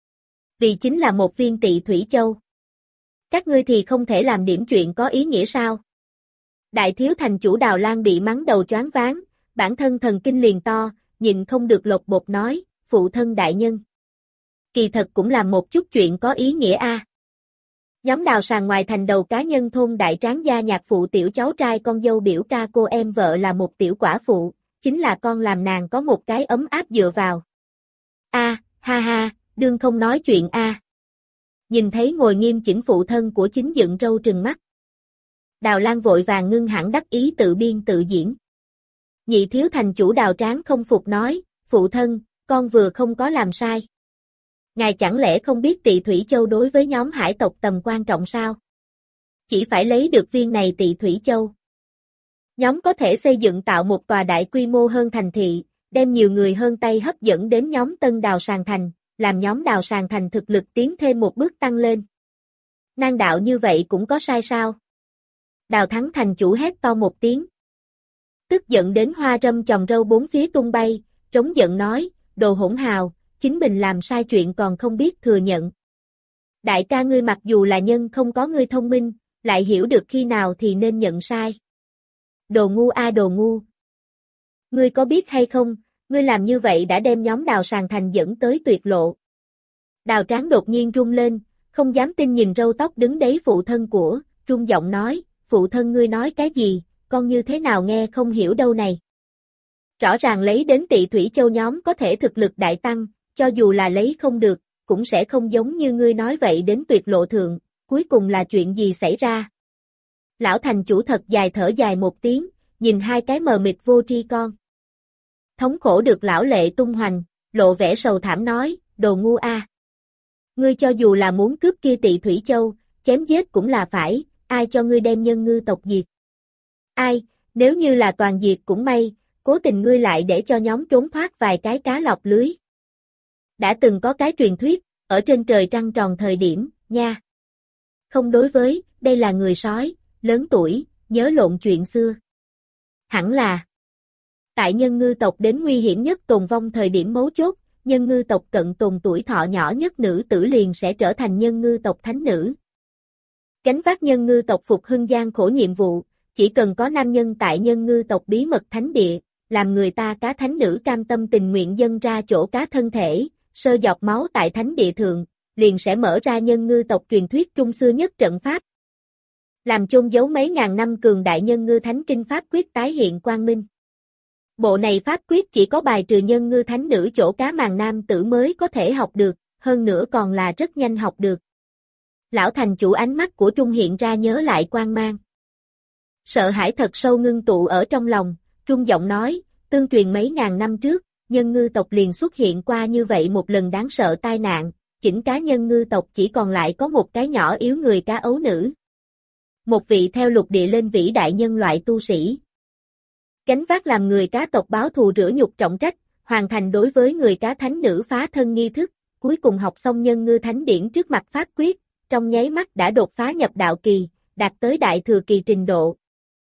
Vì chính là một viên Tị Thủy Châu. Các ngươi thì không thể làm điểm chuyện có ý nghĩa sao? Đại thiếu thành chủ Đào Lan bị mắng đầu choáng váng, bản thân thần kinh liền to, nhịn không được lột bột nói, phụ thân đại nhân. Kỳ thật cũng là một chút chuyện có ý nghĩa a. Nhóm Đào Sàng ngoài thành đầu cá nhân thôn đại tráng gia nhạc phụ tiểu cháu trai con dâu biểu ca cô em vợ là một tiểu quả phụ, chính là con làm nàng có một cái ấm áp dựa vào. A, ha ha, đương không nói chuyện a. Nhìn thấy ngồi nghiêm chỉnh phụ thân của chính dựng râu trừng mắt. Đào Lan vội vàng ngưng hẳn đắc ý tự biên tự diễn. Nhị thiếu thành chủ Đào Tráng không phục nói, phụ thân, con vừa không có làm sai. Ngài chẳng lẽ không biết Tị Thủy Châu đối với nhóm hải tộc tầm quan trọng sao? Chỉ phải lấy được viên này Tị Thủy Châu. Nhóm có thể xây dựng tạo một tòa đại quy mô hơn thành thị, đem nhiều người hơn tay hấp dẫn đến nhóm tân Đào Sàng Thành, làm nhóm Đào Sàng Thành thực lực tiến thêm một bước tăng lên. Nan đạo như vậy cũng có sai sao? Đào Thắng thành chủ hét to một tiếng. Tức giận đến hoa râm chòm râu bốn phía tung bay, trống giận nói, đồ hỗn hào, chính mình làm sai chuyện còn không biết thừa nhận. Đại ca ngươi mặc dù là nhân không có ngươi thông minh, lại hiểu được khi nào thì nên nhận sai. Đồ ngu a đồ ngu. Ngươi có biết hay không, ngươi làm như vậy đã đem nhóm Đào Sàng Thành dẫn tới tuyệt lộ. Đào Tráng đột nhiên run lên, không dám tin nhìn râu tóc đứng đấy phụ thân của, run giọng nói, phụ thân ngươi nói cái gì, con như thế nào nghe không hiểu đâu này. Rõ ràng lấy đến Tị Thủy Châu nhóm có thể thực lực đại tăng, cho dù là lấy không được, cũng sẽ không giống như ngươi nói vậy đến tuyệt lộ thượng, cuối cùng là chuyện gì xảy ra. Lão thành chủ thật dài thở dài một tiếng, nhìn hai cái mờ mịt vô tri con. Thống khổ được lão lệ tung hoành, lộ vẻ sầu thảm nói, đồ ngu a. Ngươi cho dù là muốn cướp kia Tị Thủy Châu, chém giết cũng là phải, ai cho ngươi đem nhân ngư tộc diệt. Ai, nếu như là toàn diệt cũng may, cố tình ngươi lại để cho nhóm trốn thoát vài cái cá lọt lưới. Đã từng có cái truyền thuyết, ở trên trời trăng tròn thời điểm, nha. Không đối với, đây là người sói, lớn tuổi, nhớ lộn chuyện xưa. Hẳn là tại nhân ngư tộc đến nguy hiểm nhất tồn vong thời điểm mấu chốt, nhân ngư tộc cận tồn tuổi thọ nhỏ nhất nữ tử liền sẽ trở thành nhân ngư tộc thánh nữ. Gánh vác nhân ngư tộc phục hưng gian khổ nhiệm vụ, chỉ cần có nam nhân tại nhân ngư tộc bí mật thánh địa, làm người ta cá thánh nữ cam tâm tình nguyện dâng ra chỗ cá thân thể, sơ dọc máu tại thánh địa thượng, liền sẽ mở ra nhân ngư tộc truyền thuyết trung xưa nhất trận pháp. Làm chôn giấu mấy ngàn năm cường đại nhân ngư thánh kinh pháp quyết tái hiện quang minh. Bộ này pháp quyết chỉ có bài trừ nhân ngư thánh nữ chỗ cá màng nam tử mới có thể học được, hơn nữa còn là rất nhanh học được. Lão thành chủ ánh mắt của Trung hiện ra nhớ lại quang mang. Sợ hãi thật sâu ngưng tụ ở trong lòng, Trung giọng nói, tương truyền mấy ngàn năm trước, nhân ngư tộc liền xuất hiện qua như vậy một lần đáng sợ tai nạn, chỉnh cá nhân ngư tộc chỉ còn lại có một cái nhỏ yếu người cá ấu nữ. Một vị theo lục địa lên vĩ đại nhân loại tu sĩ. Gánh vác làm người cá tộc báo thù rửa nhục trọng trách, hoàn thành đối với người cá thánh nữ phá thân nghi thức, cuối cùng học xong nhân ngư thánh điển trước mặt pháp quyết, trong nháy mắt đã đột phá nhập đạo kỳ, đạt tới đại thừa kỳ trình độ.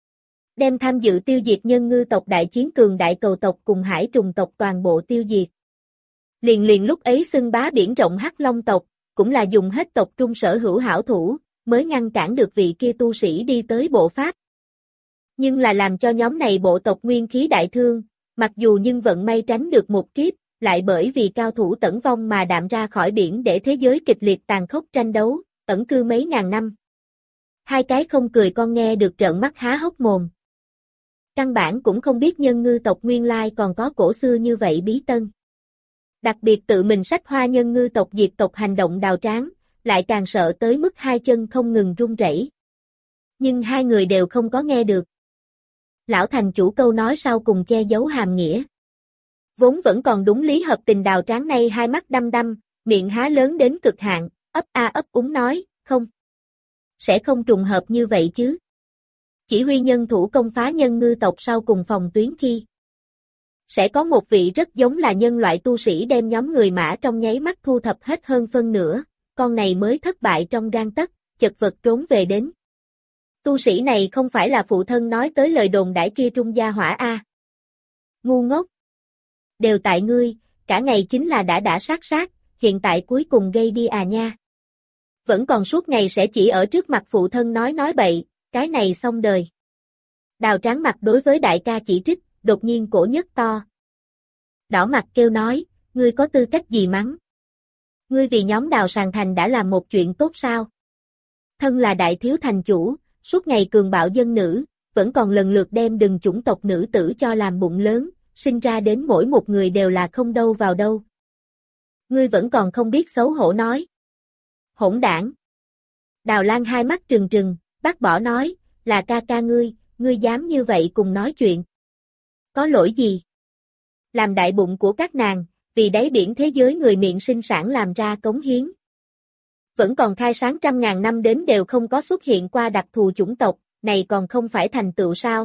Đem tham dự tiêu diệt nhân ngư tộc đại chiến cường đại cầu tộc cùng hải trùng tộc toàn bộ tiêu diệt. Liền lúc ấy xưng bá biển rộng Hắc Long tộc, cũng là dùng hết tộc trung sở hữu hảo thủ, mới ngăn cản được vị kia tu sĩ đi tới bộ pháp. Nhưng là làm cho nhóm này bộ tộc nguyên khí đại thương, mặc dù nhưng vận may tránh được một kiếp, lại bởi vì cao thủ tẩn vong mà đạm ra khỏi biển để thế giới kịch liệt tàn khốc tranh đấu, ẩn cư mấy ngàn năm. Hai cái không cười con nghe được trợn mắt há hốc mồm. Căn bản cũng không biết nhân ngư tộc nguyên lai còn có cổ xưa như vậy bí tân. Đặc biệt tự mình sách hoa nhân ngư tộc diệt tộc hành động đào tráng, lại càng sợ tới mức hai chân không ngừng run rẩy. Nhưng hai người đều không có nghe được. Lão thành chủ câu nói sau cùng che giấu hàm nghĩa. Vốn vẫn còn đúng lý hợp tình đào tráng nay hai mắt đăm đăm, miệng há lớn đến cực hạn, ấp a ấp úng nói, không. Sẽ không trùng hợp như vậy chứ. Chỉ huy nhân thủ công phá nhân ngư tộc sau cùng phòng tuyến khi. Sẽ có một vị rất giống là nhân loại tu sĩ đem nhóm người mã trong nháy mắt thu thập hết hơn phân nửa, con này mới thất bại trong gang tấc, chật vật trốn về đến. Tu sĩ này không phải là phụ thân nói tới lời đồn đãi kia trung gia hỏa a. Ngu ngốc. Đều tại ngươi, cả ngày chính là đã sát, hiện tại cuối cùng gây đi à nha. Vẫn còn suốt ngày sẽ chỉ ở trước mặt phụ thân nói bậy, cái này xong đời. Đào tráng mặt đối với đại ca chỉ trích, đột nhiên cổ nhấc to. Đỏ mặt kêu nói, ngươi có tư cách gì mắng? Ngươi vì nhóm Đào Sàng Thành đã làm một chuyện tốt sao? Thân là đại thiếu thành chủ, suốt ngày cường bạo dân nữ, vẫn còn lần lượt đem đừng chủng tộc nữ tử cho làm bụng lớn, sinh ra đến mỗi một người đều là không đâu vào đâu. Ngươi vẫn còn không biết xấu hổ nói. Hỗn đảng. Đào Lan hai mắt trừng trừng, bác bỏ nói, là ca ca ngươi dám như vậy cùng nói chuyện. Có lỗi gì? Làm đại bụng của các nàng, vì đáy biển thế giới người miệng sinh sản làm ra cống hiến. Vẫn còn khai sáng trăm ngàn năm đến đều không có xuất hiện qua đặc thù chủng tộc, này còn không phải thành tựu sao?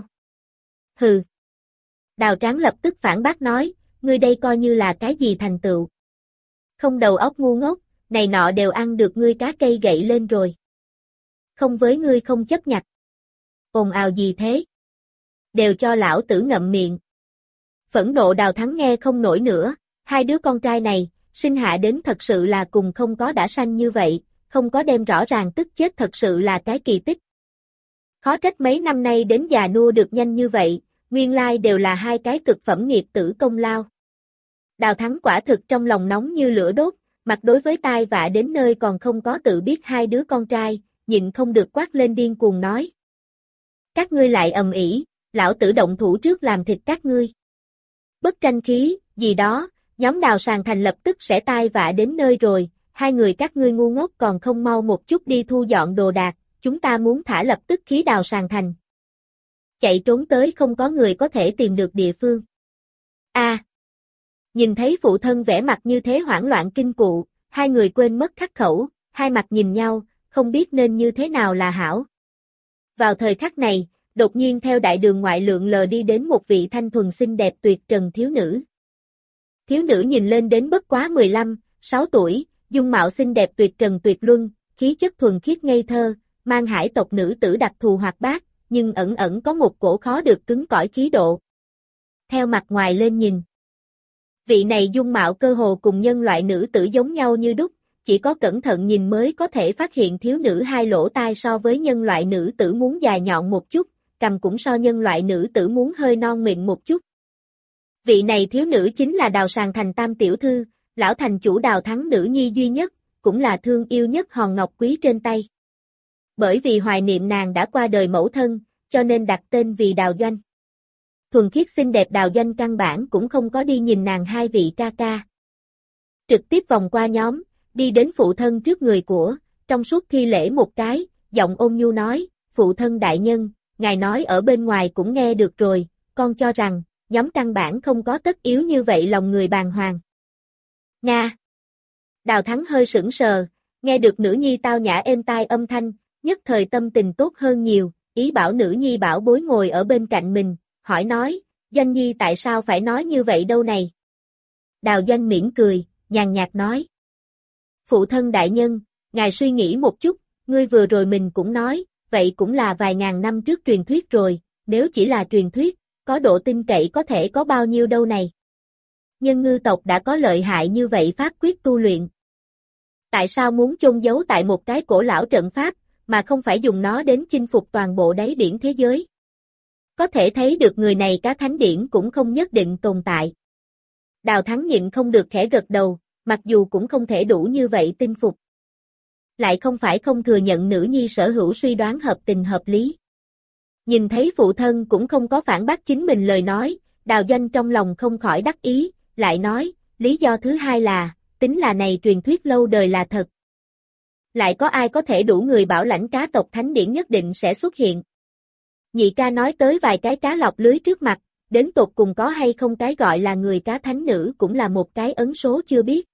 Hừ. Đào Tráng lập tức phản bác nói, ngươi đây coi như là cái gì thành tựu? Không đầu óc ngu ngốc, này nọ đều ăn được ngươi cá cây gậy lên rồi. Không với ngươi không chấp nhặt. Ồn ào gì thế? Đều cho lão tử ngậm miệng. Phẫn nộ Đào Thắng nghe không nổi nữa, hai đứa con trai này, sinh hạ đến thật sự là cùng không có đã sanh như vậy, không có đem rõ ràng tức chết thật sự là cái kỳ tích. Khó trách mấy năm nay đến già nua được nhanh như vậy, nguyên lai đều là hai cái cực phẩm nghiệt tử công lao. Đào Thắng quả thực trong lòng nóng như lửa đốt, mặt đối với tai vạ đến nơi còn không có tự biết hai đứa con trai, nhịn không được quát lên điên cuồng nói. Các ngươi lại ầm ĩ, lão tử động thủ trước làm thịt các ngươi. Bất tranh khí, gì đó, nhóm Đào Sàng Thành lập tức sẽ tai vạ đến nơi rồi, hai người các ngươi ngu ngốc còn không mau một chút đi thu dọn đồ đạc, chúng ta muốn thả lập tức khí Đào Sàng Thành. Chạy trốn tới không có người có thể tìm được địa phương. Nhìn thấy phụ thân vẻ mặt như thế hoảng loạn kinh cụ, hai người quên mất khắc khẩu, hai mặt nhìn nhau, không biết nên như thế nào là hảo. Vào thời khắc này, đột nhiên theo đại đường ngoại lượng lờ đi đến một vị thanh thuần xinh đẹp tuyệt trần thiếu nữ. Thiếu nữ nhìn lên đến bất quá 15, 6 tuổi, dung mạo xinh đẹp tuyệt trần tuyệt luân, khí chất thuần khiết ngây thơ, mang hải tộc nữ tử đặc thù hoạt bát, nhưng ẩn ẩn có một cổ khó được cứng cỏi khí độ. Theo mặt ngoài lên nhìn, vị này dung mạo cơ hồ cùng nhân loại nữ tử giống nhau như đúc, chỉ có cẩn thận nhìn mới có thể phát hiện thiếu nữ hai lỗ tai so với nhân loại nữ tử muốn dài nhọn một chút, cằm cũng so nhân loại nữ tử muốn hơi non mịn một chút. Vị này thiếu nữ chính là Đào Sàng Thành tam tiểu thư, lão thành chủ Đào Thắng nữ nhi duy nhất, cũng là thương yêu nhất hòn ngọc quý trên tay. Bởi vì hoài niệm nàng đã qua đời mẫu thân, cho nên đặt tên vì Đào Doanh. Thuần khiết xinh đẹp Đào Doanh căn bản cũng không có đi nhìn nàng hai vị ca ca. Trực tiếp vòng qua nhóm, đi đến phụ thân trước người của, trong suốt thi lễ một cái, giọng ôn nhu nói, phụ thân đại nhân, ngài nói ở bên ngoài cũng nghe được rồi, con cho rằng, nhóm căn bản không có tất yếu như vậy lòng người bàng hoàng. Nga. Đào Thắng hơi sững sờ, nghe được nữ nhi tao nhã êm tai âm thanh, nhất thời tâm tình tốt hơn nhiều, ý bảo nữ nhi bảo bối ngồi ở bên cạnh mình, hỏi nói, Doanh nhi tại sao phải nói như vậy đâu này? Đào Doanh mỉm cười, nhàn nhạt nói. Phụ thân đại nhân, ngài suy nghĩ một chút, ngươi vừa rồi mình cũng nói, vậy cũng là vài ngàn năm trước truyền thuyết rồi, nếu chỉ là truyền thuyết, có độ tin cậy có thể có bao nhiêu đâu này? Nhân ngư tộc đã có lợi hại như vậy pháp quyết tu luyện. Tại sao muốn chôn giấu tại một cái cổ lão trận pháp, mà không phải dùng nó đến chinh phục toàn bộ đáy biển thế giới. Có thể thấy được người này cá thánh điển cũng không nhất định tồn tại. Đào Thắng nhịn không được khẽ gật đầu, mặc dù cũng không thể đủ như vậy tinh phục. Lại không phải không thừa nhận nữ nhi sở hữu suy đoán hợp tình hợp lý. Nhìn thấy phụ thân cũng không có phản bác chính mình lời nói, Đào Doanh trong lòng không khỏi đắc ý, lại nói, lý do thứ hai là, tính là này truyền thuyết lâu đời là thật. Lại có ai có thể đủ người bảo lãnh cá tộc thánh điển nhất định sẽ xuất hiện. Nhị ca nói tới vài cái cá lọc lưới trước mặt, đến tột cùng có hay không cái gọi là người cá thánh nữ cũng là một cái ấn số chưa biết.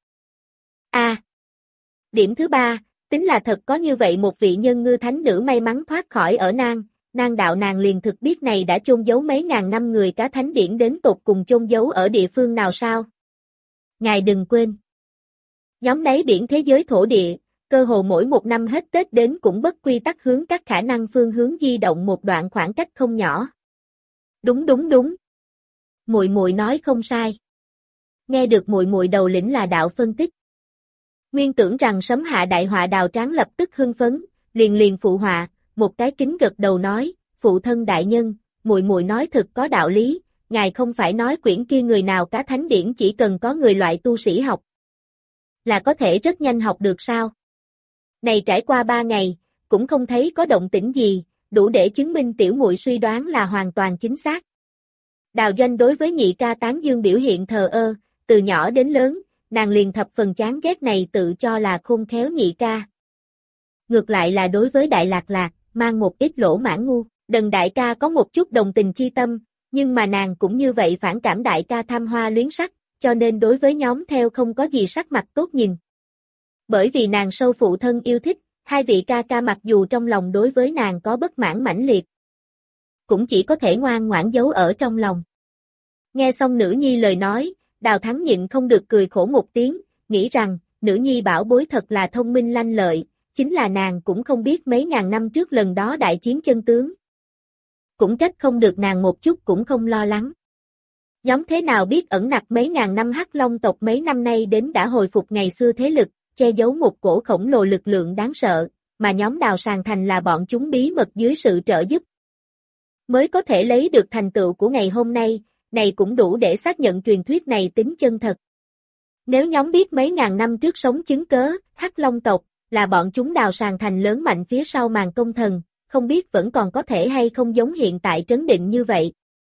Điểm thứ ba, tính là thật có như vậy một vị nhân ngư thánh nữ may mắn thoát khỏi ở Nang đạo nàng liền thực biết này đã chôn giấu mấy ngàn năm người cá thánh điển đến tột cùng chôn giấu ở địa phương nào sao? Ngài đừng quên. Nhóm đáy biển thế giới thổ địa, cơ hồ mỗi một năm hết Tết đến cũng bất quy tắc hướng các khả năng phương hướng di động một đoạn khoảng cách không nhỏ. Đúng. Muội muội nói không sai. Nghe được muội muội đầu lĩnh là đạo phân tích. Nguyên tưởng rằng sấm hạ đại họa Đào Tráng lập tức hưng phấn, liền phụ họa, một cái kính gật đầu nói, phụ thân đại nhân, muội muội nói thực có đạo lý, ngài không phải nói quyển kia người nào cá thánh điển chỉ cần có người loại tu sĩ học là có thể rất nhanh học được sao? Này trải qua 3 ngày, cũng không thấy có động tĩnh gì, đủ để chứng minh tiểu muội suy đoán là hoàn toàn chính xác. Đào Doanh đối với nhị ca tán dương biểu hiện thờ ơ, từ nhỏ đến lớn, nàng liền thập phần chán ghét này tự cho là khôn khéo nhị ca. Ngược lại là đối với Đại Lạc Lạc, mang một ít lỗ mãn ngu, Đần đại ca có một chút đồng tình chi tâm, nhưng mà nàng cũng như vậy phản cảm đại ca tham hoa luyến sắc, cho nên đối với nhóm theo không có gì sắc mặt tốt nhìn. Bởi vì nàng sâu phụ thân yêu thích, hai vị ca ca mặc dù trong lòng đối với nàng có bất mãn mãnh liệt, cũng chỉ có thể ngoan ngoãn giấu ở trong lòng. Nghe xong nữ nhi lời nói, Đào Thắng nhịn không được cười khổ một tiếng, nghĩ rằng, nữ nhi bảo bối thật là thông minh lanh lợi, chính là nàng cũng không biết mấy ngàn năm trước lần đó đại chiến chân tướng. Cũng trách không được nàng một chút cũng không lo lắng. Nhóm thế nào biết ẩn nặc mấy ngàn năm Hắc Long tộc mấy năm nay đến đã hồi phục ngày xưa thế lực, che giấu một cổ khổng lồ lực lượng đáng sợ, mà nhóm Đào Sàng Thành là bọn chúng bí mật dưới sự trợ giúp. Mới có thể lấy được thành tựu của ngày hôm nay, này cũng đủ để xác nhận truyền thuyết này tính chân thật. Nếu nhóm biết mấy ngàn năm trước sống chứng cớ, Hắc Long tộc, là bọn chúng Đào Sàng Thành lớn mạnh phía sau màn công thần, không biết vẫn còn có thể hay không giống hiện tại trấn định như vậy.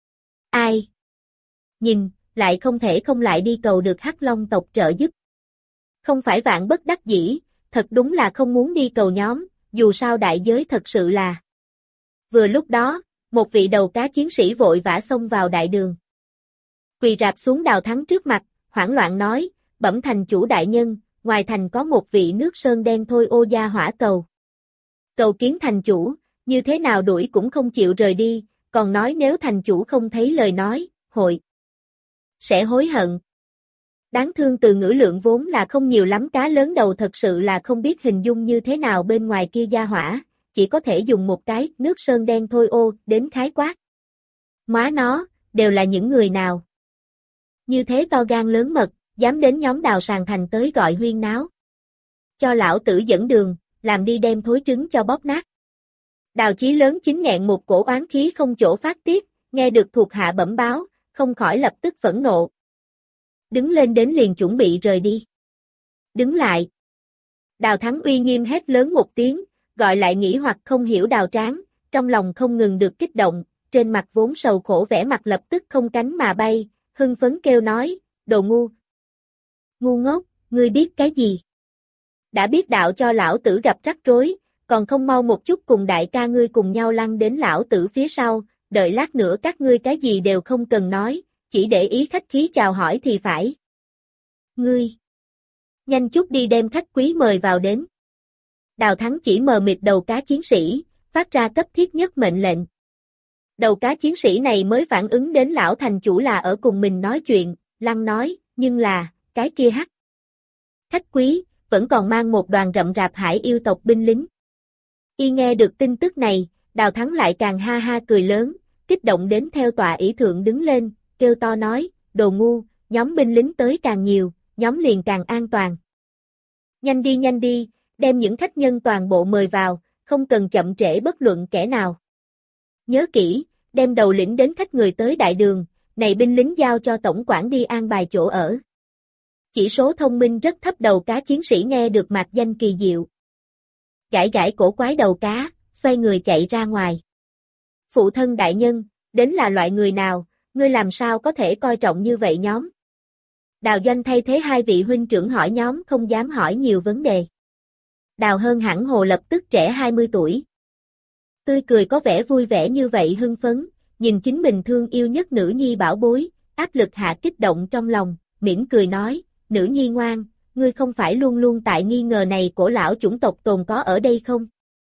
Ai? Nhìn, lại không thể không lại đi cầu được Hắc Long tộc trợ giúp. Không phải vạn bất đắc dĩ, thật đúng là không muốn đi cầu nhóm, dù sao đại giới thật sự là. Vừa lúc đó, một vị đầu cá chiến sĩ vội vã xông vào đại đường. Quỳ rạp xuống Đào Thắng trước mặt, hoảng loạn nói, bẩm thành chủ đại nhân, ngoài thành có một vị nước sơn đen thôi ô gia hỏa cầu. Cầu kiến thành chủ, như thế nào đuổi cũng không chịu rời đi, còn nói nếu thành chủ không thấy lời nói, hội sẽ hối hận. Đáng thương từ ngữ lượng vốn là không nhiều lắm cá lớn đầu thật sự là không biết hình dung như thế nào bên ngoài kia gia hỏa, chỉ có thể dùng một cái nước sơn đen thôi ô đến khái quát. Má nó, đều là những người nào? Như thế to gan lớn mật, dám đến nhóm Đào Sàng Thành tới gọi huyên náo. Cho lão tử dẫn đường, làm đi đem thối trứng cho bóp nát. Đào Chí lớn chính nghẹn một cổ oán khí không chỗ phát tiết, nghe được thuộc hạ bẩm báo, không khỏi lập tức phẫn nộ. Đứng lên đến liền chuẩn bị rời đi. Đứng lại. Đào Thắng uy nghiêm hét lớn một tiếng, gọi lại nghĩ hoặc không hiểu Đào Tráng, trong lòng không ngừng được kích động, trên mặt vốn sầu khổ vẻ mặt lập tức không cánh mà bay, hưng phấn kêu nói, đồ ngu. Ngu ngốc, ngươi biết cái gì? Đã biết đạo cho lão tử gặp rắc rối, còn không mau một chút cùng đại ca ngươi cùng nhau lăn đến lão tử phía sau, đợi lát nữa các ngươi cái gì đều không cần nói, chỉ để ý khách khí chào hỏi thì phải. Ngươi, nhanh chút đi đem khách quý mời vào đến. Đào Thắng chỉ mờ mịt đầu cá chiến sĩ, phát ra cấp thiết nhất mệnh lệnh. Đầu cá chiến sĩ này mới phản ứng đến lão thành chủ là ở cùng mình nói chuyện, lăng nói, nhưng là, cái kia hắc. Khách quý, vẫn còn mang một đoàn rậm rạp hải yêu tộc binh lính. Y nghe được tin tức này, Đào Thắng lại càng ha ha cười lớn, kích động đến theo tọa ỷ thượng đứng lên, kêu to nói, đồ ngu, nhóm binh lính tới càng nhiều, nhóm liền càng an toàn. Nhanh đi, đem những khách nhân toàn bộ mời vào, không cần chậm trễ bất luận kẻ nào. Nhớ kỹ, đem đầu lĩnh đến khách người tới đại đường, này binh lính giao cho tổng quản đi an bài chỗ ở. Chỉ số thông minh rất thấp đầu cá chiến sĩ nghe được mạc danh kỳ diệu. Gãi gãi cổ quái đầu cá, xoay người chạy ra ngoài. Phụ thân đại nhân, đến là loại người nào, ngươi làm sao có thể coi trọng như vậy nhóm? Đào Doanh thay thế hai vị huynh trưởng hỏi nhóm không dám hỏi nhiều vấn đề. Đào Hơn hẳn hồ lập tức trẻ 20 tuổi. Tươi cười có vẻ vui vẻ như vậy hưng phấn, nhìn chính mình thương yêu nhất nữ nhi bảo bối, áp lực hạ kích động trong lòng, mỉm cười nói, nữ nhi ngoan, ngươi không phải luôn luôn tại nghi ngờ này của lão chủng tộc tồn có ở đây không?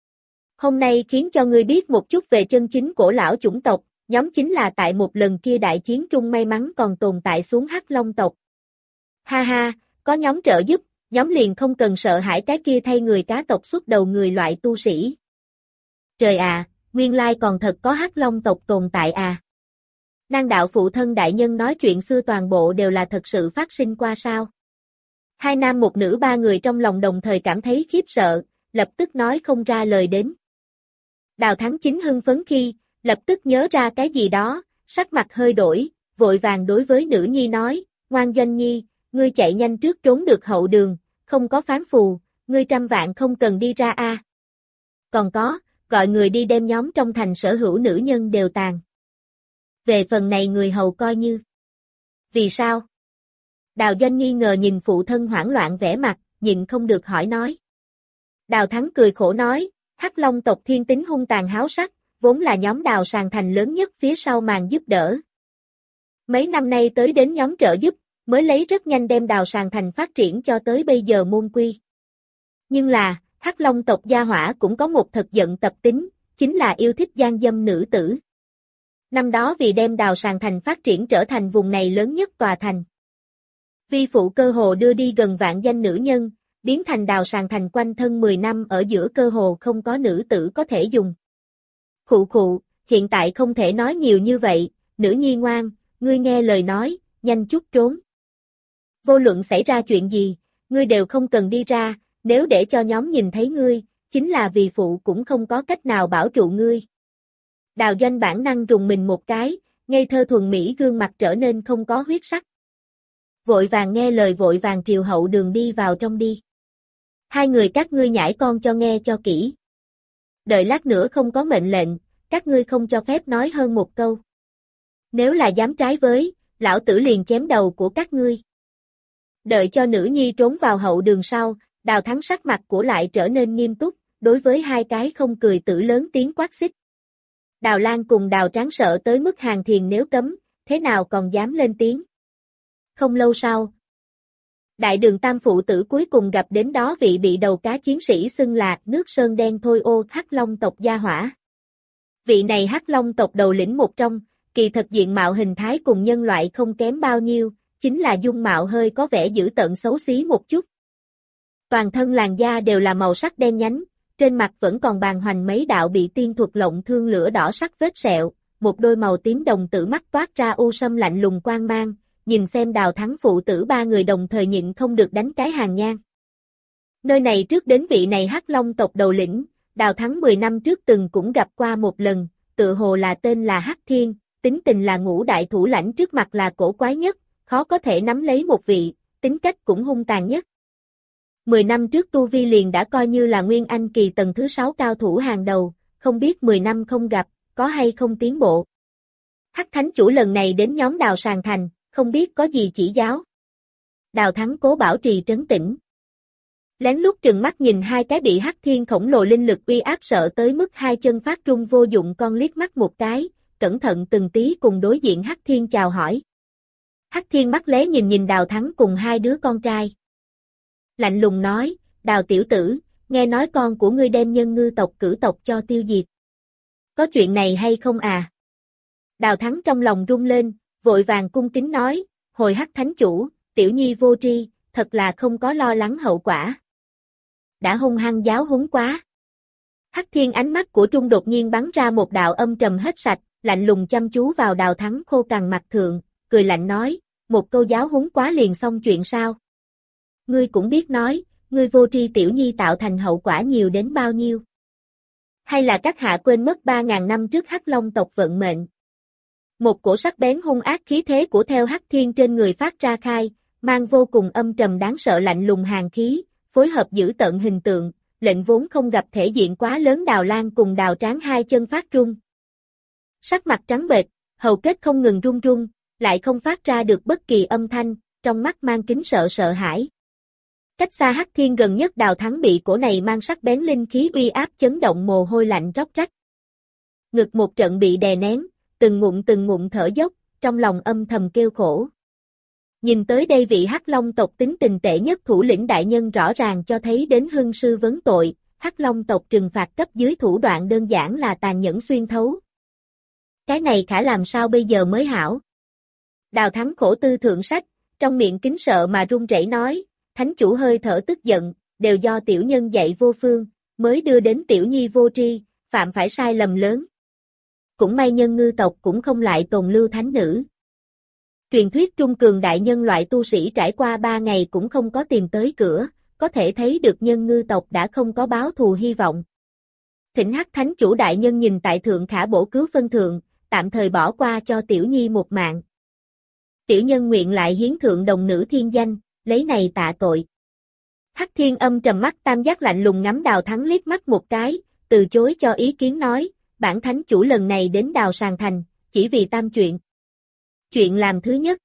Hôm nay khiến cho ngươi biết một chút về chân chính của lão chủng tộc, nhóm chính là tại một lần kia đại chiến trung may mắn còn tồn tại xuống Hắc Long tộc. Ha ha, có nhóm trợ giúp, nhóm liền không cần sợ hãi cái kia thay người cá tộc xuất đầu người loại tu sĩ. Trời à, nguyên lai còn thật có Hắc Long tộc tồn tại à. Năng đạo phụ thân đại nhân nói chuyện xưa toàn bộ đều là thật sự phát sinh qua sao. Hai nam một nữ ba người trong lòng đồng thời cảm thấy khiếp sợ, lập tức nói không ra lời đến. Đào Thắng Chính hưng phấn khi, lập tức nhớ ra cái gì đó, sắc mặt hơi đổi, vội vàng đối với nữ nhi nói, ngoan Doanh nhi, ngươi chạy nhanh trước trốn được hậu đường, không có phán phù, ngươi trăm vạn không cần đi ra a. Còn có, gọi người đi đem nhóm trong thành sở hữu nữ nhân đều tàn. Về phần này người hầu coi như. Vì sao? Đào Doanh nghi ngờ nhìn phụ thân hoảng loạn vẻ mặt, nhịn không được hỏi nói. Đào Thắng cười khổ nói, Hắc Long tộc thiên tính hung tàn háo sắc, vốn là nhóm Đào Sàng Thành lớn nhất phía sau màn giúp đỡ. Mấy năm nay tới đến nhóm trợ giúp, mới lấy rất nhanh đem Đào Sàng Thành phát triển cho tới bây giờ môn quy. Nhưng là, Hắc Long tộc gia hỏa cũng có một thật giận tập tính, chính là yêu thích gian dâm nữ tử. Năm đó vì đem Đào Sàng Thành phát triển trở thành vùng này lớn nhất tòa thành. Vi phụ cơ hồ đưa đi gần vạn danh nữ nhân, biến thành Đào Sàng Thành quanh thân 10 năm ở giữa cơ hồ không có nữ tử có thể dùng. Khụ khụ, hiện tại không thể nói nhiều như vậy, nữ nhi ngoan, ngươi nghe lời nói, nhanh chút trốn. Vô luận xảy ra chuyện gì, ngươi đều không cần đi ra, nếu để cho nhóm nhìn thấy ngươi, chính là vì phụ cũng không có cách nào bảo trụ ngươi. Đào Doanh bản năng rùng mình một cái, ngây thơ thuần mỹ gương mặt trở nên không có huyết sắc. Vội vàng nghe lời vội vàng triều hậu đường đi vào trong đi. Hai người các ngươi nhãi con cho nghe cho kỹ. Đợi lát nữa không có mệnh lệnh, các ngươi không cho phép nói hơn một câu. Nếu là dám trái với, lão tử liền chém đầu của các ngươi. Đợi cho nữ nhi trốn vào hậu đường sau, Đào Thắng sắc mặt của lại trở nên nghiêm túc, đối với hai cái không cười tử lớn tiếng quát xích. Đào Lan cùng Đào Tráng sợ tới mức hàng thiền nếu cấm, thế nào còn dám lên tiếng. Không lâu sau, đại đường tam phụ tử cuối cùng gặp đến đó vị bị đầu cá chiến sĩ xưng là nước sơn đen thôi ô Hắc Long tộc gia hỏa. Vị này Hắc Long tộc đầu lĩnh một trong, kỳ thật diện mạo hình thái cùng nhân loại không kém bao nhiêu, chính là dung mạo hơi có vẻ dữ tợn xấu xí một chút. Toàn thân làn da đều là màu sắc đen nhánh, trên mặt vẫn còn bàng hoành mấy đạo bị tiên thuật lộng thương lửa đỏ sắc vết sẹo, một đôi màu tím đồng tử mắt toát ra u sâm lạnh lùng quang mang, nhìn xem Đào Thắng phụ tử ba người đồng thời nhịn không được đánh cái hàng nhang. Nơi này trước đến vị này Hắc Long tộc đầu lĩnh, Đào Thắng 10 năm trước từng cũng gặp qua một lần, tự hồ là tên là Hắc Thiên, tính tình là ngũ đại thủ lãnh trước mặt là cổ quái nhất, khó có thể nắm lấy một vị, tính cách cũng hung tàn nhất. 10 năm trước Tu Vi liền đã coi như là Nguyên Anh kỳ tầng thứ 6 cao thủ hàng đầu, không biết 10 năm không gặp, có hay không tiến bộ. Hắc Thánh chủ lần này đến nhóm Đào Sàng Thành, không biết có gì chỉ giáo. Đào Thắng cố bảo trì trấn tĩnh. Lén lút trừng mắt nhìn hai cái bị Hắc Thiên khổng lồ linh lực uy áp sợ tới mức hai chân phát run vô dụng con liếc mắt một cái, cẩn thận từng tí cùng đối diện Hắc Thiên chào hỏi. Hắc Thiên mắt lé nhìn nhìn Đào Thắng cùng hai đứa con trai. Lạnh lùng nói, Đào tiểu tử, nghe nói con của ngươi đem nhân ngư tộc cử tộc cho tiêu diệt. Có chuyện này hay không à? Đào Thắng trong lòng rung lên, vội vàng cung kính nói, hồi Hắc Thánh chủ, tiểu nhi vô tri, thật là không có lo lắng hậu quả. Đã hung hăng giáo huấn quá. Hắc Thiên ánh mắt của Trung đột nhiên bắn ra một đạo âm trầm hết sạch, lạnh lùng chăm chú vào Đào Thắng khô cằn mặt thượng, cười lạnh nói, một câu giáo huấn quá liền xong chuyện sao? Ngươi cũng biết nói, ngươi vô tri tiểu nhi tạo thành hậu quả nhiều đến bao nhiêu. Hay là các hạ quên mất 3.000 năm trước Hắc Long tộc vận mệnh? Một cổ sắc bén hung ác khí thế của theo Hắc Thiên trên người phát ra khai, mang vô cùng âm trầm đáng sợ lạnh lùng hàn khí, phối hợp giữ tợn hình tượng, lệnh vốn không gặp thể diện quá lớn Đào Lan cùng Đào Tráng hai chân phát run. Sắc mặt trắng bệch, hầu kết không ngừng run run, lại không phát ra được bất kỳ âm thanh, trong mắt mang kính sợ hãi. Cách xa Hắc Thiên gần nhất Đào Thắng bị cổ này mang sắc bén linh khí uy áp chấn động mồ hôi lạnh róc rách. Ngực một trận bị đè nén, từng ngụm thở dốc, trong lòng âm thầm kêu khổ. Nhìn tới đây vị Hắc Long tộc tính tình tệ nhất thủ lĩnh đại nhân rõ ràng cho thấy đến hưng sư vấn tội, Hắc Long tộc trừng phạt cấp dưới thủ đoạn đơn giản là tàn nhẫn xuyên thấu. Cái này khả làm sao bây giờ mới hảo? Đào Thắng khổ tư thượng sách, trong miệng kính sợ mà run rẩy nói, thánh chủ hơi thở tức giận, đều do tiểu nhân dạy vô phương, mới đưa đến tiểu nhi vô tri, phạm phải sai lầm lớn. Cũng may Nhân Ngư tộc cũng không lại tồn lưu thánh nữ. Truyền thuyết trung cường đại nhân loại tu sĩ trải qua 3 ngày cũng không có tìm tới cửa, có thể thấy được Nhân Ngư tộc đã không có báo thù hy vọng. Thỉnh Hắc thánh chủ đại nhân nhìn tại thượng khả bổ cứu phân thượng, tạm thời bỏ qua cho tiểu nhi một mạng. Tiểu nhân nguyện lại hiến thượng đồng nữ thiên danh, lấy này tạ tội. Hắc Thiên âm trầm mắt tam giác lạnh lùng ngắm Đào Thắng liếc mắt một cái, từ chối cho ý kiến nói, bản thánh chủ lần này đến Đào Sàng Thành, chỉ vì tam chuyện. Chuyện làm thứ nhất.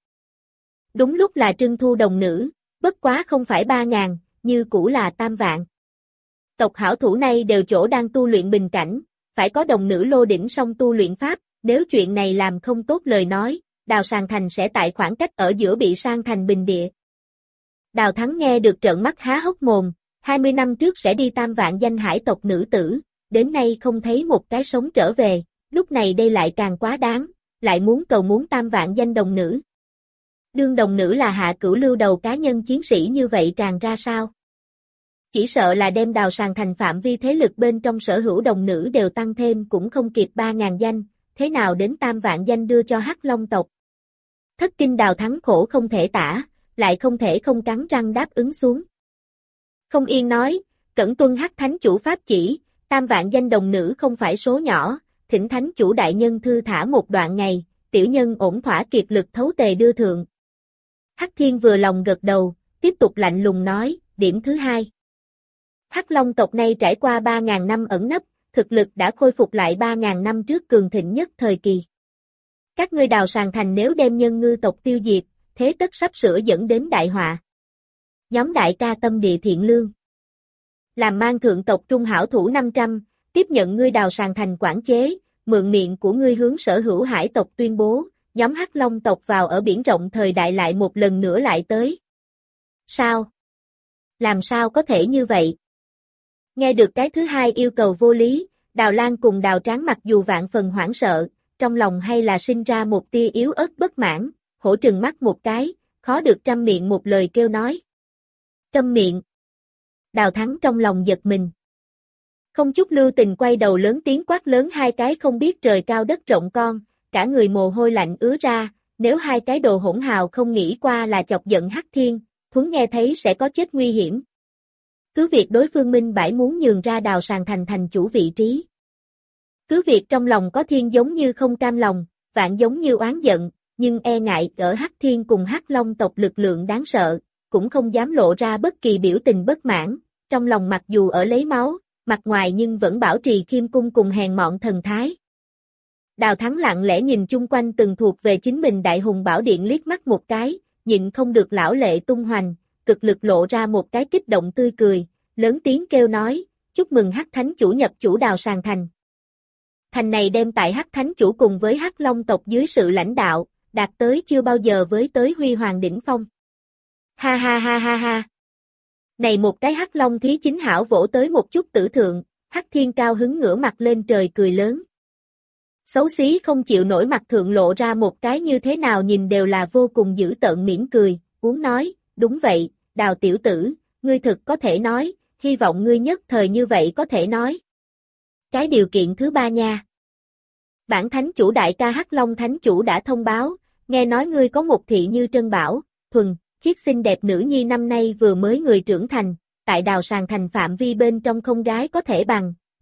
Đúng lúc là trưng thu đồng nữ, bất quá không phải 3.000, như cũ là tam vạn. Tộc hảo thủ này đều chỗ đang tu luyện bình cảnh, phải có đồng nữ lô đỉnh song tu luyện pháp, nếu chuyện này làm không tốt lời nói, Đào Sàng Thành sẽ tại khoảng cách ở giữa bị sang thành bình địa. Đào Thắng nghe được trợn mắt há hốc mồm, 20 năm trước sẽ đi tam vạn danh hải tộc nữ tử, đến nay không thấy một cái sống trở về, lúc này đây lại càng quá đáng, lại muốn cầu muốn tam vạn danh đồng nữ. Đương đồng nữ là hạ cửu lưu đầu cá nhân chiến sĩ như vậy tràn ra sao? Chỉ sợ là đem Đào Sàng Thành phạm vi thế lực bên trong sở hữu đồng nữ đều tăng thêm cũng không kịp 3.000 danh, thế nào đến tam vạn danh đưa cho Hắc Long tộc. Thất kinh Đào Thắng khổ không thể tả, lại không thể không cắn răng đáp ứng xuống. Không yên nói, cẩn tuân Hắc thánh chủ pháp chỉ, tam vạn danh đồng nữ không phải số nhỏ, thỉnh thánh chủ đại nhân thư thả một đoạn ngày, tiểu nhân ổn thỏa kiệt lực thấu tề đưa thượng. Hắc Thiên vừa lòng gật đầu, tiếp tục lạnh lùng nói, điểm thứ hai. Hắc Long tộc này trải qua 3.000 năm ẩn nấp, thực lực đã khôi phục lại 3.000 năm trước cường thịnh nhất thời kỳ. Các ngươi Đào Sàng Thành nếu đem Nhân Ngư tộc tiêu diệt, thế tất sắp sửa dẫn đến đại họa. Nhóm đại ca tâm địa thiện lương. Làm mang thượng tộc trung hảo thủ 500, tiếp nhận ngươi Đào Sàng Thành quản chế, mượn miệng của ngươi hướng sở hữu hải tộc tuyên bố, nhóm Hắc Long tộc vào ở biển rộng thời đại lại một lần nữa lại tới. Sao? Làm sao có thể như vậy? Nghe được cái thứ hai yêu cầu vô lý, Đào Lan cùng Đào Tráng mặc dù vạn phần hoảng sợ, trong lòng hay là sinh ra một tia yếu ớt bất mãn, hổ trừng mắt một cái, khó được trăm miệng một lời kêu nói. Câm miệng. Đào Thắng trong lòng giật mình. Không chút lưu tình quay đầu lớn tiếng quát lớn hai cái không biết trời cao đất rộng con, cả người mồ hôi lạnh ứa ra, nếu hai cái đồ hỗn hào không nghĩ qua là chọc giận Hắc Thiên, thuấn nghe thấy sẽ có chết nguy hiểm. Cứ việc đối phương minh bãi muốn nhường ra Đào Sàng Thành thành chủ vị trí. Cứ việc trong lòng có thiên giống như không cam lòng, vạn giống như oán giận, nhưng e ngại ở Hắc Thiên cùng Hắc Long tộc lực lượng đáng sợ, cũng không dám lộ ra bất kỳ biểu tình bất mãn, trong lòng mặc dù ở lấy máu, mặt ngoài nhưng vẫn bảo trì khiêm cung cùng hèn mọn thần thái. Đào Thắng lặng lẽ nhìn chung quanh từng thuộc về chính mình Đại Hùng Bảo Điện liếc mắt một cái, nhịn không được lão lệ tung hoành, cực lực lộ ra một cái kích động tươi cười, lớn tiếng kêu nói, chúc mừng Hắc Thánh chủ nhập chủ Đào Sàng Thành. Thành này đem tại Hắc Thánh chủ cùng với Hắc Long tộc dưới sự lãnh đạo, đạt tới chưa bao giờ với tới huy hoàng đỉnh phong. Ha ha ha ha ha. Này một cái Hắc Long thí chính hảo vỗ tới một chút tử thượng, Hắc Thiên cao hứng ngửa mặt lên trời cười lớn. Xấu xí không chịu nổi mặt thượng lộ ra một cái như thế nào nhìn đều là vô cùng dữ tợn mỉm cười, uống nói, đúng vậy, Đào tiểu tử, ngươi thực có thể nói, hy vọng ngươi nhất thời như vậy có thể nói. Cái điều kiện thứ ba nha. Bản thánh chủ đại ca Hắc Long thánh chủ đã thông báo, nghe nói ngươi có một thị như Trân Bảo, thuần, khiết xinh đẹp nữ nhi năm nay vừa mới người trưởng thành, tại Đào Sàng Thành phạm vi bên trong không gái có thể bằng,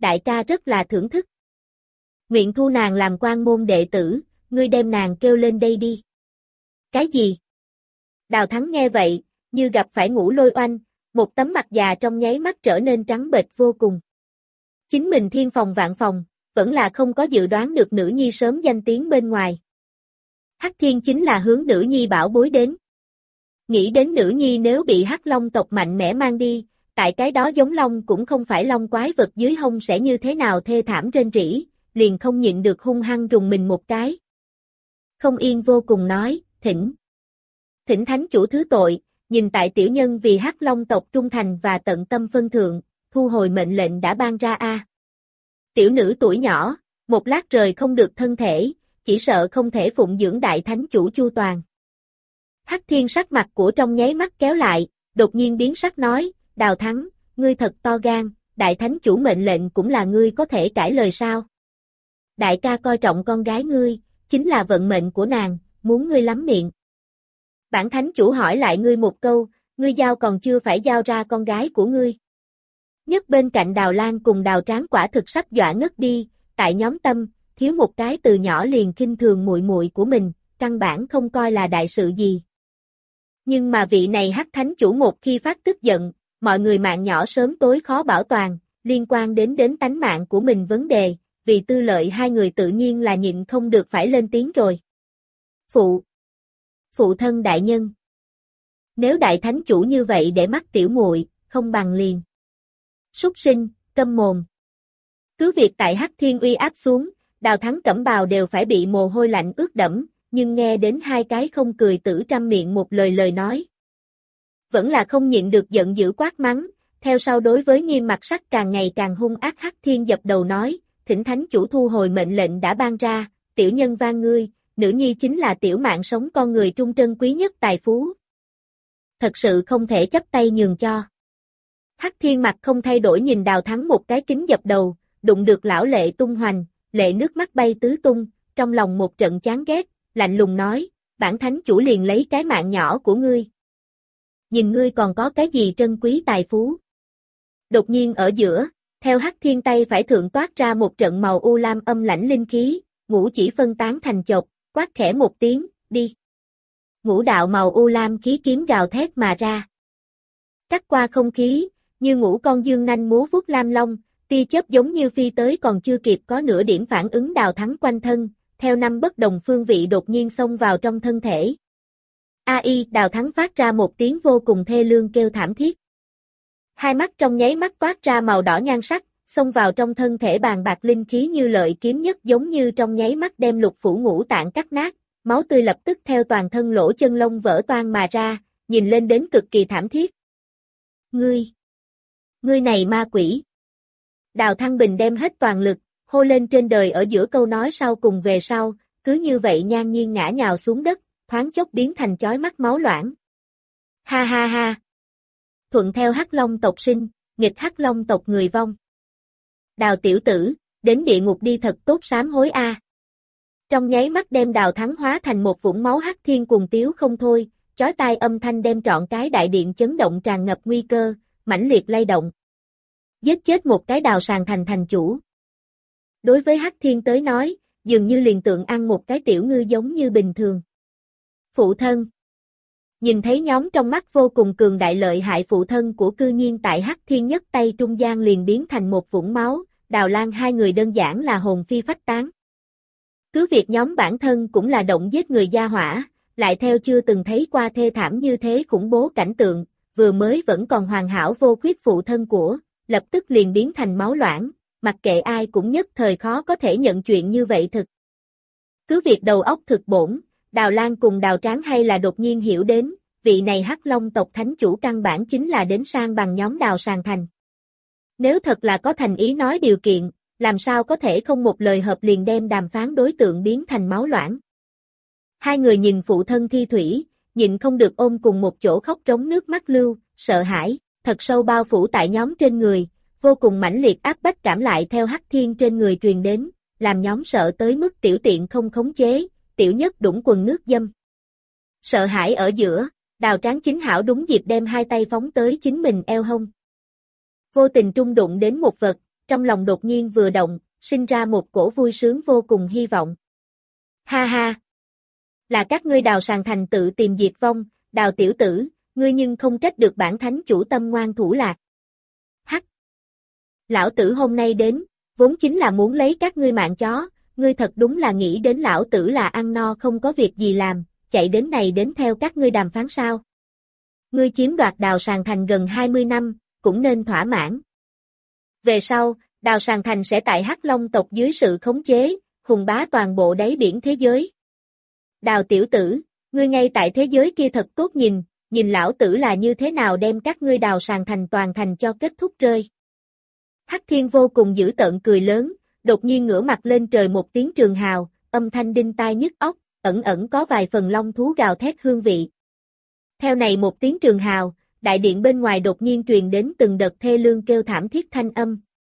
đại ca rất là thưởng thức. Nguyện thu nàng làm quan môn đệ tử, ngươi đem nàng kêu lên đây đi. Cái gì? Đào Thắng nghe vậy, như gặp phải ngũ lôi oanh, một tấm mặt già trong nháy mắt trở nên trắng bệch vô cùng. Chính mình thiên phòng vạn phòng, vẫn là không có dự đoán được nữ nhi sớm danh tiếng bên ngoài. Hắc Thiên chính là hướng nữ nhi bảo bối đến. Nghĩ đến nữ nhi nếu bị Hắc Long tộc mạnh mẽ mang đi, tại cái đó giống long cũng không phải long quái vật dưới hông sẽ như thế nào thê thảm rên rỉ, liền không nhịn được hung hăng rùng mình một cái. Không yên vô cùng nói, thỉnh thánh chủ thứ tội, nhìn tại tiểu nhân vì Hắc Long tộc trung thành và tận tâm phân thượng, thu hồi mệnh lệnh đã ban ra a. Tiểu nữ tuổi nhỏ, một lát rời không được thân thể, chỉ sợ không thể phụng dưỡng đại thánh chủ chu toàn. Hắc Thiên sắc mặt của trong nháy mắt kéo lại, đột nhiên biến sắc nói, Đào Thắng, ngươi thật to gan, đại thánh chủ mệnh lệnh cũng là ngươi có thể cãi lời sao? Đại ca coi trọng con gái ngươi, chính là vận mệnh của nàng, muốn ngươi lắm miệng. Bản thánh chủ hỏi lại ngươi một câu, ngươi giao còn chưa phải giao ra con gái của ngươi. Nhất bên cạnh Đào Lan cùng Đào Tráng quả thực sắp dọa ngất đi, tại nhóm Tâm, thiếu một cái từ nhỏ liền khinh thường muội muội của mình, căn bản không coi là đại sự gì. Nhưng mà vị này Hắc Thánh chủ một khi phát tức giận, mọi người mạng nhỏ sớm tối khó bảo toàn, liên quan đến tánh mạng của mình vấn đề, vì tư lợi hai người tự nhiên là nhịn không được phải lên tiếng rồi. Phụ thân đại nhân. Nếu đại thánh chủ như vậy để mắt tiểu muội, không bằng liền. Súc sinh, câm mồm. Cứ việc tại Hắc Thiên uy áp xuống, Đào Thắng cẩm bào đều phải bị mồ hôi lạnh ướt đẫm, nhưng nghe đến hai cái không cười tử trăm miệng một lời nói. Vẫn là không nhịn được giận dữ quát mắng, theo sau đối với Nghiêm Mặt Sắc càng ngày càng hung ác Hắc Thiên dập đầu nói, thỉnh thánh chủ thu hồi mệnh lệnh đã ban ra, tiểu nhân van ngươi, nữ nhi chính là tiểu mạng sống con người trung trân quý nhất tài phú. Thật sự không thể chấp tay nhường cho. Hắc Thiên mặt không thay đổi nhìn Đào Thắng một cái kính dập đầu, đụng được lão lệ tung hoành, lệ nước mắt bay tứ tung, trong lòng một trận chán ghét, lạnh lùng nói, bản thánh chủ liền lấy cái mạng nhỏ của ngươi. Nhìn ngươi còn có cái gì trân quý tài phú. Đột nhiên ở giữa, theo Hắc Thiên tay phải thượng toát ra một trận màu u lam âm lãnh linh khí, ngũ chỉ phân tán thành chộc, quát khẽ một tiếng, đi. Ngũ đạo màu u lam khí kiếm gào thét mà ra. Cắt qua không khí, như ngũ con dương nanh múa vuốt lam long, tia chớp giống như phi tới còn chưa kịp có nửa điểm phản ứng Đào Thắng quanh thân, theo năm bất đồng phương vị đột nhiên xông vào trong thân thể. AI, Đào Thắng phát ra một tiếng vô cùng thê lương kêu thảm thiết. Hai mắt trong nháy mắt toát ra màu đỏ nhan sắc, xông vào trong thân thể bàn bạc linh khí như lợi kiếm nhất giống như trong nháy mắt đem lục phủ ngũ tạng cắt nát, máu tươi lập tức theo toàn thân lỗ chân lông vỡ toang mà ra, nhìn lên đến cực kỳ thảm thiết. Ngươi này ma quỷ. Đào Thăng Bình đem hết toàn lực, hô lên trên đời ở giữa câu nói sau cùng về sau, cứ như vậy ngang nhiên ngã nhào xuống đất, thoáng chốc biến thành chói mắt máu loãng. Ha ha ha. Thuận theo Hắc Long tộc sinh, nghịch Hắc Long tộc người vong. Đào tiểu tử, đến địa ngục đi thật tốt sám hối a. Trong nháy mắt đem Đào Thắng hóa thành một vũng máu Hắc Thiên cuồng tiếu không thôi, chói tai âm thanh đem trọn cái đại điện chấn động tràn ngập nguy cơ, mãnh liệt lay động. Giết chết một cái Đào Sàng thành thành chủ. Đối với Hắc Thiên tới nói, dường như liền tượng ăn một cái tiểu ngư giống như bình thường. Phụ thân. Nhìn thấy nhóm trong mắt vô cùng cường đại lợi hại phụ thân của cư nhiên tại Hắc Thiên nhất tay trung gian liền biến thành một vũng máu, Đào Lan hai người đơn giản là hồn phi phách tán. Cứ việc nhóm bản thân cũng là động giết người gia hỏa, lại theo chưa từng thấy qua thê thảm như thế khủng bố cảnh tượng, vừa mới vẫn còn hoàn hảo vô khuyết phụ thân của, lập tức liền biến thành máu loãng, mặc kệ ai cũng nhất thời khó có thể nhận chuyện như vậy thực. Cứ việc đầu óc thực bổn, Đào Lan cùng Đào Tráng hay là đột nhiên hiểu đến, vị này Hắc Long tộc thánh chủ căn bản chính là đến sang bằng nhóm Đào Sàng thành. Nếu thật là có thành ý nói điều kiện, làm sao có thể không một lời hợp liền đem đàm phán đối tượng biến thành máu loãng. Hai người nhìn phụ thân thi thủy, nhịn không được ôm cùng một chỗ khóc rống nước mắt lưu, sợ hãi, thật sâu bao phủ tại nhóm trên người, vô cùng mãnh liệt áp bách cảm lại theo Hắc Thiên trên người truyền đến, làm nhóm sợ tới mức tiểu tiện không khống chế, tiểu nhất đũng quần nước dâm. Sợ hãi ở giữa, Đào Tráng chính hảo đúng dịp đem hai tay phóng tới chính mình eo hông. Vô tình trung đụng đến một vật, trong lòng đột nhiên vừa động, sinh ra một cổ vui sướng vô cùng hy vọng. Ha ha! Là các ngươi Đào Sàng Thành tự tìm diệt vong, Đào tiểu tử, ngươi nhưng không trách được bản thánh chủ tâm ngoan thủ lạc. Hắc! Lão tử hôm nay đến, vốn chính là muốn lấy các ngươi mạng chó, ngươi thật đúng là nghĩ đến lão tử là ăn no không có việc gì làm, chạy đến này đến theo các ngươi đàm phán sao. Ngươi chiếm đoạt Đào Sàng Thành gần 20 năm, cũng nên thỏa mãn. Về sau, Đào Sàng Thành sẽ tại Hắc Long tộc dưới sự khống chế, hùng bá toàn bộ đáy biển thế giới. Đào tiểu tử, ngươi ngay tại thế giới kia thật tốt nhìn lão tử là như thế nào đem các ngươi Đào Sàng Thành toàn thành cho kết thúc rơi. Hắc Thiên vô cùng dữ tợn cười lớn, đột nhiên ngửa mặt lên trời một tiếng trường hào, âm thanh đinh tai nhức óc, ẩn ẩn có vài phần long thú gào thét hương vị. Theo này một tiếng trường hào, đại điện bên ngoài đột nhiên truyền đến từng đợt thê lương kêu thảm thiết thanh âm.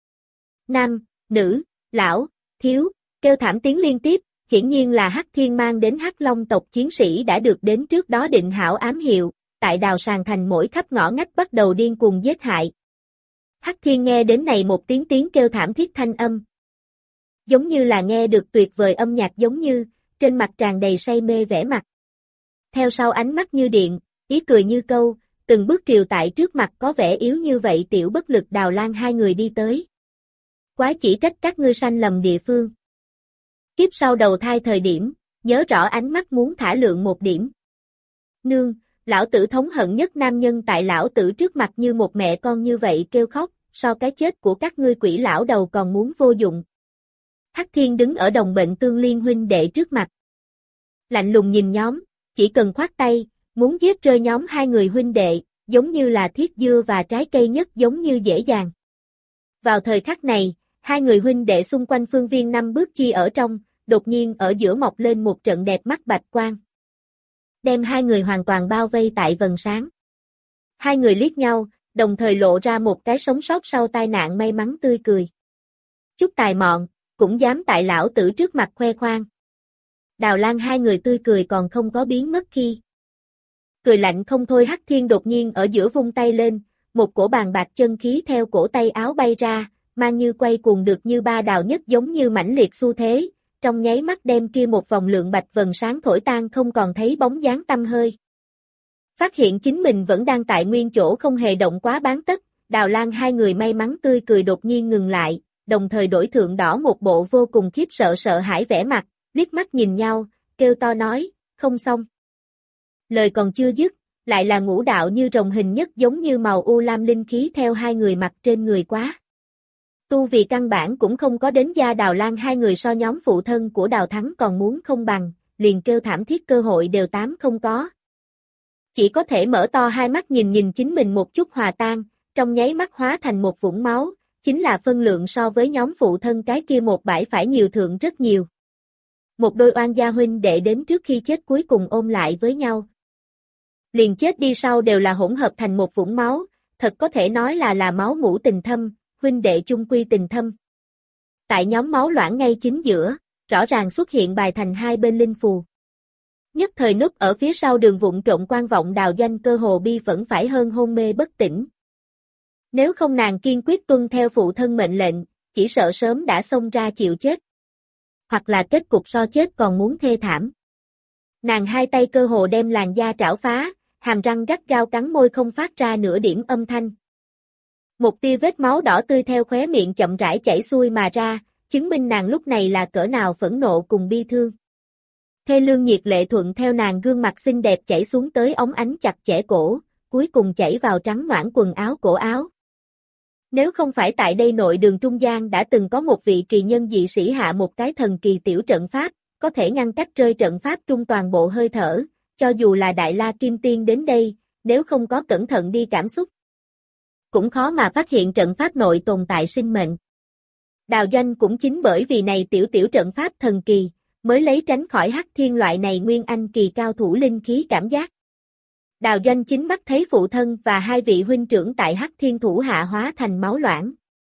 Nam, nữ, lão, thiếu, kêu thảm tiếng liên tiếp, hiển nhiên là Hắc Thiên mang đến Hắc Long tộc chiến sĩ đã được đến trước đó định hảo ám hiệu, tại Đào Sàng Thành mỗi khắp ngõ ngách bắt đầu điên cuồng giết hại. Hắc Thiên nghe đến này một tiếng kêu thảm thiết thanh âm. Giống như là nghe được tuyệt vời âm nhạc giống như, trên mặt tràn đầy say mê vẻ mặt. Theo sau ánh mắt như điện, ý cười như câu, từng bước triều tại trước mặt có vẻ yếu như vậy tiểu bất lực Đào Lan hai người đi tới. Quái chỉ trách các ngươi sanh lầm địa phương. Kiếp sau đầu thai thời điểm, nhớ rõ ánh mắt muốn thả lượng một điểm. Nương, lão tử thống hận nhất nam nhân tại lão tử trước mặt như một mẹ con như vậy kêu khóc, so cái chết của các ngươi quỷ lão đầu còn muốn vô dụng. Hắc Thiên đứng ở đồng bệnh tương liên huynh đệ trước mặt. Lạnh lùng nhìn nhóm, chỉ cần khoát tay, muốn giết rơi nhóm hai người huynh đệ, giống như là thiết dưa và trái cây nhất giống như dễ dàng. Vào thời khắc này, hai người huynh đệ xung quanh phương viên 5 bước chi ở trong, đột nhiên ở giữa mọc lên một trận đẹp mắt bạch quang. Đem hai người hoàn toàn bao vây tại vầng sáng. Hai người liếc nhau, đồng thời lộ ra một cái sống sót sau tai nạn may mắn tươi cười. Chút tài mọn, cũng dám tại lão tử trước mặt khoe khoang. Đào Lan hai người tươi cười còn không có biến mất khi. Cười lạnh không thôi Hắc Thiên đột nhiên ở giữa vung tay lên, một cổ bàn bạc chân khí theo cổ tay áo bay ra, mang như quay cuồng được như ba đào nhất giống như mãnh liệt xu thế, trong nháy mắt đem kia một vòng lượng bạch vầng sáng thổi tan không còn thấy bóng dáng tăm hơi. Phát hiện chính mình vẫn đang tại nguyên chỗ không hề động quá bán tất, Đào Lan hai người may mắn tươi cười đột nhiên ngừng lại, đồng thời đổi thượng đỏ một bộ vô cùng khiếp sợ hãi vẻ mặt, liếc mắt nhìn nhau, kêu to nói, không xong. Lời còn chưa dứt, lại là ngũ đạo như rồng hình nhất giống như màu u lam linh khí theo hai người mặc trên người quá. Tu vì căn bản cũng không có đến gia Đào Lan hai người so nhóm phụ thân của Đào Thắng còn muốn không bằng, liền kêu thảm thiết cơ hội đều không có. Chỉ có thể mở to hai mắt nhìn chính mình một chút hòa tan, trong nháy mắt hóa thành một vũng máu, chính là phân lượng so với nhóm phụ thân cái kia một bãi phải nhiều thượng rất nhiều. Một đôi oan gia huynh đệ đến trước khi chết cuối cùng ôm lại với nhau. Liền chết đi sau đều là hỗn hợp thành một vũng máu, thật có thể nói là máu mủ tình thâm, huynh đệ chung quy tình thâm. Tại nhóm máu loãng ngay chính giữa, rõ ràng xuất hiện bài thành hai bên linh phù. Nhất thời núp ở phía sau đường vụn trộn quan vọng Đào Doanh cơ hồ bi vẫn phải hơn hôn mê bất tỉnh. Nếu không nàng kiên quyết tuân theo phụ thân mệnh lệnh, chỉ sợ sớm đã xông ra chịu chết. Hoặc là kết cục so chết còn muốn thê thảm. Nàng hai tay cơ hồ đem làn da trảo phá, hàm răng gắt gao cắn môi không phát ra nửa điểm âm thanh. Một tia vết máu đỏ tươi theo khóe miệng chậm rãi chảy xuôi mà ra, chứng minh nàng lúc này là cỡ nào phẫn nộ cùng bi thương. Thê lương nhiệt lệ thuận theo nàng gương mặt xinh đẹp chảy xuống tới ống ánh chặt chẽ cổ, cuối cùng chảy vào trắng noãn quần áo cổ áo. Nếu không phải tại đây nội đường trung gian đã từng có một vị kỳ nhân dị sĩ hạ một cái thần kỳ tiểu trận pháp, có thể ngăn cách rơi trận pháp trung toàn bộ hơi thở, cho dù là Đại La Kim Tiên đến đây, nếu không có cẩn thận đi cảm xúc, cũng khó mà phát hiện trận pháp nội tồn tại sinh mệnh. Đào Doanh cũng chính bởi vì này tiểu trận pháp thần kỳ, mới lấy tránh khỏi Hắc Thiên loại này nguyên anh kỳ cao thủ linh khí cảm giác. Đào Doanh chính mắt thấy phụ thân và hai vị huynh trưởng tại Hắc Thiên thủ hạ hóa thành máu loãng.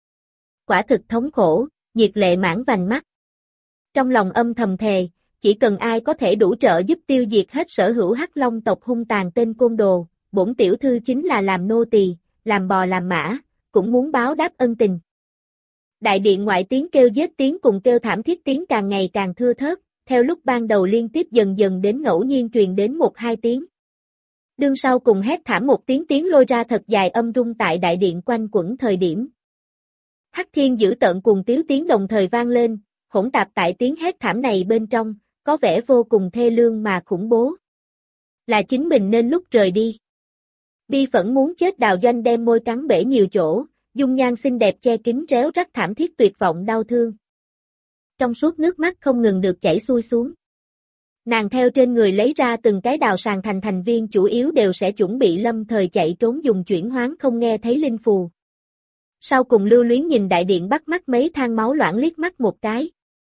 Quả thực thống khổ, nhiệt lệ mãn vành mắt. Trong lòng âm thầm thề, chỉ cần ai có thể đủ trợ giúp tiêu diệt hết sở hữu Hắc Long tộc hung tàn tên côn đồ, bổn tiểu thư chính là làm nô tỳ, làm bò làm mã, cũng muốn báo đáp ân tình. Đại điện ngoại tiếng kêu giết tiếng cùng kêu thảm thiết tiếng càng ngày càng thưa thớt, theo lúc ban đầu liên tiếp dần dần đến ngẫu nhiên truyền đến 1-2 tiếng. Đương sau cùng hét thảm một tiếng lôi ra thật dài âm rung tại đại điện quanh quẩn thời điểm. Hắc Thiên dữ tợn cùng tiếu tiếng đồng thời vang lên, hỗn tạp tại tiếng hét thảm này bên trong, có vẻ vô cùng thê lương mà khủng bố. Là chính mình nên lúc rời đi. Bi phẫn muốn chết Đào Doanh đem môi cắn bể nhiều chỗ, dung nhan xinh đẹp che kín réo rắt thảm thiết tuyệt vọng đau thương. Trong suốt nước mắt không ngừng được chảy xuôi xuống. Nàng theo trên người lấy ra từng cái đào sàng thành viên chủ yếu đều sẽ chuẩn bị lâm thời chạy trốn dùng chuyển hoán không nghe thấy linh phù. Sau cùng lưu luyến nhìn đại điện bắt mắt mấy than máu loãng liếc mắt một cái.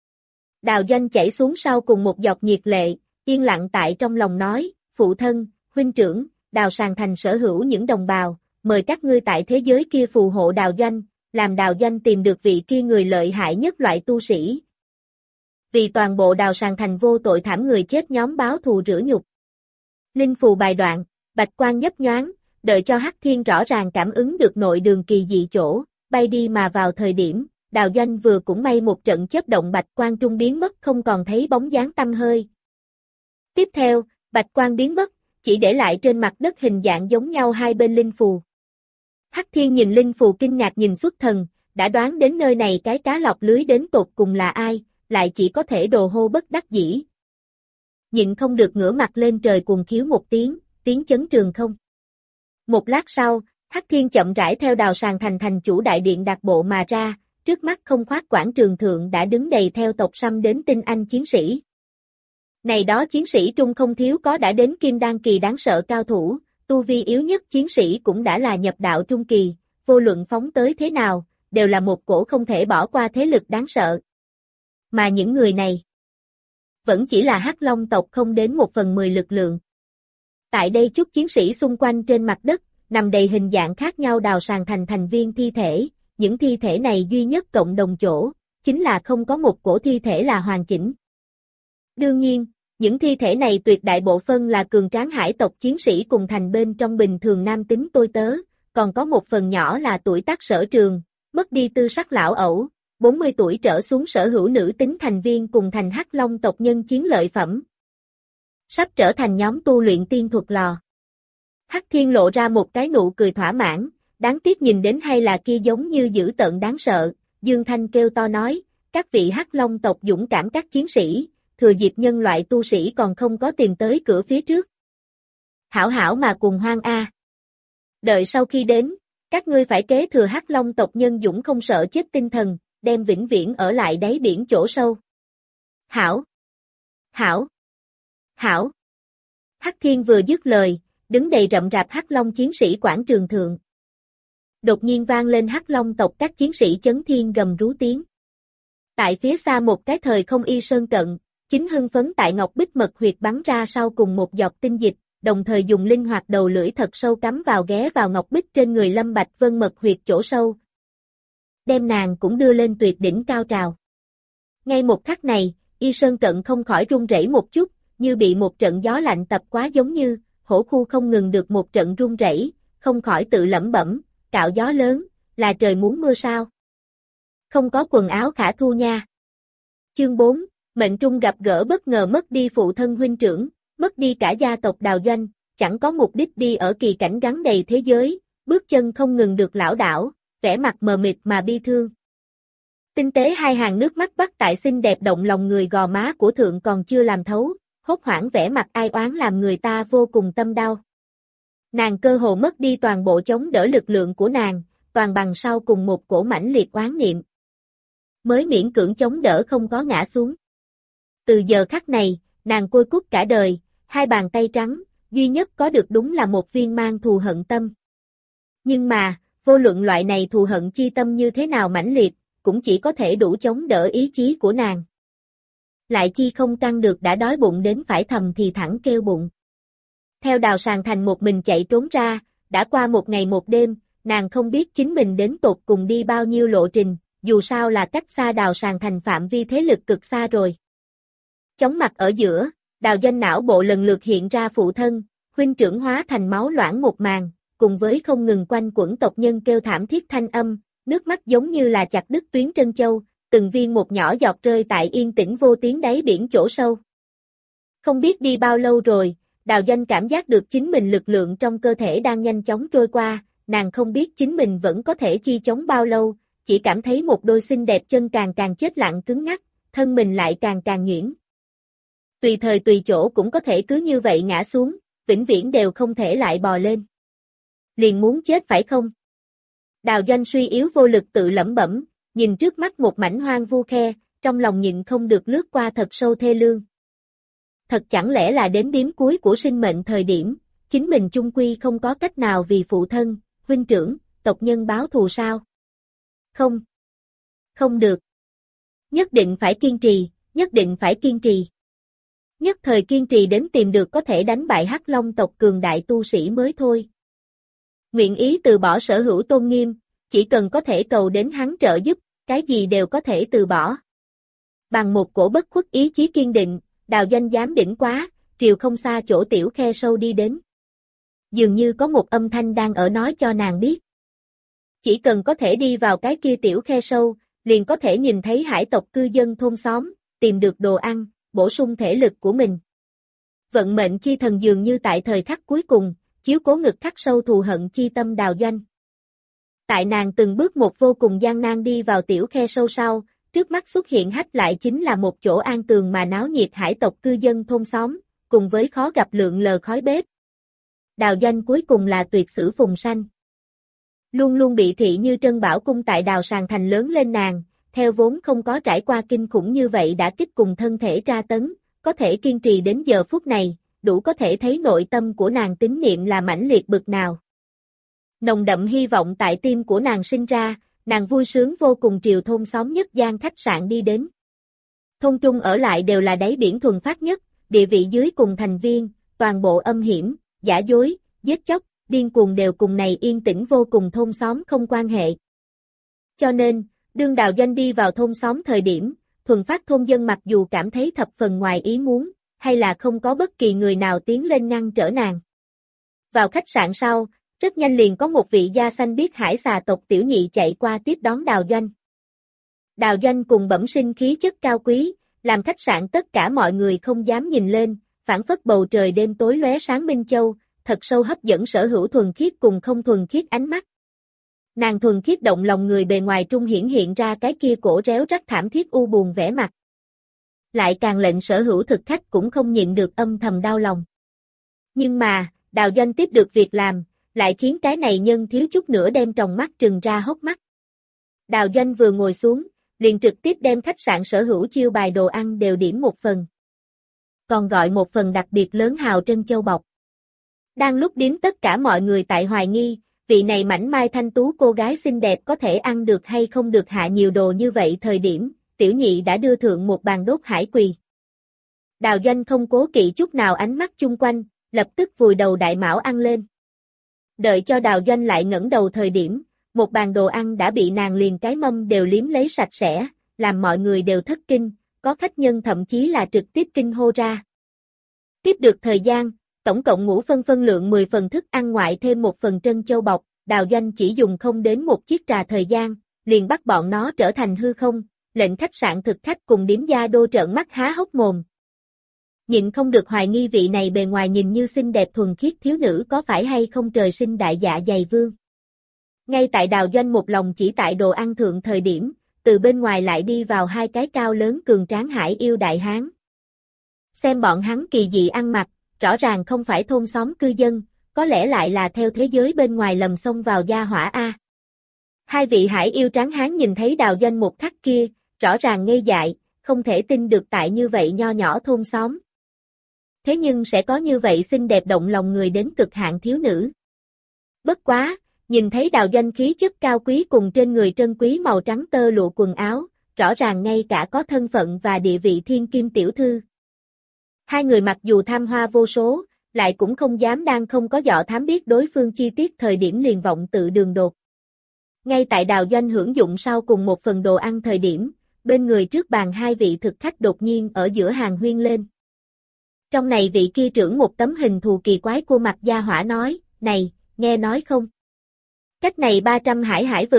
Đào Doanh chảy xuống sau cùng một giọt nhiệt lệ, yên lặng tại trong lòng nói, phụ thân, huynh trưởng, Đào Sàng Thành sở hữu những đồng bào, mời các ngươi tại thế giới kia phù hộ Đào Doanh, làm Đào Doanh tìm được vị kia người lợi hại nhất loại tu sĩ. Vì toàn bộ Đào Sàng Thành vô tội thảm người chết nhóm báo thù rửa nhục. Linh phù bài đoạn, bạch quang nhấp nhoáng, đợi cho Hắc Thiên rõ ràng cảm ứng được nội đường kỳ dị chỗ, bay đi mà vào thời điểm, Đào Doanh vừa cũng may một trận chớp động bạch quang trung biến mất không còn thấy bóng dáng tăm hơi. Tiếp theo, bạch quang biến mất, chỉ để lại trên mặt đất hình dạng giống nhau hai bên linh phù. Hắc Thiên nhìn linh phù kinh ngạc nhìn xuất thần, đã đoán đến nơi này cái cá lọc lưới đến tột cùng là ai, lại chỉ có thể đồ hô bất đắc dĩ. Nhịn không được ngửa mặt lên trời cuồng khiếu một tiếng chấn trường không. Một lát sau, Hắc Thiên chậm rãi theo Đào Sàng Thành thành chủ đại điện đạc bộ mà ra, trước mắt không khoát quảng trường thượng đã đứng đầy theo tộc Sâm đến tinh anh chiến sĩ. Này đó chiến sĩ trung không thiếu có đã đến kim đan kỳ đáng sợ cao thủ, tu vi yếu nhất chiến sĩ cũng đã là nhập đạo trung kỳ, vô luận phóng tới thế nào, đều là một cổ không thể bỏ qua thế lực đáng sợ. Mà những người này, vẫn chỉ là Hắc Long tộc không đến 1/10 lực lượng. Tại đây chút chiến sĩ xung quanh trên mặt đất, nằm đầy hình dạng khác nhau Đào Sàng Thành thành viên thi thể, những thi thể này duy nhất cộng đồng chỗ, chính là không có một cổ thi thể là hoàn chỉnh. Đương nhiên, những thi thể này tuyệt đại bộ phân là cường tráng hải tộc chiến sĩ cùng thành bên trong bình thường nam tính tôi tớ, còn có một phần nhỏ là tuổi tác sở trường, mất đi tư sắc lão ẩu, 40 tuổi trở xuống sở hữu nữ tính thành viên cùng thành Hắc Long tộc nhân chiến lợi phẩm. Sắp trở thành nhóm tu luyện tiên thuật lò. Hắc Thiên lộ ra một cái nụ cười thỏa mãn, đáng tiếc nhìn đến hay là kia giống như dữ tợn đáng sợ, Dương Thanh kêu to nói, các vị Hắc Long tộc dũng cảm các chiến sĩ, thừa dịp nhân loại tu sĩ còn không có tìm tới cửa phía trước. Hảo hảo mà cùng hoang a. Đợi sau khi đến, các ngươi phải kế thừa Hắc Long tộc nhân dũng không sợ chết tinh thần, đem vĩnh viễn ở lại đáy biển chỗ sâu. Hảo. Hảo. Hảo. Hắc Thiên vừa dứt lời, đứng đầy rậm rạp Hắc Long chiến sĩ quảng trường thượng. Đột nhiên vang lên Hắc Long tộc các chiến sĩ chấn thiên gầm rú tiếng. Tại phía xa một cái thời không y sơn cận, chính hưng phấn tại ngọc bích mật huyệt bắn ra sau cùng một giọt tinh dịch, đồng thời dùng linh hoạt đầu lưỡi thật sâu cắm vào ghé vào ngọc bích trên người Lâm Bạch Vân mật huyệt chỗ sâu. Đem nàng cũng đưa lên tuyệt đỉnh cao trào. Ngay một khắc này, y sơn cận không khỏi run rẩy một chút, như bị một trận gió lạnh tập quá giống như, hổ khu không ngừng được một trận run rẩy, không khỏi tự lẩm bẩm, cạo gió lớn, là trời muốn mưa sao? Không có quần áo khả thu nha. Chương 4, mệnh trung gặp gỡ bất ngờ mất đi phụ thân huynh trưởng, mất đi cả gia tộc Đào Doanh, chẳng có mục đích đi ở kỳ cảnh gắn đầy thế giới, bước chân không ngừng được lảo đảo, vẻ mặt mờ mịt mà bi thương. Tinh tế hai hàng nước mắt bắt tại xinh đẹp động lòng người gò má của thượng còn chưa làm thấu, hốt hoảng vẻ mặt ai oán làm người ta vô cùng tâm đau. Nàng cơ hồ mất đi toàn bộ chống đỡ lực lượng của nàng, toàn bằng sau cùng một cổ mãnh liệt oán niệm. Mới miễn cưỡng chống đỡ không có ngã xuống. Từ giờ khắc này, nàng côi cút cả đời, hai bàn tay trắng, duy nhất có được đúng là một viên mang thù hận tâm. Nhưng mà, vô luận loại này thù hận chi tâm như thế nào mãnh liệt, cũng chỉ có thể đủ chống đỡ ý chí của nàng. Lại chi không căng được đã đói bụng đến phải thầm thì thẳng kêu bụng. Theo Đào Sàng Thành một mình chạy trốn ra, đã qua một ngày một đêm, nàng không biết chính mình đến tột cùng đi bao nhiêu lộ trình, dù sao là cách xa Đào Sàng Thành phạm vi thế lực cực xa rồi. Chóng mặt ở giữa, Đào Doanh não bộ lần lượt hiện ra phụ thân, huynh trưởng hóa thành máu loãng một màn, cùng với không ngừng quanh quẩn tộc nhân kêu thảm thiết thanh âm, nước mắt giống như là chặt đứt tuyến trân châu, từng viên một nhỏ giọt rơi tại yên tĩnh vô tiếng đáy biển chỗ sâu. Không biết đi bao lâu rồi, Đào Doanh cảm giác được chính mình lực lượng trong cơ thể đang nhanh chóng trôi qua, nàng không biết chính mình vẫn có thể chi chống bao lâu, chỉ cảm thấy một đôi xinh đẹp chân càng càng chết lặng cứng ngắc, thân mình lại càng càng nhuyễn. Tùy thời tùy chỗ cũng có thể cứ như vậy ngã xuống, vĩnh viễn đều không thể lại bò lên. Liền muốn chết phải không? Đào Doanh suy yếu vô lực tự lẩm bẩm, nhìn trước mắt một mảnh hoang vu khe, trong lòng nhịn không được lướt qua thật sâu thê lương. Thật chẳng lẽ là đến điểm cuối của sinh mệnh thời điểm, chính mình chung quy không có cách nào vì phụ thân, huynh trưởng, tộc nhân báo thù sao? Không. Không được. Nhất định phải kiên trì, nhất định phải kiên trì. Nhất thời kiên trì đến tìm được có thể đánh bại Hắc Long tộc cường đại tu sĩ mới thôi. Nguyện ý từ bỏ sở hữu tôn nghiêm, chỉ cần có thể cầu đến hắn trợ giúp, cái gì đều có thể từ bỏ. Bằng một cổ bất khuất ý chí kiên định, Đào Doanh dám đỉnh quá, triều không xa chỗ tiểu khe sâu đi đến. Dường như có một âm thanh đang ở nói cho nàng biết. Chỉ cần có thể đi vào cái kia tiểu khe sâu, liền có thể nhìn thấy hải tộc cư dân thôn xóm, tìm được đồ ăn, bổ sung thể lực của mình. Vận mệnh chi thần dường như tại thời khắc cuối cùng, chiếu cố ngực khắc sâu thù hận chi tâm Đào Doanh. Tại nàng từng bước một vô cùng gian nan đi vào tiểu khe sâu sau, trước mắt xuất hiện hách lại chính là một chỗ an tường mà náo nhiệt hải tộc cư dân thôn xóm, cùng với khó gặp lượng lờ khói bếp. Đào Doanh cuối cùng là tuyệt sử phùng sanh. Luôn luôn bị thị như Trân Bảo Cung tại Đào Sàng Thành lớn lên nàng, theo vốn không có trải qua kinh khủng như vậy đã kích cùng thân thể tra tấn, có thể kiên trì đến giờ phút này, đủ có thể thấy nội tâm của nàng tín niệm là mãnh liệt bực nào. Nồng đậm hy vọng tại tim của nàng sinh ra, nàng vui sướng vô cùng triều thôn xóm nhất gian khách sạn đi đến. Thôn trung ở lại đều là đáy biển thuần phát nhất, địa vị dưới cùng thành viên, toàn bộ âm hiểm, giả dối, giết chóc, điên cuồng đều cùng này yên tĩnh vô cùng thôn xóm không quan hệ. Cho nên, đương Đào Doanh đi vào thôn xóm thời điểm, thuần phát thôn dân mặc dù cảm thấy thập phần ngoài ý muốn, hay là không có bất kỳ người nào tiến lên ngăn trở nàng. Vào khách sạn sau, rất nhanh liền có một vị da xanh biết hải xà tộc tiểu nhị chạy qua tiếp đón Đào Doanh. Đào Doanh cùng bẩm sinh khí chất cao quý, làm khách sạn tất cả mọi người không dám nhìn lên, phảng phất bầu trời đêm tối lóe sáng minh châu, thật sâu hấp dẫn sở hữu thuần khiết cùng không thuần khiết ánh mắt. Nàng thuần khiết động lòng người bề ngoài trung hiển hiện ra cái kia cổ réo rắt thảm thiết u buồn vẻ mặt. Lại càng lệnh sở hữu thực khách cũng không nhịn được âm thầm đau lòng. Nhưng mà, Đào Doanh tiếp được việc làm, lại khiến cái này nhân thiếu chút nữa đem tròng mắt trừng ra hốc mắt. Đào Doanh vừa ngồi xuống, liền trực tiếp đem khách sạn sở hữu chiêu bài đồ ăn đều điểm một phần. Còn gọi một phần đặc biệt lớn hào trân châu bọc. Đang lúc điếm tất cả mọi người tại hoài nghi, vị này mảnh mai thanh tú cô gái xinh đẹp có thể ăn được hay không được hạ nhiều đồ như vậy thời điểm, tiểu nhị đã đưa thượng một bàn đốt hải quỳ. Đào Doanh không cố kỵ chút nào ánh mắt chung quanh, lập tức vùi đầu đại mão ăn lên. Đợi cho Đào Doanh lại ngẩng đầu thời điểm, một bàn đồ ăn đã bị nàng liền cái mâm đều liếm lấy sạch sẽ, làm mọi người đều thất kinh, có khách nhân thậm chí là trực tiếp kinh hô ra. Tiếp được thời gian, tổng cộng ngũ phân lượng 10 phần thức ăn ngoại thêm một phần trân châu bọc, Đào Doanh chỉ dùng không đến một chiếc trà thời gian, liền bắt bọn nó trở thành hư không, lệnh khách sạn thực khách cùng điếm gia đô trợn mắt há hốc mồm. Nhịn không được hoài nghi vị này bề ngoài nhìn như xinh đẹp thuần khiết thiếu nữ có phải hay không trời sinh đại dạ dày vương. Ngay tại Đào Doanh một lòng chỉ tại đồ ăn thượng thời điểm, từ bên ngoài lại đi vào hai cái cao lớn cường tráng hải yêu đại hán. Xem bọn hắn kỳ dị ăn mặc, rõ ràng không phải thôn xóm cư dân, có lẽ lại là theo thế giới bên ngoài lầm xông vào gia hỏa A. Hai vị hải yêu tráng hán nhìn thấy Đào Doanh một khắc kia, rõ ràng ngây dại, không thể tin được tại như vậy nho nhỏ thôn xóm. Thế nhưng sẽ có như vậy xinh đẹp động lòng người đến cực hạn thiếu nữ. Bất quá, nhìn thấy Đào Doanh khí chất cao quý cùng trên người trân quý màu trắng tơ lụa quần áo, rõ ràng ngay cả có thân phận và địa vị thiên kim tiểu thư. Hai người mặc dù tham hoa vô số, lại cũng không dám đang không có dọ thám biết đối phương chi tiết thời điểm liền vọng tự đường đột. Ngay tại Đào Doanh hưởng dụng sau cùng một phần đồ ăn thời điểm, bên người trước bàn hai vị thực khách đột nhiên ở giữa hàng huyên lên. Trong này vị kia trưởng một tấm hình thù kỳ quái của mặt gia hỏa nói, này, nghe nói không? Cách này 300 hải vực,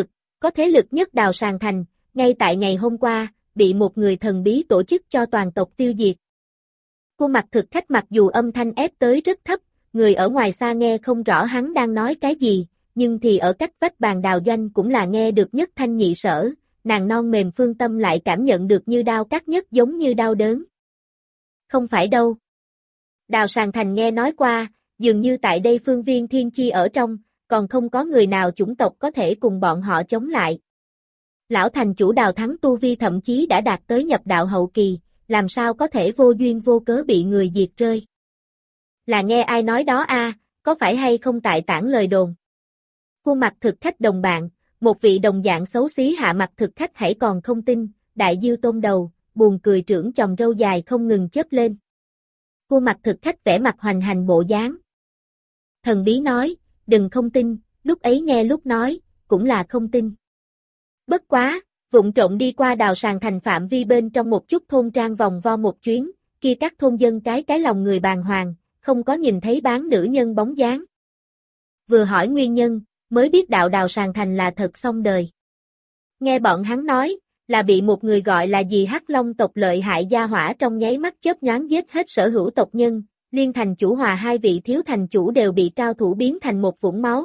có thế lực nhất Đào Sàng Thành, ngay tại ngày hôm qua, bị một người thần bí tổ chức cho toàn tộc tiêu diệt. Khuôn mặt thực khách mặc dù âm thanh ép tới rất thấp, người ở ngoài xa nghe không rõ hắn đang nói cái gì, nhưng thì ở cách vách bàn Đào Doanh cũng là nghe được nhất thanh nhị sở, nàng non mềm phương tâm lại cảm nhận được như đau cắt nhất giống như đau đớn. Không phải đâu. Đào Sàng Thành nghe nói qua, dường như tại đây phương viên thiên chi ở trong, còn không có người nào chủng tộc có thể cùng bọn họ chống lại. Lão thành chủ Đào Thắng tu vi thậm chí đã đạt tới nhập đạo hậu kỳ, làm sao có thể vô duyên vô cớ bị người diệt rơi. Là nghe ai nói đó a, có phải hay không tại tản lời đồn. Khuôn mặt thực khách đồng bạn, một vị đồng dạng xấu xí hạ mặt thực khách hãy còn không tin, đại diêu tôn đầu, buồn cười trưởng chòm râu dài không ngừng chớp lên. Khuôn mặt thực khách vẻ mặt hoành hành bộ dáng. Thần bí nói, đừng không tin, lúc ấy nghe lúc nói, cũng là không tin. Bất quá, vụng trộm đi qua Đào Sàng Thành phạm vi bên trong một chút thôn trang vòng vo một chuyến, kia các thôn dân cái lòng người bàng hoàng, không có nhìn thấy bán nữ nhân bóng dáng. Vừa hỏi nguyên nhân, mới biết đạo Đào Sàng Thành là thật xong đời. Nghe bọn hắn nói, là bị một người gọi là gì Hắc Long tộc lợi hại gia hỏa trong nháy mắt chớp nhoáng giết hết sở hữu tộc nhân, liên thành chủ hòa hai vị thiếu thành chủ đều bị cao thủ biến thành một vũng máu.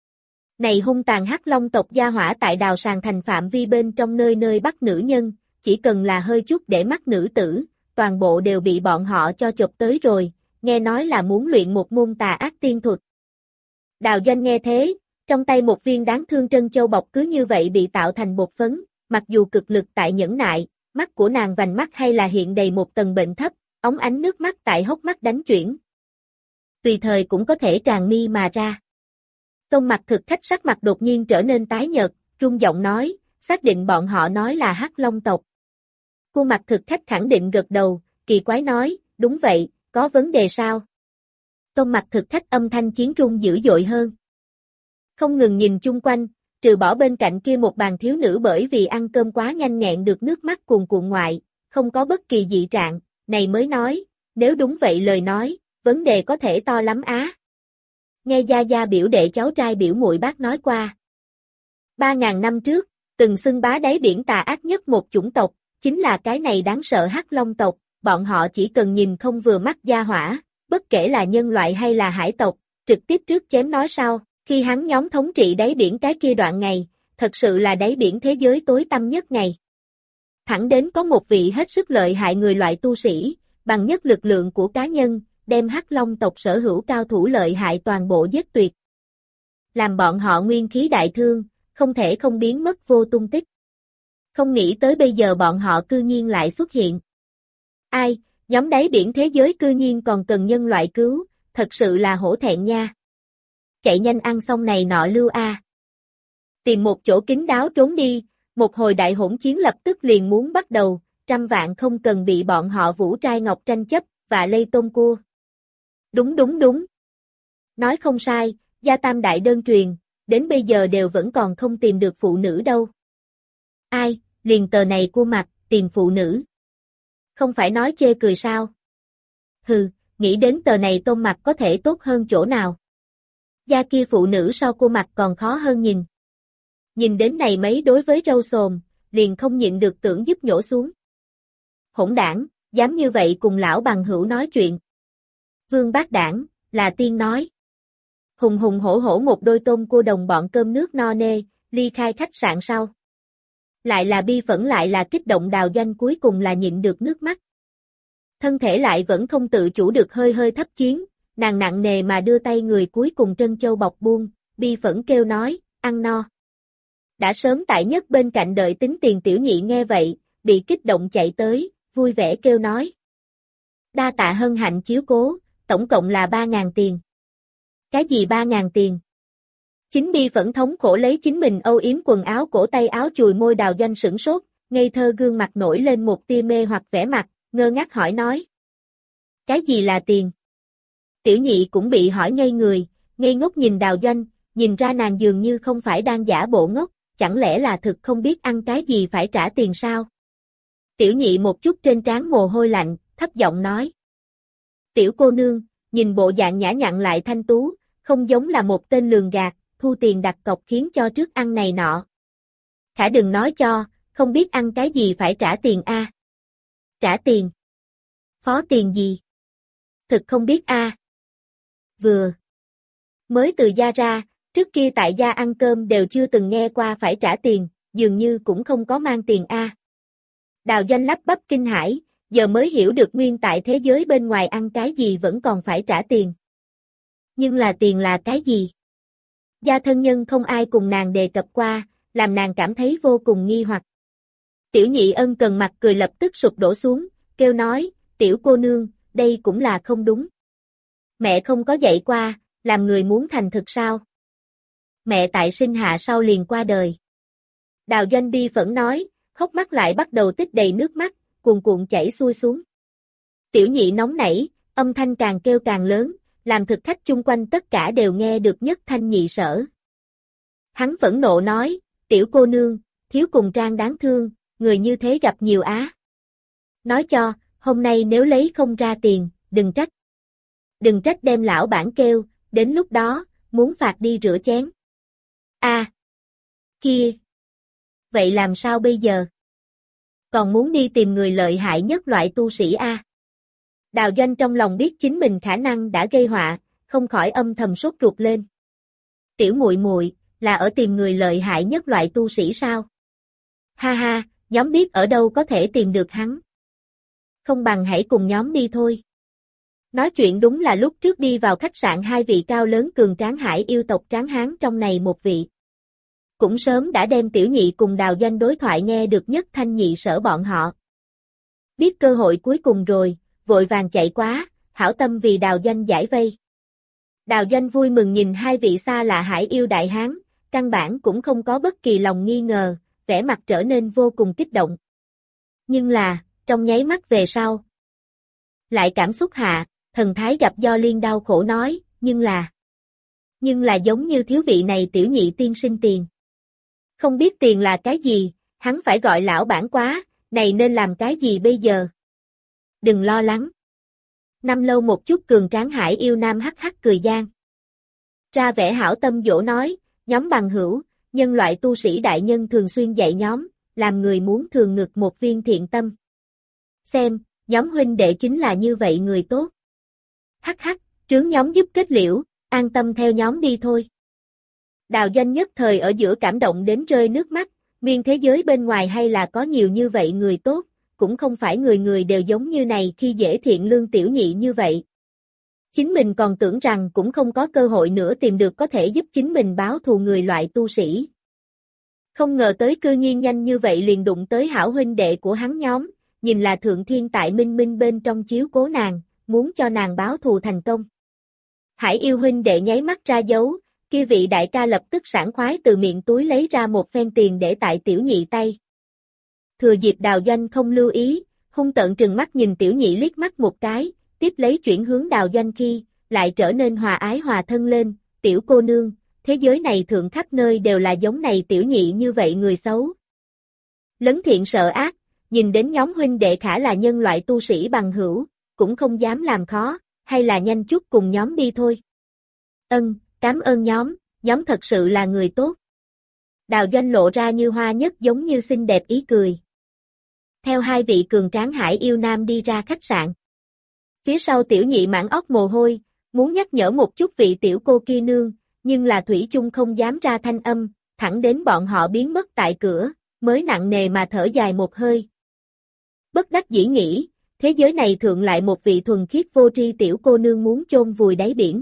Này hung tàn Hắc Long tộc gia hỏa tại Đào Sàng Thành phạm vi bên trong nơi nơi bắt nữ nhân, chỉ cần là hơi chút để mắt nữ tử, toàn bộ đều bị bọn họ cho chộp tới rồi, nghe nói là muốn luyện một môn tà ác tiên thuật. Đào Doanh nghe thế, trong tay một viên đáng thương trân châu bọc cứ như vậy bị tạo thành bột phấn, mặc dù cực lực tại nhẫn nại, mắt của nàng vành mắt hay là hiện đầy một tầng bệnh thấp, óng ánh nước mắt tại hốc mắt đánh chuyển. Tùy thời cũng có thể tràn mi mà ra. Tôn mặt thực khách sắc mặt đột nhiên trở nên tái nhợt, run giọng nói, xác định bọn họ nói là Hắc Long tộc. Khuôn mặt thực khách khẳng định gật đầu, kỳ quái nói, đúng vậy, có vấn đề sao? Tôn mặt thực khách âm thanh chiến rung dữ dội hơn. Không ngừng nhìn chung quanh, trừ bỏ bên cạnh kia một bàn thiếu nữ bởi vì ăn cơm quá nhanh nghẹn được nước mắt cuồn cuộn ngoại, không có bất kỳ dị trạng, này mới nói, nếu đúng vậy lời nói, vấn đề có thể to lắm á. Nghe gia gia biểu đệ cháu trai biểu muội bác nói qua. 3.000 năm trước, từng xưng bá đáy biển tà ác nhất một chủng tộc, chính là cái này đáng sợ Hắc Long tộc, bọn họ chỉ cần nhìn không vừa mắt gia hỏa, bất kể là nhân loại hay là hải tộc, trực tiếp trước chém nói sau, khi hắn nhóm thống trị đáy biển cái kia đoạn ngày, thật sự là đáy biển thế giới tối tăm nhất ngày. Thẳng đến có một vị hết sức lợi hại người loại tu sĩ, bằng nhất lực lượng của cá nhân, đem Hắc Long tộc sở hữu cao thủ lợi hại toàn bộ giết tuyệt. Làm bọn họ nguyên khí đại thương, không thể không biến mất vô tung tích. Không nghĩ tới bây giờ bọn họ cư nhiên lại xuất hiện. Ai, nhóm đáy biển thế giới cư nhiên còn cần nhân loại cứu, thật sự là hổ thẹn nha. Chạy nhanh ăn xong này nọ lưu a. Tìm một chỗ kín đáo trốn đi, một hồi đại hỗn chiến lập tức liền muốn bắt đầu, trăm vạn không cần bị bọn họ Vũ Trai Ngọc tranh chấp, và lây tôm cua. Đúng đúng đúng. Nói không sai, gia tam đại đơn truyền, đến bây giờ đều vẫn còn không tìm được phụ nữ đâu. Ai, liền tờ này cua mặt, tìm phụ nữ. Không phải nói chê cười sao? Hừ, nghĩ đến tờ này tôm mặt có thể tốt hơn chỗ nào? Da kia phụ nữ so cua mặt còn khó hơn nhìn. Nhìn đến này mấy đối với râu xồm, liền không nhịn được tưởng giúp nhổ xuống. Hỗn đảng, dám như vậy cùng lão bằng hữu nói chuyện. Vương Bác Đảng, là tiên nói. Hùng hùng hổ hổ một đôi tôm cua đồng bọn cơm nước no nê, ly khai khách sạn sau. Lại là bi phẫn lại là kích động Đào Doanh cuối cùng là nhịn được nước mắt. Thân thể lại vẫn không tự chủ được hơi hơi thấp chiến, nàng nặng nề mà đưa tay người cuối cùng trân châu bọc buông, bi phẫn kêu nói, ăn no. Đã sớm tại nhất bên cạnh đợi tính tiền tiểu nhị nghe vậy, bị kích động chạy tới, vui vẻ kêu nói. Đa tạ hân hạnh chiếu cố, tổng cộng là 3.000 tiền. Cái gì 3.000 tiền? Chính bi phẫn thống khổ lấy chính mình âu yếm quần áo cổ tay áo chùi môi Đào Doanh sửng sốt, ngây thơ gương mặt nổi lên một tia mê hoặc vẻ mặt, ngơ ngác hỏi nói. Cái gì là tiền? Tiểu nhị cũng bị hỏi ngây người, ngây ngốc nhìn Đào Doanh, nhìn ra nàng dường như không phải đang giả bộ ngốc, chẳng lẽ là thực không biết ăn cái gì phải trả tiền sao? Tiểu nhị một chút trên trán mồ hôi lạnh, thấp giọng nói. Tiểu cô nương, nhìn bộ dạng nhã nhặn lại thanh tú, không giống là một tên lường gạt, thu tiền đặt cọc khiến cho trước ăn này nọ. Khả đừng nói cho, không biết ăn cái gì phải trả tiền a. Trả tiền? Phó tiền gì? Thực không biết a. Vừa mới từ gia ra, trước kia tại gia ăn cơm đều chưa từng nghe qua phải trả tiền, dường như cũng không có mang tiền a. Đào Doanh lắp bắp kinh hãi, giờ mới hiểu được nguyên tại thế giới bên ngoài ăn cái gì vẫn còn phải trả tiền. Nhưng là tiền là cái gì? Gia thân nhân không ai cùng nàng đề cập qua, làm nàng cảm thấy vô cùng nghi hoặc. Tiểu Nhị ân cần mặt cười lập tức sụp đổ xuống, kêu nói, tiểu cô nương, đây cũng là không đúng. Mẹ không có dạy qua, làm người muốn thành thực sao? Mẹ tại sinh hạ sau liền qua đời. Đào Doanh bi phẫn nói, hốc mắt lại bắt đầu tích đầy nước mắt, cuồn cuộn chảy xuôi xuống. Tiểu Nhị nóng nảy, âm thanh càng kêu càng lớn, làm thực khách chung quanh tất cả đều nghe được nhất thanh nhị sở. Hắn phẫn nộ nói, tiểu cô nương, thiếu cùng trang đáng thương, người như thế gặp nhiều á. Nói cho, hôm nay nếu lấy không ra tiền, đừng trách. Đừng trách đem lão bản kêu, đến lúc đó, muốn phạt đi rửa chén. Kia. Vậy làm sao bây giờ? Còn muốn đi tìm người lợi hại nhất loại tu sĩ a. Đào Doanh trong lòng biết chính mình khả năng đã gây họa, không khỏi âm thầm sốt ruột lên. Tiểu muội muội, là ở tìm người lợi hại nhất loại tu sĩ sao? Ha ha, nhóm biết ở đâu có thể tìm được hắn. Không bằng hãy cùng nhóm đi thôi. Nói chuyện đúng là lúc trước đi vào khách sạn hai vị cao lớn cường tráng hải yêu tộc tráng hán trong này một vị. Cũng sớm đã đem Tiểu Nhị cùng Đào Doanh đối thoại nghe được nhất thanh nhị sở bọn họ. Biết cơ hội cuối cùng rồi, vội vàng chạy quá, hảo tâm vì Đào Doanh giải vây. Đào Doanh vui mừng nhìn hai vị xa lạ hải yêu đại hán, căn bản cũng không có bất kỳ lòng nghi ngờ, vẻ mặt trở nên vô cùng kích động. Nhưng là, trong nháy mắt về sau, lại cảm xúc hạ, thần thái gặp do liên đau khổ nói, nhưng là giống như thiếu vị này Tiểu Nhị tiên sinh tiền. Không biết tiền là cái gì, hắn phải gọi lão bản quá, này nên làm cái gì bây giờ? Đừng lo lắng. Năm lâu một chút cường tráng hải yêu nam hắc hắc cười gian. Ra vẻ hảo tâm dỗ nói, nhóm bằng hữu, nhân loại tu sĩ đại nhân thường xuyên dạy nhóm, làm người muốn thường ngực một viên thiện tâm. Xem, nhóm huynh đệ chính là như vậy người tốt. Hắc hắc, trướng nhóm giúp kết liễu, an tâm theo nhóm đi thôi. Đào Doanh nhất thời ở giữa cảm động đến rơi nước mắt, nguyên thế giới bên ngoài hay là có nhiều như vậy người tốt, cũng không phải người người đều giống như này khi dễ thiện lương Tiểu Nhị như vậy. Chính mình còn tưởng rằng cũng không có cơ hội nữa tìm được có thể giúp chính mình báo thù người loại tu sĩ. Không ngờ tới cư nhiên nhanh như vậy liền đụng tới hảo huynh đệ của hắn nhóm, nhìn là thượng thiên tại minh minh bên trong chiếu cố nàng, muốn cho nàng báo thù thành công. Hải yêu huynh đệ nháy mắt ra dấu, kia vị đại ca lập tức sảng khoái từ miệng túi lấy ra một phen tiền để tại Tiểu Nhị tay. Thừa dịp Đào Doanh không lưu ý, hung tợn trừng mắt nhìn Tiểu Nhị liếc mắt một cái, tiếp lấy chuyển hướng Đào Doanh khi, lại trở nên hòa ái hòa thân lên, tiểu cô nương, thế giới này thượng khắp nơi đều là giống này Tiểu Nhị như vậy người xấu. Lấn thiện sợ ác, nhìn đến nhóm huynh đệ khả là nhân loại tu sĩ bằng hữu, cũng không dám làm khó, hay là nhanh chút cùng nhóm đi thôi. Cảm ơn nhóm thật sự là người tốt. Đào Doanh lộ ra như hoa nhất giống như xinh đẹp ý cười. Theo hai vị cường tráng hải yêu nam đi ra khách sạn. Phía sau Tiểu Nhị mãn óc mồ hôi, muốn nhắc nhở một chút vị tiểu cô kia nương, nhưng là thủy chung không dám ra thanh âm, thẳng đến bọn họ biến mất tại cửa, mới nặng nề mà thở dài một hơi. Bất đắc dĩ nghĩ, thế giới này thượng lại một vị thuần khiết vô tri tiểu cô nương muốn chôn vùi đáy biển.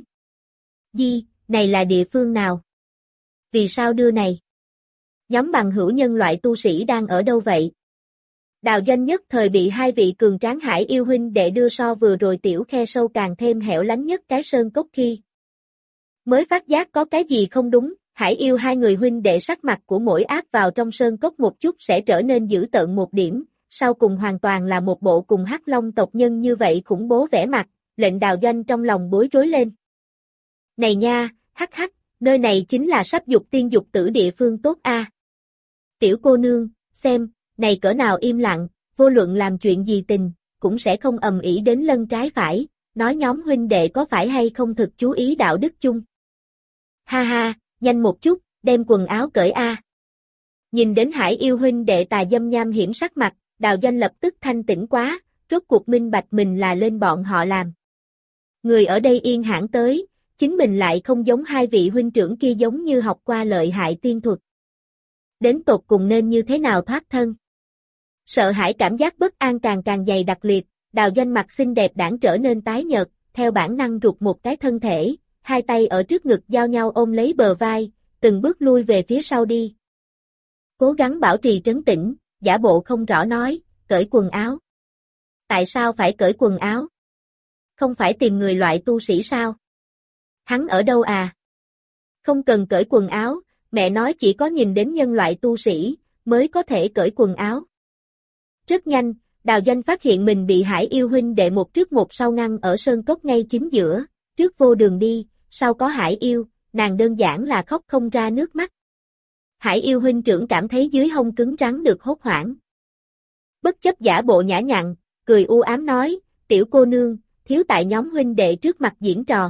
Này là địa phương nào? Vì sao đưa này? Nhóm bằng hữu nhân loại tu sĩ đang ở đâu vậy? Đào Doanh nhất thời bị hai vị cường tráng hải yêu huynh đệ đưa so vừa rồi tiểu khe sâu càng thêm hẻo lánh nhất cái sơn cốc khi. Mới phát giác có cái gì không đúng, hải yêu hai người huynh đệ sắc mặt của mỗi áp vào trong sơn cốc một chút sẽ trở nên dữ tợn một điểm, sau cùng hoàn toàn là một bộ cùng hắc long tộc nhân như vậy khủng bố vẻ mặt, lệnh Đào Doanh trong lòng bối rối lên. Này nha, hắc hắc, nơi này chính là sắp dục tiên dục tử địa phương tốt a. Tiểu cô nương, xem, này cỡ nào im lặng, vô luận làm chuyện gì tình, cũng sẽ không ầm ĩ đến lân trái phải, nói nhóm huynh đệ có phải hay không thực chú ý đạo đức chung. Ha ha, nhanh một chút, đem quần áo cởi a. Nhìn đến Hải yêu huynh đệ tà dâm nham hiểm sắc mặt, Đào Doanh lập tức thanh tỉnh quá, rốt cuộc minh bạch mình là lên bọn họ làm. Người ở đây yên hãn tới, chính mình lại không giống hai vị huynh trưởng kia giống như học qua lợi hại tiên thuật. Đến tột cùng nên như thế nào thoát thân? Sợ hãi cảm giác bất an càng càng dày đặc liệt, Đào Doanh mặt xinh đẹp đãng trở nên tái nhợt, theo bản năng rụt một cái thân thể, hai tay ở trước ngực giao nhau ôm lấy bờ vai, từng bước lui về phía sau đi. Cố gắng bảo trì trấn tĩnh, giả bộ không rõ nói, cởi quần áo. Tại sao phải cởi quần áo? Không phải tìm người loại tu sĩ sao? Hắn ở đâu à? Không cần cởi quần áo, mẹ nói chỉ có nhìn đến nhân loại tu sĩ, mới có thể cởi quần áo. Rất nhanh, Đào Doanh phát hiện mình bị Hải yêu huynh đệ một trước một sau ngăn ở sơn cốc ngay chính giữa, trước vô đường đi, sau có Hải yêu, nàng đơn giản là khóc không ra nước mắt. Hải yêu huynh trưởng cảm thấy dưới hông cứng rắn được hốt hoảng. Bất chấp giả bộ nhã nhặn, cười u ám nói, tiểu cô nương, thiếu tại nhóm huynh đệ trước mặt diễn trò.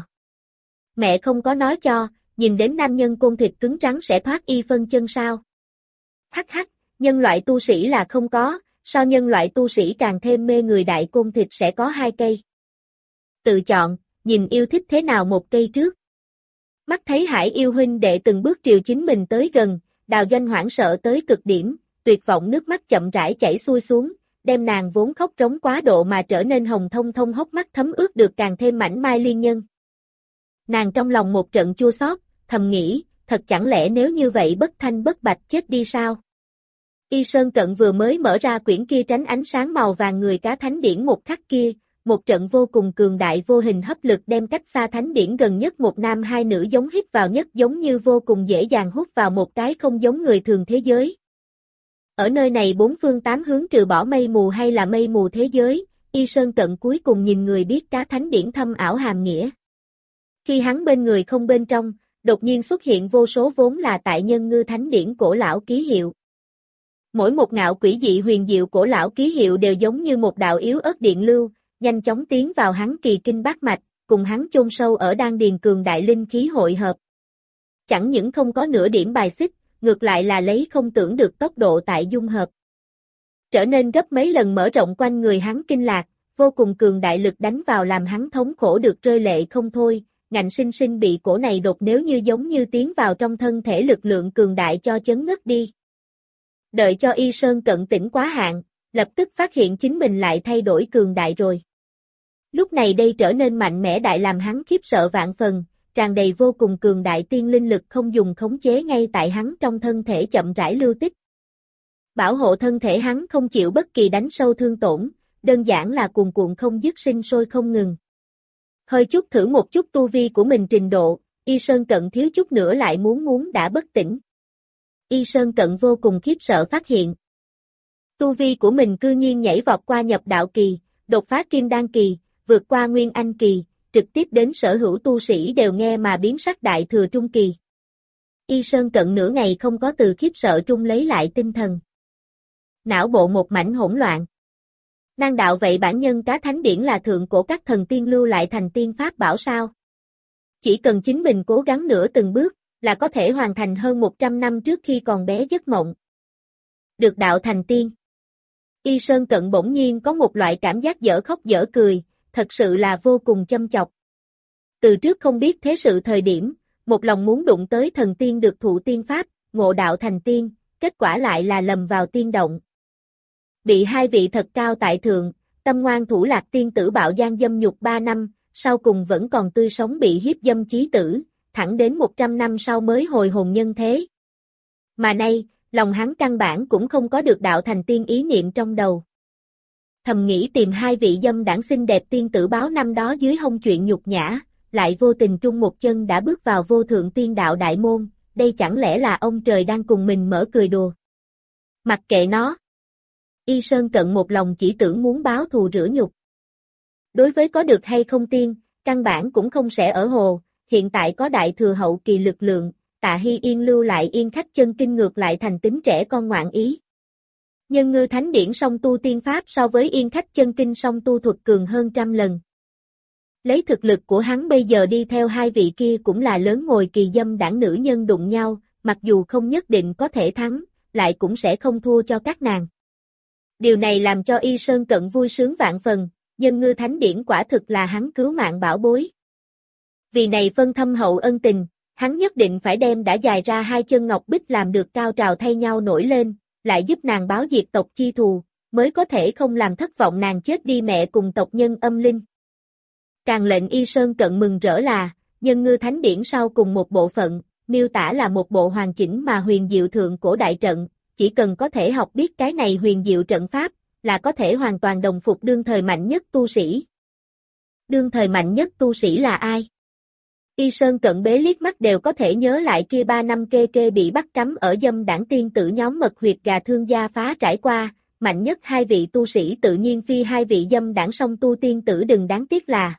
Mẹ không có nói cho, nhìn đến nam nhân côn thịt cứng rắn sẽ thoát y phân chân sao. Hắc hắc, nhân loại tu sĩ là không có, so nhân loại tu sĩ càng thêm mê người đại côn thịt sẽ có 2 cây. Tự chọn, nhìn yêu thích thế nào một cây trước. Mắt thấy Hải yêu huynh đệ từng bước triều chính mình tới gần, Đào Doanh hoảng sợ tới cực điểm, tuyệt vọng nước mắt chậm rãi chảy xuôi xuống, đem nàng vốn khóc rống quá độ mà trở nên hồng thông thông hốc mắt thấm ướt được càng thêm mảnh mai liên nhân. Nàng trong lòng một trận chua xót, thầm nghĩ, thật chẳng lẽ nếu như vậy bất thanh bất bạch chết đi sao? Y Sơn Cận vừa mới mở ra quyển kia tránh ánh sáng màu vàng người cá thánh điển một khắc kia, một trận vô cùng cường đại vô hình hấp lực đem cách xa thánh điển gần nhất một nam hai nữ giống hít vào nhất giống như vô cùng dễ dàng hút vào một cái không giống người thường thế giới. Ở nơi này bốn phương tám hướng trừ bỏ mây mù hay là mây mù thế giới, Y Sơn Cận cuối cùng nhìn người biết cá thánh điển thâm ảo hàm nghĩa. Khi hắn bên người không bên trong, đột nhiên xuất hiện vô số vốn là tại nhân ngư thánh điển cổ lão ký hiệu. Mỗi một ngạo quỷ dị huyền diệu cổ lão ký hiệu đều giống như một đạo yếu ớt điện lưu, nhanh chóng tiến vào hắn kỳ kinh bát mạch, cùng hắn chôn sâu ở đan điền cường đại linh khí hội hợp. Chẳng những không có nửa điểm bài xích, ngược lại là lấy không tưởng được tốc độ tại dung hợp. Trở nên gấp mấy lần mở rộng quanh người hắn kinh lạc, vô cùng cường đại lực đánh vào làm hắn thống khổ được rơi lệ không thôi, ngạnh sinh sinh bị cổ này đột nếu như giống như tiến vào trong thân thể lực lượng cường đại cho chấn ngất đi. Đợi cho Y Sơn Cận tỉnh quá hạn, lập tức phát hiện chính mình lại thay đổi cường đại rồi. Lúc này đây trở nên mạnh mẽ đại làm hắn khiếp sợ vạn phần, tràn đầy vô cùng cường đại tiên linh lực không dùng khống chế ngay tại hắn trong thân thể chậm rãi lưu tích. Bảo hộ thân thể hắn không chịu bất kỳ đánh sâu thương tổn, đơn giản là cuồn cuộn không dứt sinh sôi không ngừng. Hơi chút thử một chút tu vi của mình trình độ, Y Sơn Cận thiếu chút nữa lại muốn đã bất tỉnh. Y Sơn Cận vô cùng khiếp sợ phát hiện. Tu vi của mình cư nhiên nhảy vọt qua nhập đạo kỳ, đột phá kim đan kỳ, vượt qua nguyên anh kỳ, trực tiếp đến sở hữu tu sĩ đều nghe mà biến sắc đại thừa trung kỳ. Y Sơn Cận nửa ngày không có từ khiếp sợ trung lấy lại tinh thần. Não bộ một mảnh hỗn loạn. Năng đạo vậy bản nhân cá thánh điển là thượng cổ các thần tiên lưu lại thành tiên pháp bảo sao? Chỉ cần chính mình cố gắng nửa từng bước, là có thể hoàn thành hơn 100 năm trước khi còn bé giấc mộng. Được đạo thành tiên. Y Sơn Cận bỗng nhiên có một loại cảm giác dở khóc dở cười, thật sự là vô cùng châm chọc. Từ trước không biết thế sự thời điểm, một lòng muốn đụng tới thần tiên được thụ tiên pháp, ngộ đạo thành tiên, kết quả lại là lầm vào tiên động. Bị hai vị thật cao tại thượng, tâm ngoan thủ lạc tiên tử bạo gian dâm nhục 3 năm, sau cùng vẫn còn tươi sống bị hiếp dâm chí tử, thẳng đến 100 năm sau mới hồi hồn nhân thế. Mà nay, lòng hắn căn bản cũng không có được đạo thành tiên ý niệm trong đầu. Thầm nghĩ tìm hai vị dâm đảng xinh đẹp tiên tử báo năm đó dưới hông chuyện nhục nhã, lại vô tình trung một chân đã bước vào vô thượng tiên đạo đại môn, đây chẳng lẽ là ông trời đang cùng mình mở cười đùa. Mặc kệ nó. Y Sơn Cận một lòng chỉ tưởng muốn báo thù rửa nhục. Đối với có được hay không tiên, căn bản cũng không sẽ ở hồ, hiện tại có đại thừa hậu kỳ lực lượng, Tạ Hy Yên lưu lại yên khách chân kinh ngược lại thành tính trẻ con ngoạn ý. Nhân ngư thánh điển song tu tiên pháp so với yên khách chân kinh song tu thuật cường hơn trăm lần. Lấy thực lực của hắn bây giờ đi theo hai vị kia cũng là lớn ngồi kỳ dâm đảng nữ nhân đụng nhau, mặc dù không nhất định có thể thắng, lại cũng sẽ không thua cho các nàng. Điều này làm cho Y Sơn Cận vui sướng vạn phần, Nhân Ngư Thánh Điển quả thực là hắn cứu mạng bảo bối. Vì này phân thâm hậu ân tình, hắn nhất định phải đem đã dài ra hai chân ngọc bích làm được cao trào thay nhau nổi lên, lại giúp nàng báo diệt tộc chi thù, mới có thể không làm thất vọng nàng chết đi mẹ cùng tộc nhân âm linh. Càng lệnh Y Sơn Cận mừng rỡ là, Nhân Ngư Thánh Điển sau cùng một bộ phận, miêu tả là một bộ hoàn chỉnh mà huyền diệu thượng cổ đại trận, chỉ cần có thể học biết cái này huyền diệu trận pháp, là có thể hoàn toàn đồng phục đương thời mạnh nhất tu sĩ. Đương thời mạnh nhất tu sĩ là ai? Y Sơn Cận bế liếc mắt đều có thể nhớ lại kia 3 năm kê kê bị bắt cắm ở dâm đảng tiên tử nhóm mật huyệt gà thương gia phá trải qua, mạnh nhất hai vị tu sĩ tự nhiên phi hai vị dâm đảng song tu tiên tử đừng đáng tiếc là.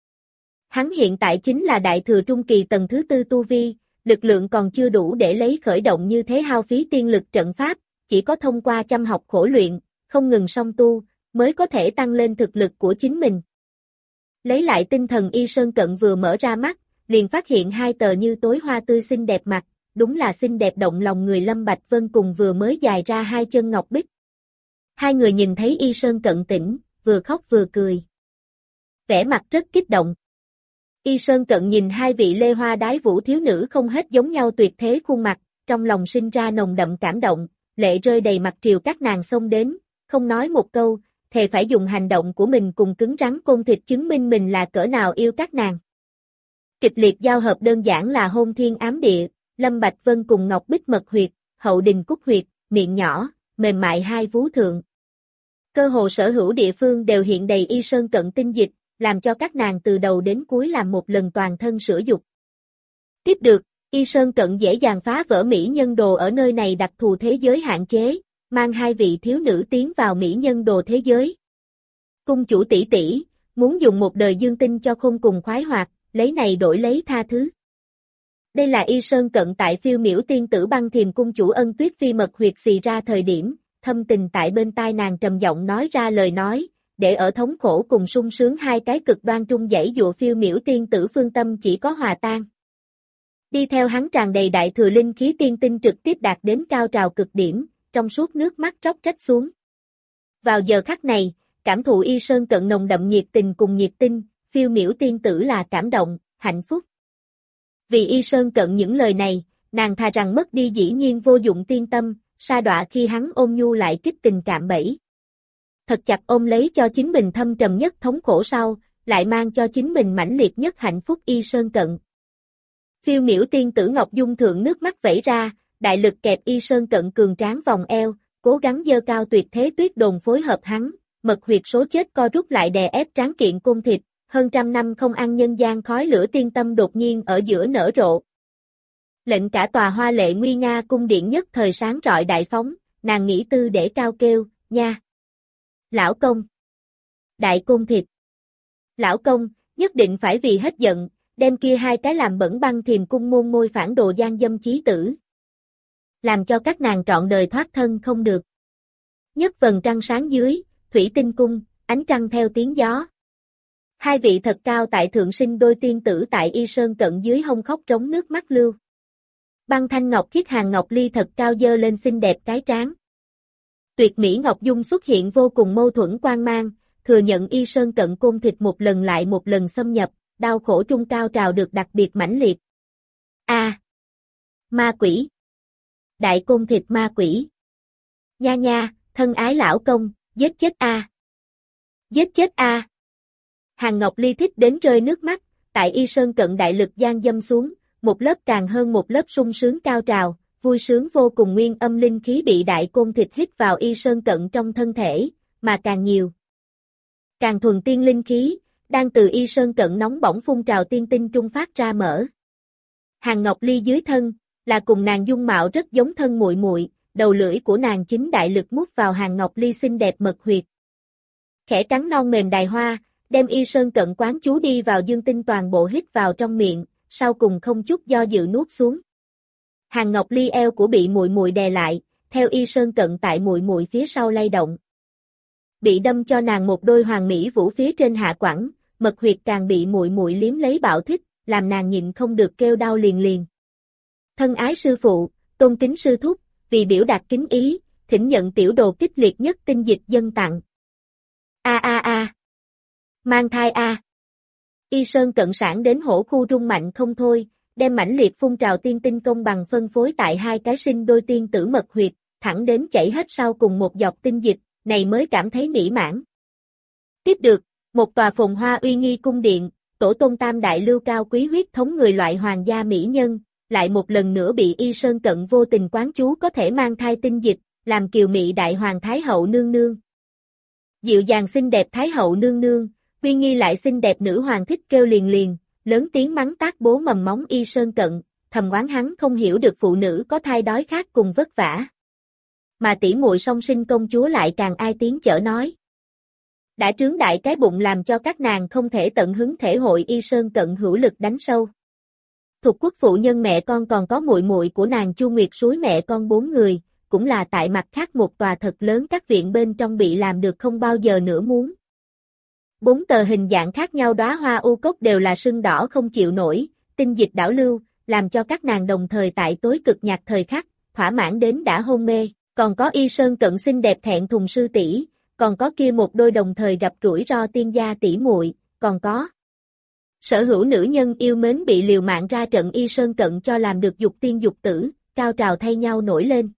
Hắn hiện tại chính là đại thừa trung kỳ tầng thứ 4 tu vi, lực lượng còn chưa đủ để lấy khởi động như thế hao phí tiên lực trận pháp, chỉ có thông qua chăm học khổ luyện, không ngừng song tu, mới có thể tăng lên thực lực của chính mình. Lấy lại tinh thần Y Sơn Cận vừa mở ra mắt, liền phát hiện hai tờ như tối hoa tươi xinh đẹp mặt, đúng là xinh đẹp động lòng người Lâm Bạch Vân cùng vừa mới dài ra hai chân ngọc bích. Hai người nhìn thấy Y Sơn Cận tỉnh, vừa khóc vừa cười. Vẻ mặt rất kích động. Y Sơn Cận nhìn hai vị lê hoa đái vũ thiếu nữ không hết giống nhau tuyệt thế khuôn mặt, trong lòng sinh ra nồng đậm cảm động, lệ rơi đầy mặt triều các nàng xông đến, không nói một câu, thề phải dùng hành động của mình cùng cứng rắn côn thịt chứng minh mình là cỡ nào yêu các nàng. Kịch liệt giao hợp đơn giản là hôn thiên ám địa, Lâm Bạch Vân cùng Ngọc Bích mật huyệt, hậu đình cúc huyệt, miệng nhỏ, mềm mại hai vú thượng. Cơ hồ sở hữu địa phương đều hiện đầy Y Sơn Cận tinh dịch, làm cho các nàng từ đầu đến cuối làm một lần toàn thân sữa dục. Tiếp được, Y Sơn Cận dễ dàng phá vỡ mỹ nhân đồ ở nơi này đặc thù thế giới hạn chế, mang hai vị thiếu nữ tiến vào mỹ nhân đồ thế giới. Cung chủ tỷ tỷ, muốn dùng một đời dương tinh cho khôn cùng khoái hoạt, lấy này đổi lấy tha thứ. Đây là Y Sơn Cận tại phiêu miểu tiên tử băng thiềm cung chủ Ân Tuyết Phi mật huyệt xì ra thời điểm, thâm tình tại bên tai nàng trầm giọng nói ra lời nói, để ở thống khổ cùng sung sướng hai cái cực đoan trung dãy dụa phiêu miểu tiên tử phương tâm chỉ có hòa tan. Đi theo hắn tràn đầy đại thừa linh khí tiên tinh trực tiếp đạt đến cao trào cực điểm, trong suốt nước mắt róc rách xuống. Vào giờ khắc này, cảm thụ Y Sơn Cận nồng đậm nhiệt tình cùng nhiệt tinh, phiêu miểu tiên tử là cảm động, hạnh phúc. Vì Y Sơn Cận những lời này, nàng thà rằng mất đi dĩ nhiên vô dụng tiên tâm, sa đọa khi hắn ôm nhu lại kích tình cạm bẫy. Thật chặt ôm lấy cho chính mình thâm trầm nhất thống khổ sau, lại mang cho chính mình mãnh liệt nhất hạnh phúc Y Sơn Cận. Phiêu miểu tiên tử Ngọc Dung thượng nước mắt vẩy ra, đại lực kẹp Y Sơn Cận cường tráng vòng eo, cố gắng dơ cao tuyệt thế tuyết đồn phối hợp hắn, mật huyệt số chết co rút lại đè ép tráng kiện côn thịt, hơn trăm năm không ăn nhân gian khói lửa tiên tâm đột nhiên ở giữa nở rộ. Lệnh cả tòa hoa lệ nguy nga cung điện nhất thời sáng rọi đại phóng, nàng nghĩ tư để cao kêu, nha. Lão công. Đại côn thịt. Lão công, nhất định phải vì hết giận, đem kia hai cái làm bẩn băng thiềm cung môn môi phản đồ gian dâm chí tử. Làm cho các nàng trọn đời thoát thân không được. Nhất vầng trăng sáng dưới, thủy tinh cung, ánh trăng theo tiếng gió. Hai vị thật cao tại thượng sinh đôi tiên tử tại Y Sơn Cận dưới hông khóc trống nước mắt lưu. Băng thanh ngọc khiết hàng ngọc ly thật cao dơ lên xinh đẹp cái trán. Tuyệt mỹ Ngọc Dung xuất hiện vô cùng mâu thuẫn quang mang, thừa nhận Y Sơn Cận côn thịt một lần lại một lần xâm nhập, đau khổ trung cao trào được đặc biệt mãnh liệt. A, ma quỷ. Đại côn thịt ma quỷ. Nha nha, thân ái lão công, giết chết a. Giết chết a. Hàng Ngọc Ly thích đến rơi nước mắt, tại Y Sơn Cận đại lực gian dâm xuống, một lớp càng hơn một lớp sung sướng cao trào, vui sướng vô cùng nguyên âm linh khí bị đại côn thịt hít vào Y Sơn Cận trong thân thể, mà càng nhiều. Càng thuần tiên linh khí, đang từ Y Sơn Cận nóng bỏng phun trào tiên tinh trung phát ra mở. Hàng Ngọc Ly dưới thân, là cùng nàng dung mạo rất giống thân muội muội, đầu lưỡi của nàng chính đại lực mút vào Hàng Ngọc Ly xinh đẹp mật huyệt. Khẽ cắn non mềm đài hoa, đem Y Sơn Cận quán chú đi vào dương tinh toàn bộ hít vào trong miệng, sau cùng không chút do dự nuốt xuống. Hàng Ngọc Ly eo của bị muội muội đè lại, theo Y Sơn Cận tại muội muội phía sau lay động. Bị đâm cho nàng một đôi hoàng mỹ vũ phía trên hạ quẳng, mật huyệt càng bị muội muội liếm lấy bạo thích, làm nàng nhịn không được kêu đau liền liền. Thân ái sư phụ, tôn kính sư thúc, vì biểu đạt kính ý, thỉnh nhận tiểu đồ kích liệt nhất tinh dịch dâng tặng. Mang thai a. Y Sơn Cận sản đến hổ khu rung mạnh không thôi, đem mãnh liệt phun trào tiên tinh công bằng phân phối tại hai cái sinh đôi tiên tử mật huyệt, thẳng đến chảy hết sau cùng một giọt tinh dịch, này mới cảm thấy mỹ mãn. Tiếp được, một tòa phồn hoa uy nghi cung điện, tổ tôn tam đại lưu cao quý huyết thống người loại hoàng gia mỹ nhân, lại một lần nữa bị Y Sơn Cận vô tình quán chú có thể mang thai tinh dịch, làm kiều mị đại hoàng thái hậu nương nương. Dịu dàng xinh đẹp thái hậu nương nương, uy nghi lại xinh đẹp nữ hoàng thích kêu liền liền, lớn tiếng mắng tác bố mầm móng Y Sơn Cận, thầm oán hắn không hiểu được phụ nữ có thai đói khát cùng vất vả. Mà tỷ muội song sinh công chúa lại càng ai tiếng chở nói. Đã trướng đại cái bụng làm cho các nàng không thể tận hứng thể hội Y Sơn Cận hữu lực đánh sâu. Thục quốc phụ nhân mẹ con còn có muội muội của nàng Chu Nguyệt suối mẹ con 4 người, cũng là tại mặt khác một tòa thật lớn các viện bên trong bị làm được không bao giờ nữa muốn. 4 tờ hình dạng khác nhau đóa hoa u cốc đều là sưng đỏ không chịu nổi, tinh dịch đảo lưu, làm cho các nàng đồng thời tại tối cực nhạc thời khắc, thỏa mãn đến đã hôn mê, còn có Y Sơn Cận xinh đẹp thẹn thùng sư tỷ, còn có kia một đôi đồng thời gặp rủi ro tiên gia tỷ muội, còn có sở hữu nữ nhân yêu mến bị liều mạng ra trận Y Sơn Cận cho làm được dục tiên dục tử, cao trào thay nhau nổi lên.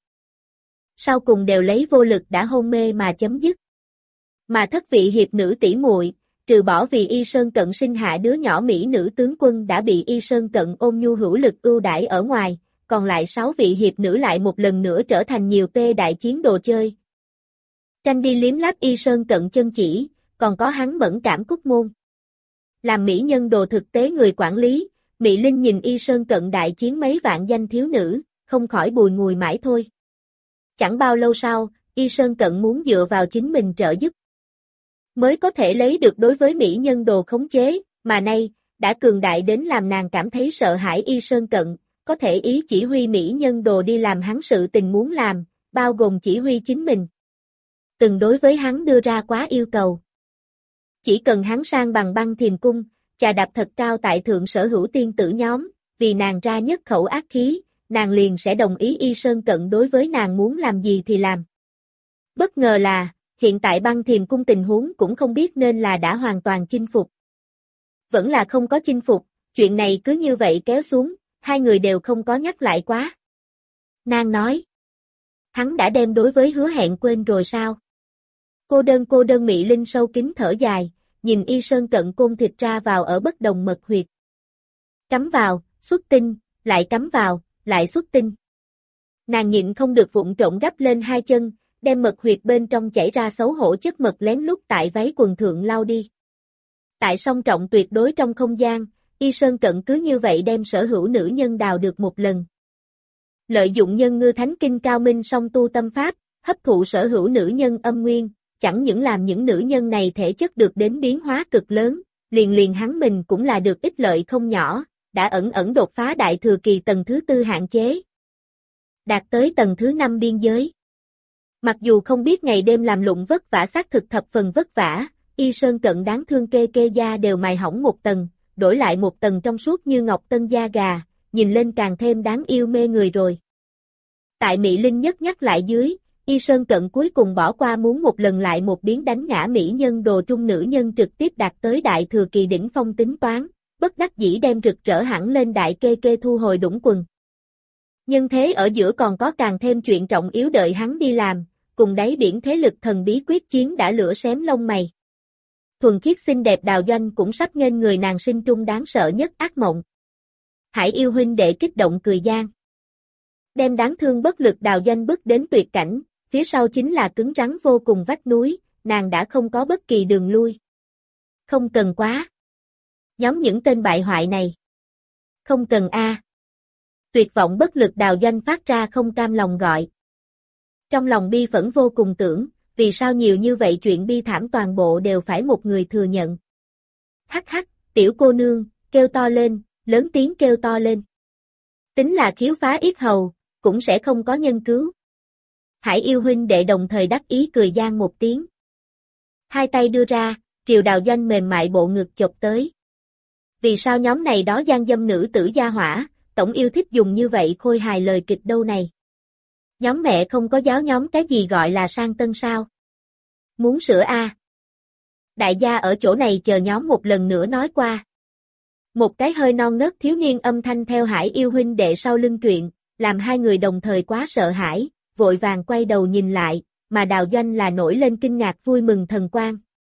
Sau cùng đều lấy vô lực đã hôn mê mà chấm dứt. Mà thất vị hiệp nữ tỷ muội, trừ bỏ vì Y Sơn Cận sinh hạ đứa nhỏ mỹ nữ tướng quân đã bị Y Sơn Cận ôm nhu hữu lực ưu đãi ở ngoài, còn lại 6 vị hiệp nữ lại một lần nữa trở thành nhiều pê đại chiến đồ chơi. Tranh đi liếm láp Y Sơn Cận chân chỉ, còn có hắn mẫn cảm cúc môn. Làm mỹ nhân đồ thực tế người quản lý, Mị Linh nhìn Y Sơn Cận đại chiến mấy vạn danh thiếu nữ, không khỏi bùi ngùi mãi thôi. Chẳng bao lâu sau, Y Sơn Cận muốn dựa vào chính mình trợ giúp. Mới có thể lấy được đối với mỹ nhân đồ khống chế, mà nay, đã cường đại đến làm nàng cảm thấy sợ hãi Y Sơn Cận, có thể ý chỉ huy mỹ nhân đồ đi làm hắn sự tình muốn làm, bao gồm chỉ huy chính mình. Từng đối với hắn đưa ra quá yêu cầu. Chỉ cần hắn sang bằng băng thiềm cung, chà đạp thật cao tại thượng sở hữu tiên tử nhóm, vì nàng ra nhất khẩu ác khí, nàng liền sẽ đồng ý Y Sơn Cận đối với nàng muốn làm gì thì làm. Bất ngờ là, hiện tại băng thiềm cung tình huống cũng không biết nên là đã hoàn toàn chinh phục. Vẫn là không có chinh phục, chuyện này cứ như vậy kéo xuống, hai người đều không có nhắc lại quá. Nàng nói, hắn đã đem đối với hứa hẹn quên rồi sao? Cô đơn Mị Linh sâu kín thở dài, nhìn Y Sơn Cận côn thịt ra vào ở bất đồng mật huyệt. Cắm vào, xuất tinh, lại cắm vào, lại xuất tinh. Nàng nhịn không được vụng trộn gấp lên hai chân, đem mật huyệt bên trong chảy ra xấu hổ chất mật lén lút tại váy quần thượng lau đi. Tại song trọng tuyệt đối trong không gian, Y Sơn Cận cứ như vậy đem sở hữu nữ nhân đào được một lần. Lợi dụng nhân ngư thánh kinh cao minh song tu tâm pháp, hấp thụ sở hữu nữ nhân âm nguyên, chẳng những làm những nữ nhân này thể chất được đến biến hóa cực lớn, liền hắn mình cũng là được ích lợi không nhỏ, đã ẩn đột phá đại thừa kỳ tầng thứ 4 hạn chế. Đạt tới tầng thứ 5 biên giới. Mặc dù không biết ngày đêm làm lụng vất vả xác thực thập phần vất vả, Y Sơn Cận đáng thương kê da đều mài hỏng một tầng, đổi lại một tầng trong suốt như ngọc tân da gà, nhìn lên càng thêm đáng yêu mê người rồi. Tại Mị Linh nhất nhắc lại dưới, Y Sơn Cận cuối cùng bỏ qua muốn một lần lại một biến đánh ngã mỹ nhân đồ trung nữ nhân trực tiếp đạt tới đại thừa kỳ đỉnh phong tính toán, bất đắc dĩ đem rực rỡ hẳn lên đại kê thu hồi đũng quần. Nhân thế ở giữa còn có càng thêm chuyện trọng yếu đợi hắn đi làm, cùng đáy biển thế lực thần bí quyết chiến đã lửa xém lông mày. Thuần khiết xinh đẹp Đào Doanh cũng sắp nghênh người nàng sinh trung đáng sợ nhất ác mộng. Hải yêu huynh đệ kích động cười gian. Đem đáng thương bất lực Đào Doanh bước đến tuyệt cảnh, phía sau chính là cứng rắn vô cùng vách núi, nàng đã không có bất kỳ đường lui. Không cần quá. Nhóm những tên bại hoại này. Không cần a. Tuyệt vọng bất lực Đào Doanh phát ra không cam lòng gọi. Trong lòng bi phẫn vô cùng tưởng, vì sao nhiều như vậy chuyện bi thảm toàn bộ đều phải một người thừa nhận. Hắc hắc, tiểu cô nương, kêu to lên, lớn tiếng kêu to lên. Tính là khiếu phá yết hầu, cũng sẽ không có nhân cứu. Hải yêu huynh đệ đồng thời đắc ý cười gian một tiếng. Hai tay đưa ra, triều Đào Doanh mềm mại bộ ngực chộp tới. Vì sao nhóm này đó gian dâm nữ tử gia hỏa, tổng yêu thích dùng như vậy khôi hài lời kịch đâu này. Nhóm mẹ không có giáo nhóm cái gì gọi là sang tân sao? Muốn sửa a? Đại gia ở chỗ này chờ nhóm một lần nữa nói qua. Một cái hơi non nớt thiếu niên âm thanh theo Hải yêu huynh đệ sau lưng chuyện, làm hai người đồng thời quá sợ hãi, vội vàng quay đầu nhìn lại, mà Đào Doanh là nổi lên kinh ngạc vui mừng thần quang.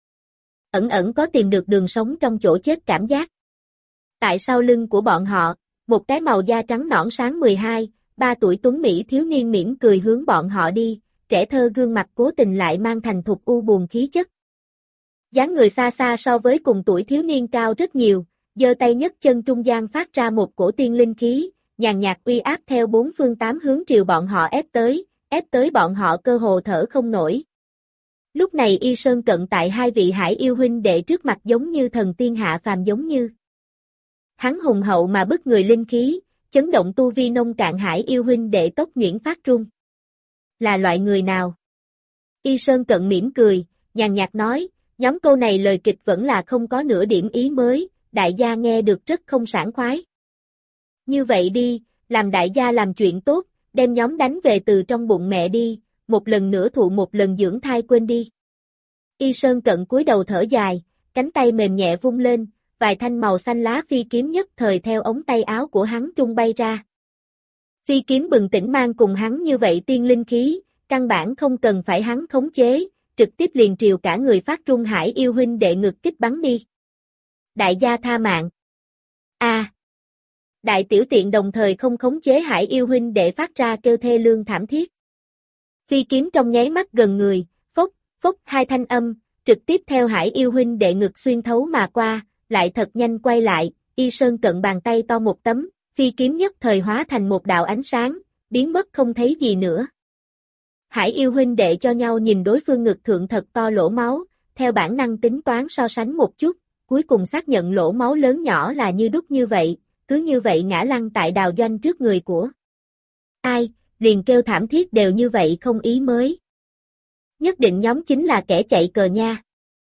Ẩn ẩn có tìm được đường sống trong chỗ chết cảm giác. Tại sau lưng của bọn họ, một cái màu da trắng nõn sáng 12, 3 tuổi tuấn Mỹ thiếu niên mỉm cười hướng bọn họ đi, trẻ thơ gương mặt cố tình lại mang thành thục u buồn khí chất. Dáng người xa xa so với cùng tuổi thiếu niên cao rất nhiều, giơ tay nhấc chân trung gian phát ra một cổ tiên linh khí, nhàn nhạt uy áp theo bốn phương tám hướng triều bọn họ ép tới bọn họ cơ hồ thở không nổi. Lúc này Y Sơn Cận tại hai vị Hải yêu huynh đệ trước mặt giống như thần tiên hạ phàm giống như. Hắn hùng hậu mà bức người linh khí, chấn động tu vi nông cạn Hải yêu huynh đệ tốc nhuyễn phát run. Là loại người nào? Y Sơn Cận mỉm cười, nhàn nhạt nói, nhóm câu này lời kịch vẫn là không có nửa điểm ý mới, đại gia nghe được rất không sảng khoái. Như vậy đi, làm đại gia làm chuyện tốt, đem nhóm đánh về từ trong bụng mẹ đi, một lần nữa thụ một lần dưỡng thai quên đi. Y Sơn Cận cúi đầu thở dài, cánh tay mềm nhẹ vung lên, vài thanh màu xanh lá phi kiếm nhất thời theo ống tay áo của hắn trung bay ra. Phi kiếm bừng tỉnh mang cùng hắn như vậy tiên linh khí, căn bản không cần phải hắn khống chế, trực tiếp liền triều cả người phát trung Hải yêu huynh đệ ngực kích bắn đi. Đại gia tha mạng. A. Đại tiểu tiện đồng thời không khống chế Hải yêu huynh đệ phát ra kêu thê lương thảm thiết. Phi kiếm trong nháy mắt gần người, phốc, phốc hai thanh âm, trực tiếp theo Hải yêu huynh đệ ngực xuyên thấu mà qua, lại thật nhanh quay lại, Y Sơn Cận bàn tay to một tấm, phi kiếm nhất thời hóa thành một đạo ánh sáng, biến mất không thấy gì nữa. Hải yêu huynh đệ cho nhau nhìn đối phương ngực thượng thật to lỗ máu, theo bản năng tính toán so sánh một chút, cuối cùng xác nhận lỗ máu lớn nhỏ là như đúc như vậy, cứ như vậy ngã lăn tại Đào Doanh trước người của. Ai, liền kêu thảm thiết đều như vậy không ý mới. Nhất định nhóm chính là kẻ chạy cờ nha.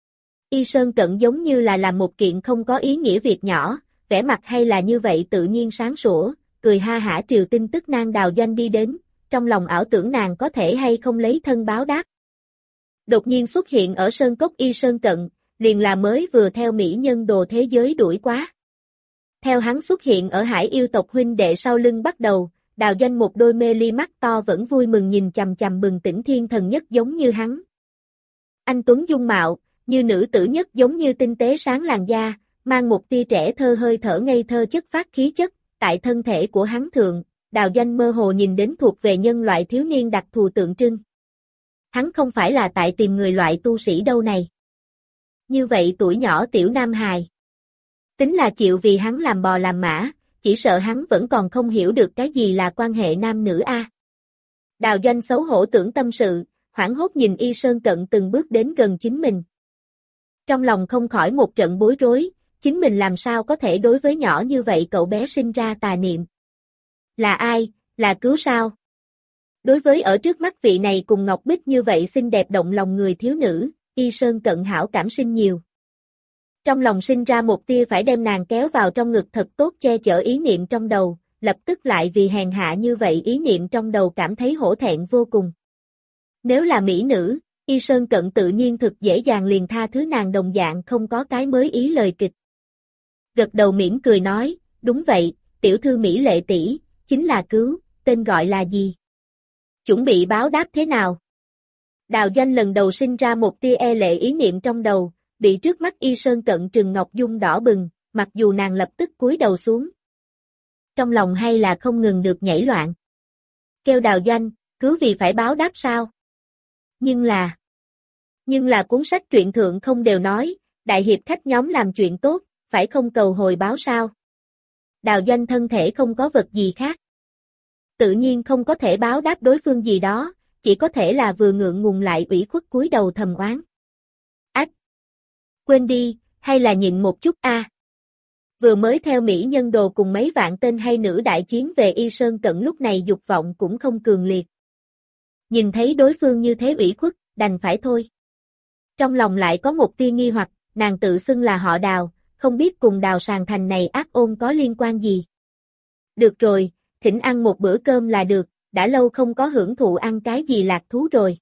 Y Sơn Cận giống như là làm một kiện không có ý nghĩa việc nhỏ, vẻ mặt hay là như vậy tự nhiên sáng sủa, cười ha hả triều tin tức nang Đào Doanh đi đến, trong lòng ảo tưởng nàng có thể hay không lấy thân báo đáp. Đột nhiên xuất hiện ở Sơn Cốc Y Sơn Cận, liền là mới vừa theo mỹ nhân đồ thế giới đuổi quá. Theo hắn xuất hiện ở Hải yêu tộc huynh đệ sau lưng bắt đầu, Đào Doanh một đôi mê ly mắt to vẫn vui mừng nhìn chằm chằm bừng tỉnh thiên thần nhất giống như hắn. Anh tuấn dung mạo, như nữ tử nhất giống như tinh tế sáng làn da, mang một tia trẻ thơ hơi thở ngây thơ chất phát khí chất, tại thân thể của hắn thượng, Đào Doanh mơ hồ nhìn đến thuộc về nhân loại thiếu niên đặc thù tượng trưng. Hắn không phải là tại tìm người loại tu sĩ đâu này. Như vậy tuổi nhỏ tiểu nam hài. Tính là chịu vì hắn làm bò làm mã, chỉ sợ hắn vẫn còn không hiểu được cái gì là quan hệ nam nữ a. Đào Doanh xấu hổ tưởng tâm sự, hoảng hốt nhìn Y Sơn Cận từng bước đến gần chính mình. Trong lòng không khỏi một trận bối rối, chính mình làm sao có thể đối với nhỏ như vậy cậu bé sinh ra tà niệm. Là ai, là cứu sao? Đối với ở trước mắt vị này cùng Ngọc Bích như vậy xinh đẹp động lòng người thiếu nữ, Y Sơn Cận hảo cảm sinh nhiều. Trong lòng sinh ra một tia phải đem nàng kéo vào trong ngực thật tốt che chở ý niệm trong đầu, lập tức lại vì hèn hạ như vậy ý niệm trong đầu cảm thấy hổ thẹn vô cùng. Nếu là mỹ nữ, Y Sơn Cận tự nhiên thực dễ dàng liền tha thứ nàng đồng dạng không có cái mới ý lời kịch. Gật đầu mỉm cười nói, đúng vậy, tiểu thư Mỹ Lệ tỷ, chính là cứu, tên gọi là gì? Chuẩn bị báo đáp thế nào? Đào Doanh lần đầu sinh ra một tia e lệ ý niệm trong đầu, bị trước mắt Y Sơn Cận trừng ngọc dung đỏ bừng, mặc dù nàng lập tức cúi đầu xuống. Trong lòng hay là không ngừng được nhảy loạn. Kêu Đào Doanh, cứ vì phải báo đáp sao? Nhưng là cuốn sách truyện thượng không đều nói, đại hiệp khách nhóm làm chuyện tốt, phải không cầu hồi báo sao? Đào Doanh thân thể không có vật gì khác. Tự nhiên không có thể báo đáp đối phương gì đó, chỉ có thể là vừa ngượng ngùng lại ủy khuất cúi đầu thầm oán. Ách! Quên đi, hay là nhịn một chút a. Vừa mới theo mỹ nhân đồ cùng mấy vạn tên hay nữ đại chiến về Y Sơn Cận lúc này dục vọng cũng không cường liệt. Nhìn thấy đối phương như thế ủy khuất, đành phải thôi. Trong lòng lại có một tia nghi hoặc, nàng tự xưng là họ Đào, không biết cùng Đào Sàng Thành này ác ôn có liên quan gì. Được rồi, thỉnh ăn một bữa cơm là được, đã lâu không có hưởng thụ ăn cái gì lạc thú rồi.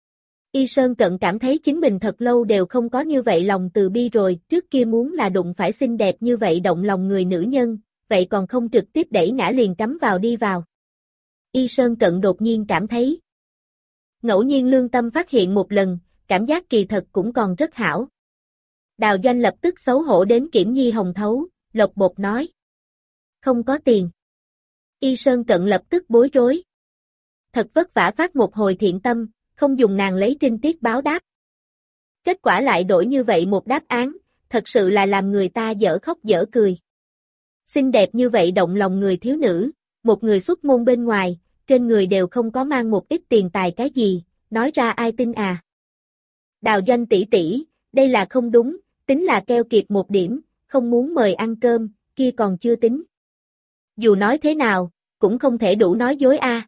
Y Sơn Cận cảm thấy chính mình thật lâu đều không có như vậy lòng từ bi rồi, trước kia muốn là đụng phải xinh đẹp như vậy động lòng người nữ nhân, vậy còn không trực tiếp đẩy ngã liền cắm vào đi vào. Y Sơn Cận đột nhiên cảm thấy, ngẫu nhiên lương tâm phát hiện một lần, cảm giác kỳ thật cũng còn rất hảo. Đào Doanh lập tức xấu hổ đến Kiểm Nhi hồng thấu, lộc bột nói. Không có tiền. Y Sơn Cận lập tức bối rối. Thật vất vả phát một hồi thiện tâm, không dùng nàng lấy trinh tiết báo đáp. Kết quả lại đổi như vậy một đáp án, thật sự là làm người ta dở khóc dở cười. Xinh đẹp như vậy động lòng người thiếu nữ, một người xuất môn bên ngoài, trên người đều không có mang một ít tiền tài cái gì, nói ra ai tin à. Đào Doanh tỷ tỷ, đây là không đúng, tính là keo kiệt một điểm, không muốn mời ăn cơm, kia còn chưa tính. Dù nói thế nào, cũng không thể đủ nói dối a.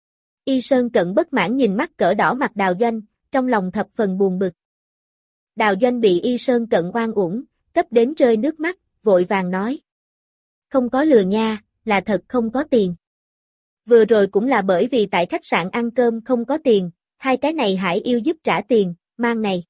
Y Sơn Cận bất mãn nhìn mắt cỡ đỏ mặt Đào Doanh, trong lòng thập phần buồn bực. Đào Doanh bị Y Sơn Cận oan uổng, cấp đến rơi nước mắt, vội vàng nói. Không có lừa nha, là thật không có tiền. Vừa rồi cũng là bởi vì tại khách sạn ăn cơm không có tiền, hai cái này Hải yêu giúp trả tiền, mang này.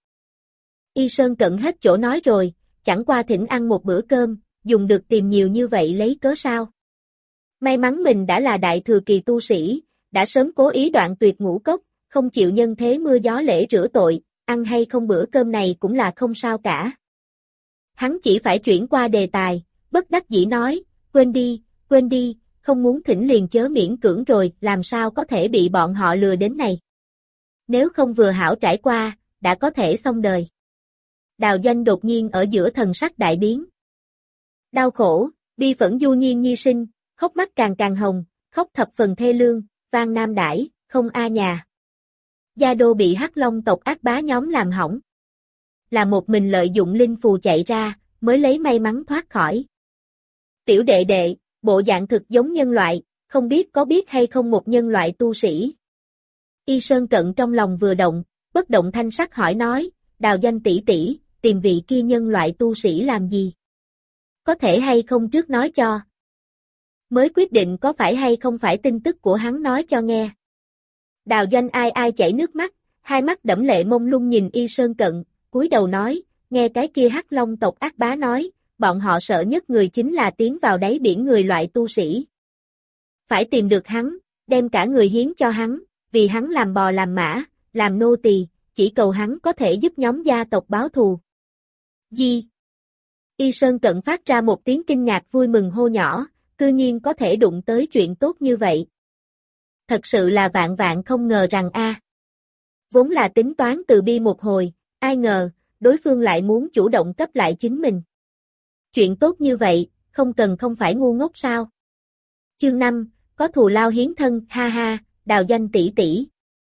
Y Sơn Cận hết chỗ nói rồi, chẳng qua thỉnh ăn một bữa cơm, dùng được tìm nhiều như vậy lấy cớ sao. May mắn mình đã là đại thừa kỳ tu sĩ, đã sớm cố ý đoạn tuyệt ngũ cốc, không chịu nhân thế mưa gió lễ rửa tội, ăn hay không bữa cơm này cũng là không sao cả. Hắn chỉ phải chuyển qua đề tài, bất đắc dĩ nói, quên đi, không muốn thỉnh liền chớ miễn cưỡng rồi, làm sao có thể bị bọn họ lừa đến này. Nếu không vừa hảo trải qua, đã có thể xong đời. Đào Doanh đột nhiên ở giữa thần sắc đại biến. Đau khổ, bi phẫn du nhiên nhi sinh, khóc mắt càng hồng, khóc thập phần thê lương, vang nam đãi, không a nhà. Gia đô bị Hắc Long tộc ác bá nhóm làm hỏng. Là một mình lợi dụng linh phù chạy ra, mới lấy may mắn thoát khỏi. Tiểu đệ đệ, bộ dạng thực giống nhân loại, không biết có biết hay không một nhân loại tu sĩ. Y Sơn Cận trong lòng vừa động, bất động thanh sắc hỏi nói, Đào Doanh tỷ tỷ, tìm vị kia nhân loại tu sĩ làm gì? Có thể hay không trước nói cho? Mới quyết định có phải hay không phải tin tức của hắn nói cho nghe. Đào Doanh ai chảy nước mắt, hai mắt đẫm lệ mông lung nhìn Y Sơn Cận, cúi đầu nói, nghe cái kia Hắc Long tộc ác bá nói, bọn họ sợ nhất người chính là tiến vào đáy biển người loại tu sĩ. Phải tìm được hắn, đem cả người hiến cho hắn, vì hắn làm bò làm mã, làm nô tỳ, chỉ cầu hắn có thể giúp nhóm gia tộc báo thù. Gì? Y Sơn Cận phát ra một tiếng kinh ngạc vui mừng hô nhỏ, cư nhiên có thể đụng tới chuyện tốt như vậy. Thật sự là vạn vạn không ngờ rằng a. Vốn là tính toán từ bi một hồi, ai ngờ, đối phương lại muốn chủ động cấp lại chính mình. Chuyện tốt như vậy, không phải ngu ngốc sao? Chương 5, có thù lao hiến thân, ha ha, Đào Doanh tỷ tỷ.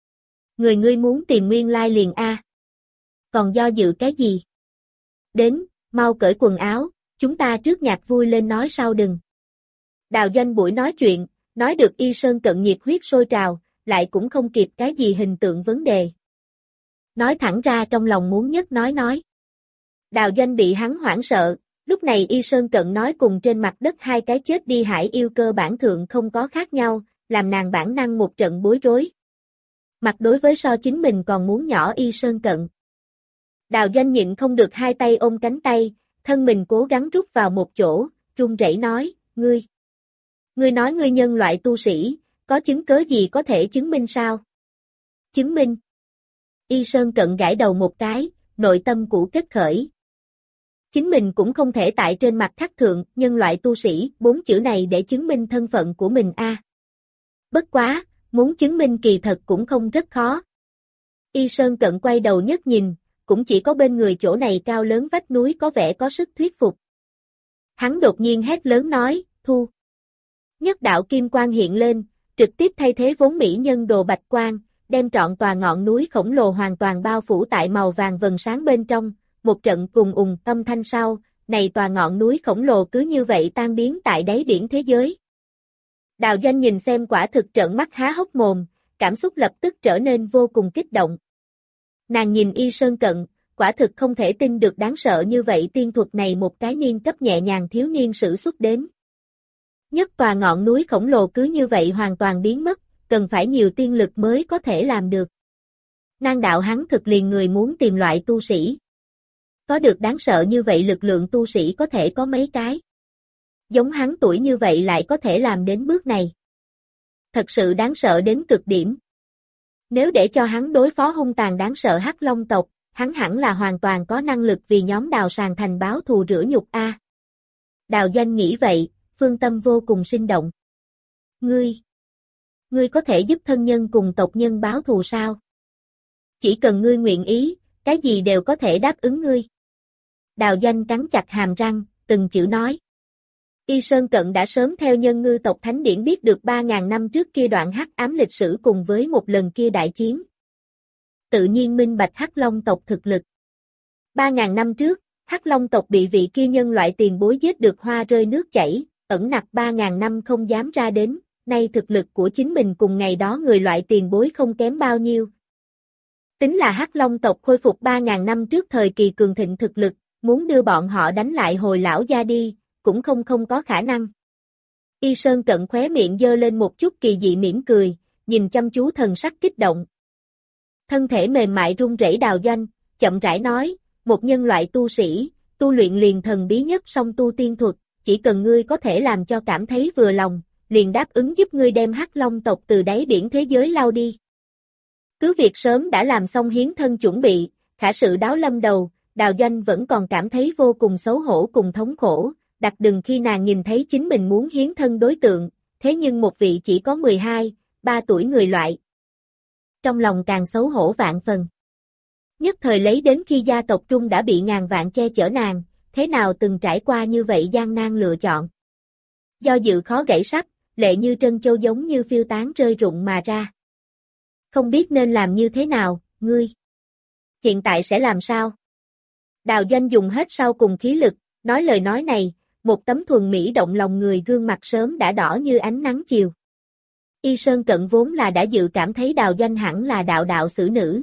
Ngươi muốn tìm nguyên lai liền a. Còn do dự cái gì? Đến, mau cởi quần áo, chúng ta trước nhạc vui lên nói sau đừng. Đào Doanh buổi nói chuyện, nói được Y Sơn Cận nhiệt huyết sôi trào, lại cũng không kịp cái gì hình tượng vấn đề. Nói thẳng ra trong lòng muốn nhất nói. Đào Doanh bị hắn hoảng sợ, lúc này Y Sơn Cận nói cùng trên mặt đất hai cái chết đi Hải yêu cơ bản thượng không có khác nhau, làm nàng bản năng một trận bối rối. Mặt đối với so chính mình còn muốn nhỏ Y Sơn Cận. Đào Doanh nhịn không được hai tay ôm cánh tay, thân mình cố gắng rút vào một chỗ, run rẩy nói, Ngươi nói ngươi nhân loại tu sĩ, có chứng cớ gì có thể chứng minh sao? Chứng minh. Y Sơn Cận gãi đầu một cái, nội tâm cũ kết khởi. Chính mình cũng không thể tại trên mặt khắc thượng nhân loại tu sĩ 4 chữ này để chứng minh thân phận của mình a. Bất quá, muốn chứng minh kỳ thật cũng không rất khó. Y Sơn Cận quay đầu nhất nhìn, cũng chỉ có bên người chỗ này cao lớn vách núi có vẻ có sức thuyết phục. Hắn đột nhiên hét lớn nói, thu. Nhất đạo kim quang hiện lên, trực tiếp thay thế vốn mỹ nhân đồ bạch quang, đem trọn tòa ngọn núi khổng lồ hoàn toàn bao phủ tại màu vàng vầng sáng bên trong, một trận cùng âm thanh sau, này tòa ngọn núi khổng lồ cứ như vậy tan biến tại đáy biển thế giới. Đào Doanh nhìn xem quả thực trợn mắt há hốc mồm, cảm xúc lập tức trở nên vô cùng kích động. Nàng nhìn Y Sơn Cận, quả thực không thể tin được đáng sợ như vậy tiên thuật này một cái niên cấp nhẹ nhàng thiếu niên sử xuất đến. Nhất tòa ngọn núi khổng lồ cứ như vậy hoàn toàn biến mất, cần phải nhiều tiên lực mới có thể làm được. Nàng đạo hắn thực liền người muốn tìm loại tu sĩ. Có được đáng sợ như vậy lực lượng tu sĩ có thể có mấy cái. Giống hắn tuổi như vậy lại có thể làm đến bước này. Thật sự đáng sợ đến cực điểm. Nếu để cho hắn đối phó hung tàn đáng sợ Hắc Long tộc, hắn hẳn là hoàn toàn có năng lực vì nhóm Đào Sàn Thành báo thù rửa nhục a. Đào Doanh nghĩ vậy, phương tâm vô cùng sinh động. Ngươi có thể giúp thân nhân cùng tộc nhân báo thù sao? Chỉ cần ngươi nguyện ý, cái gì đều có thể đáp ứng ngươi. Đào Doanh cắn chặt hàm răng, từng chữ nói. Y Sơn Cận đã sớm theo Nhân Ngư tộc Thánh Điển biết được 3.000 năm trước kia đoạn hắc ám lịch sử cùng với một lần kia đại chiến. Tự nhiên minh bạch Hắc Long tộc thực lực. 3.000 năm trước, Hắc Long tộc bị vị kia nhân loại tiền bối giết được hoa rơi nước chảy, ẩn nặc 3.000 năm không dám ra đến, nay thực lực của chính mình cùng ngày đó người loại tiền bối không kém bao nhiêu. Tính là Hắc Long tộc khôi phục 3.000 năm trước thời kỳ cường thịnh thực lực, muốn đưa bọn họ đánh lại hồi lão gia đi, cũng không có khả năng. Y Sơn Cận khóe miệng giơ lên một chút kỳ dị mỉm cười, nhìn chăm chú thần sắc kích động. Thân thể mềm mại run rẩy Đào Doanh, chậm rãi nói, một nhân loại tu sĩ, tu luyện liền thần bí nhất song tu tiên thuật, chỉ cần ngươi có thể làm cho cảm thấy vừa lòng, liền đáp ứng giúp ngươi đem Hắc Long tộc từ đáy biển thế giới lao đi. Cứ việc sớm đã làm xong hiến thân chuẩn bị, khả sự đáo lâm đầu, Đào Doanh vẫn còn cảm thấy vô cùng xấu hổ cùng thống khổ, đặc đừng khi nàng nhìn thấy chính mình muốn hiến thân đối tượng, thế nhưng một vị chỉ có 12, 3 tuổi người loại. Trong lòng càng xấu hổ vạn phần. Nhất thời lấy đến khi gia tộc trung đã bị ngàn vạn che chở nàng, thế nào từng trải qua như vậy gian nan lựa chọn. Do dự khó gãy sắt, lệ như trân châu giống như phiêu tán rơi rụng mà ra. Không biết nên làm như thế nào, ngươi. Hiện tại sẽ làm sao? Đào Doanh dùng hết sau cùng khí lực, nói lời nói này, một tấm thuần mỹ động lòng người gương mặt sớm đã đỏ như ánh nắng chiều. Y Sơn Cận vốn là đã dự cảm thấy Đào Doanh hẳn là đạo xử nữ.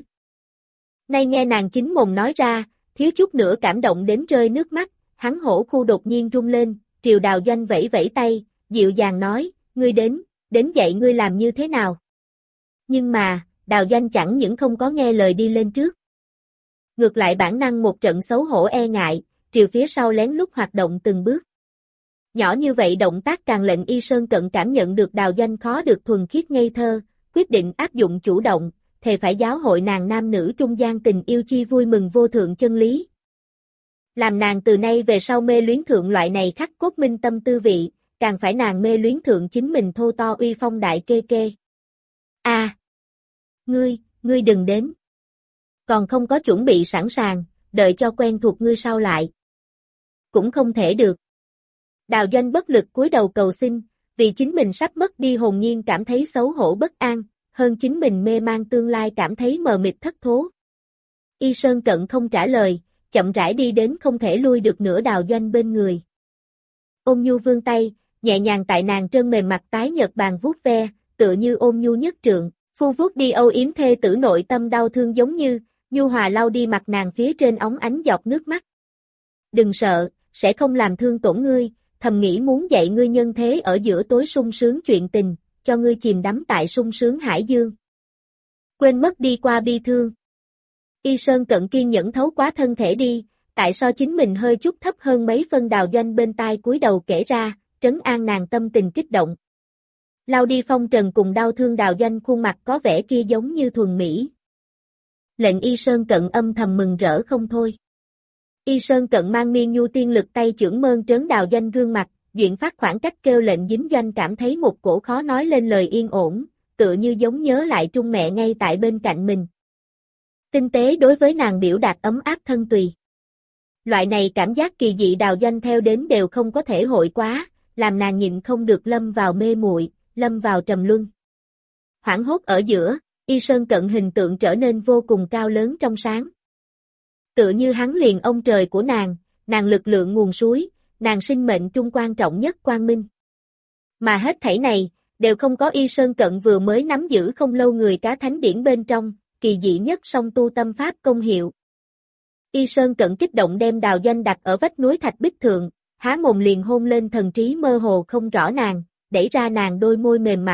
Nay nghe nàng chính mồm nói ra, thiếu chút nữa cảm động đến rơi nước mắt, hắn hổ khu đột nhiên rung lên, triều Đào Doanh vẫy vẫy tay, dịu dàng nói, ngươi đến dạy ngươi làm như thế nào. Nhưng mà, Đào Doanh chẳng những không có nghe lời đi lên trước. Ngược lại bản năng một trận xấu hổ e ngại, triều phía sau lén lút hoạt động từng bước. Nhỏ như vậy động tác càng lệnh Y Sơn Cận cảm nhận được Đào Doanh khó được thuần khiết ngây thơ, quyết định áp dụng chủ động, thề phải giáo hội nàng nam nữ trung gian tình yêu chi vui mừng vô thượng chân lý. Làm nàng từ nay về sau mê luyến thượng loại này khắc cốt minh tâm tư vị, càng phải nàng mê luyến thượng chính mình thô to uy phong đại kê kê. Ngươi đừng đến. Còn không có chuẩn bị sẵn sàng, đợi cho quen thuộc ngươi sau lại. Cũng không thể được. Đào Doanh bất lực cúi đầu cầu xin, vì chính mình sắp mất đi hồn nhiên cảm thấy xấu hổ bất an, hơn chính mình mê mang tương lai cảm thấy mờ mịt thất thố. Y Sơn Cận không trả lời, chậm rãi đi đến không thể lui được nữa Đào Doanh bên người. Ôn nhu vươn tay, nhẹ nhàng tại nàng trơn mềm mặt tái nhợt bàn vuốt ve, tựa như ôn nhu nhất trượng, phu vuốt đi âu yếm thê tử nội tâm đau thương giống như, nhu hòa lau đi mặt nàng phía trên óng ánh giọt nước mắt. Đừng sợ, sẽ không làm thương tổn ngươi, thầm nghĩ muốn dạy ngươi nhân thế ở giữa tối sung sướng chuyện tình, cho ngươi chìm đắm tại sung sướng hải dương. Quên mất đi qua bi thương. Y Sơn Cận kiên nhẫn thấu quá thân thể đi, tại sao chính mình hơi chút thấp hơn mấy phân Đào Doanh bên tai cúi đầu kể ra, trấn an nàng tâm tình kích động. Lau đi phong trần cùng đau thương Đào Doanh khuôn mặt có vẻ kia giống như thuần mỹ. Lệnh Y Sơn Cận âm thầm mừng rỡ không thôi. Y Sơn Cận mang miên nhu tiên lực tay chưởng mơn trớn Đào Doanh gương mặt, duyện phát khoảng cách kêu lệnh dính Doanh cảm thấy một cổ khó nói lên lời yên ổn, tựa như giống nhớ lại trung mẹ ngay tại bên cạnh mình. Tinh tế đối với nàng biểu đạt ấm áp thân tùy. Loại này cảm giác kỳ dị Đào Doanh theo đến đều không có thể hội quá, làm nàng nhịn không được lâm vào mê muội, lâm vào trầm luân. Hoảng hốt ở giữa, Y Sơn Cận hình tượng trở nên vô cùng cao lớn trong sáng. Tựa như hắn liền ông trời của nàng lực lượng nguồn suối, nàng sinh mệnh trung quan trọng nhất quang minh. Mà hết thảy này, đều không có Y Sơn Cận vừa mới nắm giữ không lâu người cá thánh điển bên trong, kỳ dị nhất song tu tâm pháp công hiệu. Y Sơn Cận kích động đem Đào Doanh đặt ở vách núi thạch bích thượng, há mồm liền hôn lên thần trí mơ hồ không rõ nàng, đẩy ra nàng đôi môi mềm mại,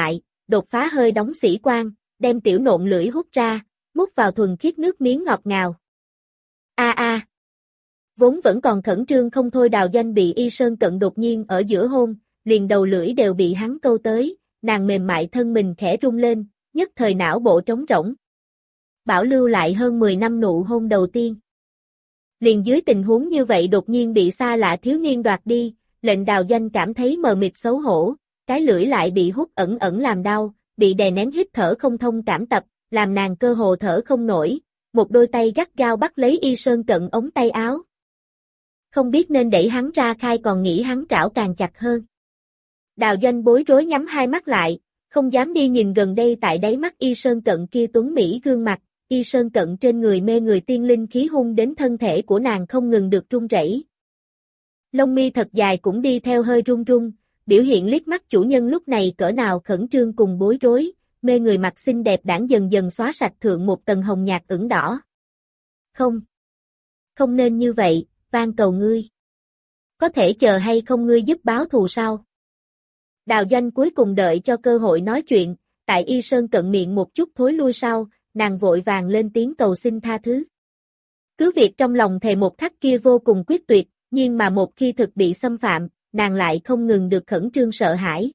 đột phá hơi đóng sĩ quan, đem tiểu nộn lưỡi hút ra, mút vào thuần khiết nước miếng ngọt ngào. A. Vốn vẫn còn khẩn trương không thôi Đào Doanh bị Y Sơn Cận đột nhiên ở giữa hôn, liền đầu lưỡi đều bị hắn câu tới, nàng mềm mại thân mình khẽ rung lên, nhất thời não bộ trống rỗng. Bảo lưu lại hơn 10 năm nụ hôn đầu tiên. Liền dưới tình huống như vậy đột nhiên bị xa lạ thiếu niên đoạt đi, lệnh Đào Doanh cảm thấy mờ mịt xấu hổ, cái lưỡi lại bị hút ẩn ẩn làm đau, bị đè nén hít thở không thông cảm tập, làm nàng cơ hồ thở không nổi, một đôi tay gắt gao bắt lấy Y Sơn Cận ống tay áo. Không biết nên đẩy hắn ra khai còn nghĩ hắn trảo càng chặt hơn. Đào Doanh bối rối nhắm hai mắt lại, không dám đi nhìn gần đây tại đáy mắt Y Sơn Cận kia tuấn mỹ gương mặt, Y Sơn Cận trên người mê người tiên linh khí hung đến thân thể của nàng không ngừng được run rẩy. Lông mi thật dài cũng đi theo hơi run run, biểu hiện liếc mắt chủ nhân lúc này cỡ nào khẩn trương cùng bối rối, mê người mặt xinh đẹp đãng dần dần xóa sạch thượng một tầng hồng nhạt ửng đỏ. Không nên như vậy, van cầu ngươi. Có thể chờ hay không ngươi giúp báo thù sao? Đào Doanh cuối cùng đợi cho cơ hội nói chuyện, tại Y Sơn Cận miệng một chút thối lui sau, nàng vội vàng lên tiếng cầu xin tha thứ. Cứ việc trong lòng thề một khắc kia vô cùng quyết tuyệt, nhưng mà một khi thực bị xâm phạm, nàng lại không ngừng được khẩn trương sợ hãi.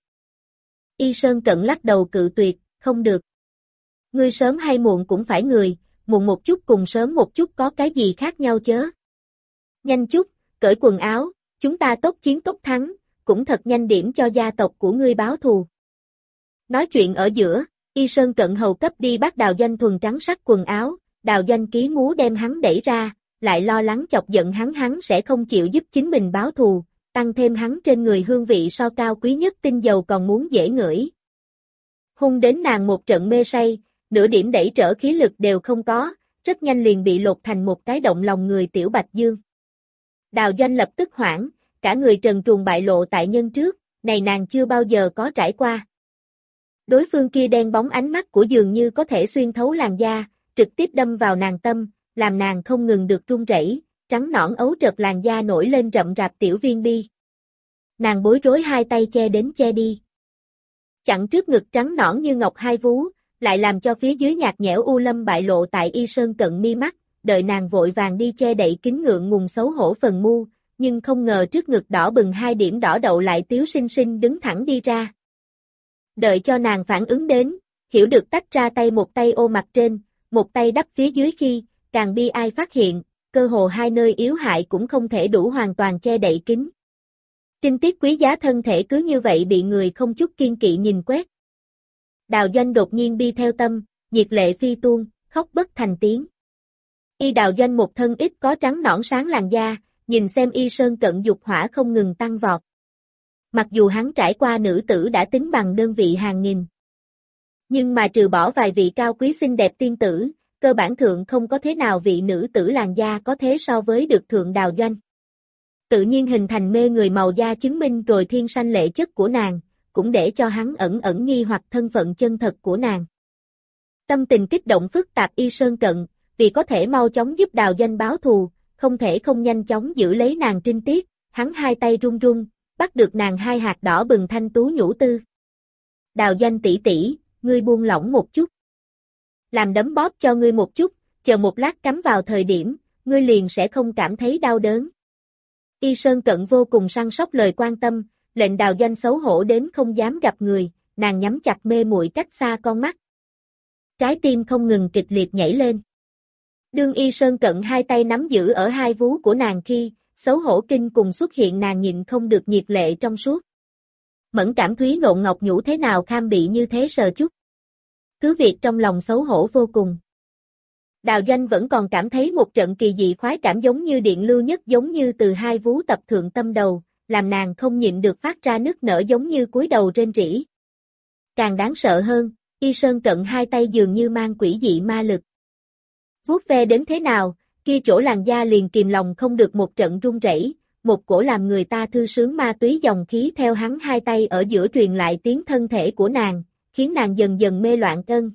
Y Sơn Cận lắc đầu cự tuyệt, không được. Ngươi sớm hay muộn cũng phải người, muộn một chút cùng sớm một chút có cái gì khác nhau chớ. Nhanh chút, cởi quần áo, chúng ta tốt chiến tốt thắng, cũng thật nhanh điểm cho gia tộc của ngươi báo thù. Nói chuyện ở giữa, Y Sơn Cận hầu cấp đi bắt Đào Doanh thuần trắng sắc quần áo, Đào Doanh ký múa đem hắn đẩy ra, lại lo lắng chọc giận hắn sẽ không chịu giúp chính mình báo thù, tăng thêm hắn trên người hương vị so cao quý nhất tinh dầu còn muốn dễ ngửi. Hung đến nàng một trận mê say, nửa điểm đẩy trở khí lực đều không có, rất nhanh liền bị lột thành một cái động lòng người tiểu bạch dương. Đào Doanh lập tức hoảng, cả người trần truồng bại lộ tại nhân trước, này nàng chưa bao giờ có trải qua. Đối phương kia đen bóng ánh mắt của dường như có thể xuyên thấu làn da, trực tiếp đâm vào nàng tâm, làm nàng không ngừng được run rẩy, trắng nõn ấu trật làn da nổi lên rậm rạp tiểu viên bi. Nàng bối rối hai tay che đến che đi. Chặn trước ngực trắng nõn như ngọc hai vú, lại làm cho phía dưới nhạt nhẽo u lâm bại lộ tại Y Sơn Cận mi mắt, đợi nàng vội vàng đi che đậy kín ngượng ngùng xấu hổ phần mu, nhưng không ngờ trước ngực đỏ bừng hai điểm đỏ đậu lại tiếu xinh xinh đứng thẳng đi ra. Đợi cho nàng phản ứng đến, hiểu được tách ra tay một tay ô mặt trên, một tay đắp phía dưới khi, càng bi ai phát hiện, cơ hồ hai nơi yếu hại cũng không thể đủ hoàn toàn che đậy kín. Trinh tiết quý giá thân thể cứ như vậy bị người không chút kiên kỵ nhìn quét. Đào Doanh đột nhiên bi theo tâm, nhiệt lệ phi tuôn, khóc bất thành tiếng. Y Đào Doanh một thân ít có trắng nõn sáng làn da, nhìn xem Y Sơn Cận dục hỏa không ngừng tăng vọt. Mặc dù hắn trải qua nữ tử đã tính bằng đơn vị hàng nghìn. Nhưng mà trừ bỏ vài vị cao quý xinh đẹp tiên tử, cơ bản thượng không có thế nào vị nữ tử làn da có thế so với được thượng Đào Doanh. Tự nhiên hình thành mê người màu da chứng minh rồi thiên sanh lệ chất của nàng, cũng để cho hắn ẩn ẩn nghi hoặc thân phận chân thật của nàng. Tâm tình kích động phức tạp Y Sơn Cận, vì có thể mau chóng giúp Đào Doanh báo thù, không thể không nhanh chóng giữ lấy nàng trinh tiết, hắn hai tay run run, bắt được nàng hai hạt đỏ bừng thanh tú nhũ tư. Đào Doanh tỷ tỷ, ngươi buông lỏng một chút. Làm đấm bóp cho ngươi một chút, chờ một lát cắm vào thời điểm, ngươi liền sẽ không cảm thấy đau đớn. Y Sơn Cận vô cùng săn sóc lời quan tâm, lệnh Đào Doanh xấu hổ đến không dám gặp người, nàng nhắm chặt mê muội cách xa con mắt. Trái tim không ngừng kịch liệt nhảy lên. Đương Y Sơn Cận hai tay nắm giữ ở hai vú của nàng khi, xấu hổ kinh cùng xuất hiện nàng nhịn không được nhiệt lệ trong suốt. Mẫn cảm thúy nộn ngọc nhũ thế nào kham bị như thế sờ chút. Cứ việc trong lòng xấu hổ vô cùng. Đào Doanh vẫn còn cảm thấy một trận kỳ dị khoái cảm giống như điện lưu nhất giống như từ hai vú tập thượng tâm đầu, làm nàng không nhịn được phát ra nức nở giống như cúi đầu rên rỉ. Càng đáng sợ hơn, Y Sơn Cận hai tay dường như mang quỷ dị ma lực. Vuốt ve đến thế nào, kia chỗ làn da liền kìm lòng không được một trận run rẩy, một cổ làm người ta thư sướng ma túy dòng khí theo hắn hai tay ở giữa truyền lại tiếng thân thể của nàng, khiến nàng dần dần mê loạn cân.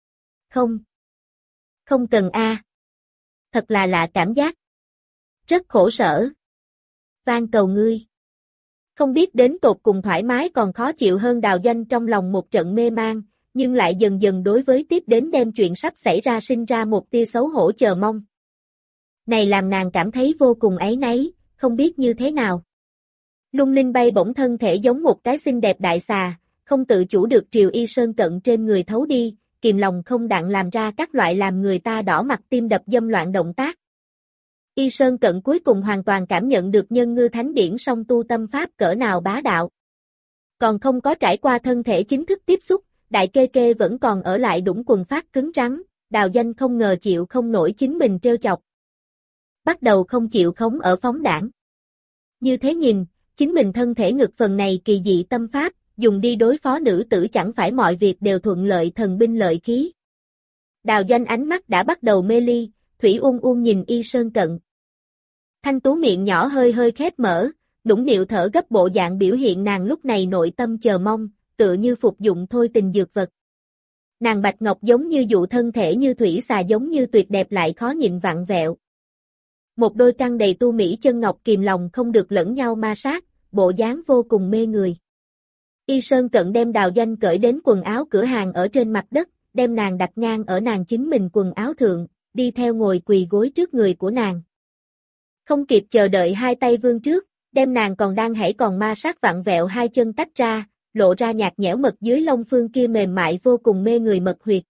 Không cần a. Thật là lạ cảm giác. Rất khổ sở. Van cầu ngươi. Không biết đến tột cùng thoải mái còn khó chịu hơn Đào Doanh trong lòng một trận mê mang, nhưng lại dần dần đối với tiếp đến đem chuyện sắp xảy ra sinh ra một tia xấu hổ chờ mong. Này làm nàng cảm thấy vô cùng áy náy, không biết như thế nào. Lung linh bay bổng thân thể giống một cái xinh đẹp đại xà, không tự chủ được triều Y Sơn Cận trên người thấu đi, kìm lòng không đặng làm ra các loại làm người ta đỏ mặt tim đập dâm loạn động tác. Y Sơn Cận cuối cùng hoàn toàn cảm nhận được Nhân Ngư Thánh Điển song tu tâm pháp cỡ nào bá đạo. Còn không có trải qua thân thể chính thức tiếp xúc, đại kê kê vẫn còn ở lại đũng quần phát cứng rắn, Đào Doanh không ngờ chịu không nổi chính mình trêu chọc. Bắt đầu không chịu khống ở phóng đảng. Như thế nhìn, chính mình thân thể ngực phần này kỳ dị tâm pháp, dùng đi đối phó nữ tử chẳng phải mọi việc đều thuận lợi thần binh lợi khí. Đào Doanh ánh mắt đã bắt đầu mê ly, thủy ung nhìn Y Sơn Cận. Thanh tú miệng nhỏ hơi hơi khép mở, nũng nịu thở gấp bộ dạng biểu hiện nàng lúc này nội tâm chờ mong, tựa như phục dụng thôi tình dược vật. Nàng bạch ngọc giống như dụ thân thể như thủy xà giống như tuyệt đẹp lại khó nhịn vặn vẹo. Một đôi căng đầy tu mỹ chân ngọc kìm lòng không được lẫn nhau ma sát, bộ dáng vô cùng mê người. Y Sơn Cận đem Đào Doanh cởi đến quần áo cửa hàng ở trên mặt đất, đem nàng đặt ngang ở nàng chính mình quần áo thượng, đi theo ngồi quỳ gối trước người của nàng. Không kịp chờ đợi hai tay vươn trước, đem nàng còn đang hãy còn ma sát vặn vẹo hai chân tách ra, lộ ra nhạt nhẽo mật dưới lông phương kia mềm mại vô cùng mê người mật huyệt.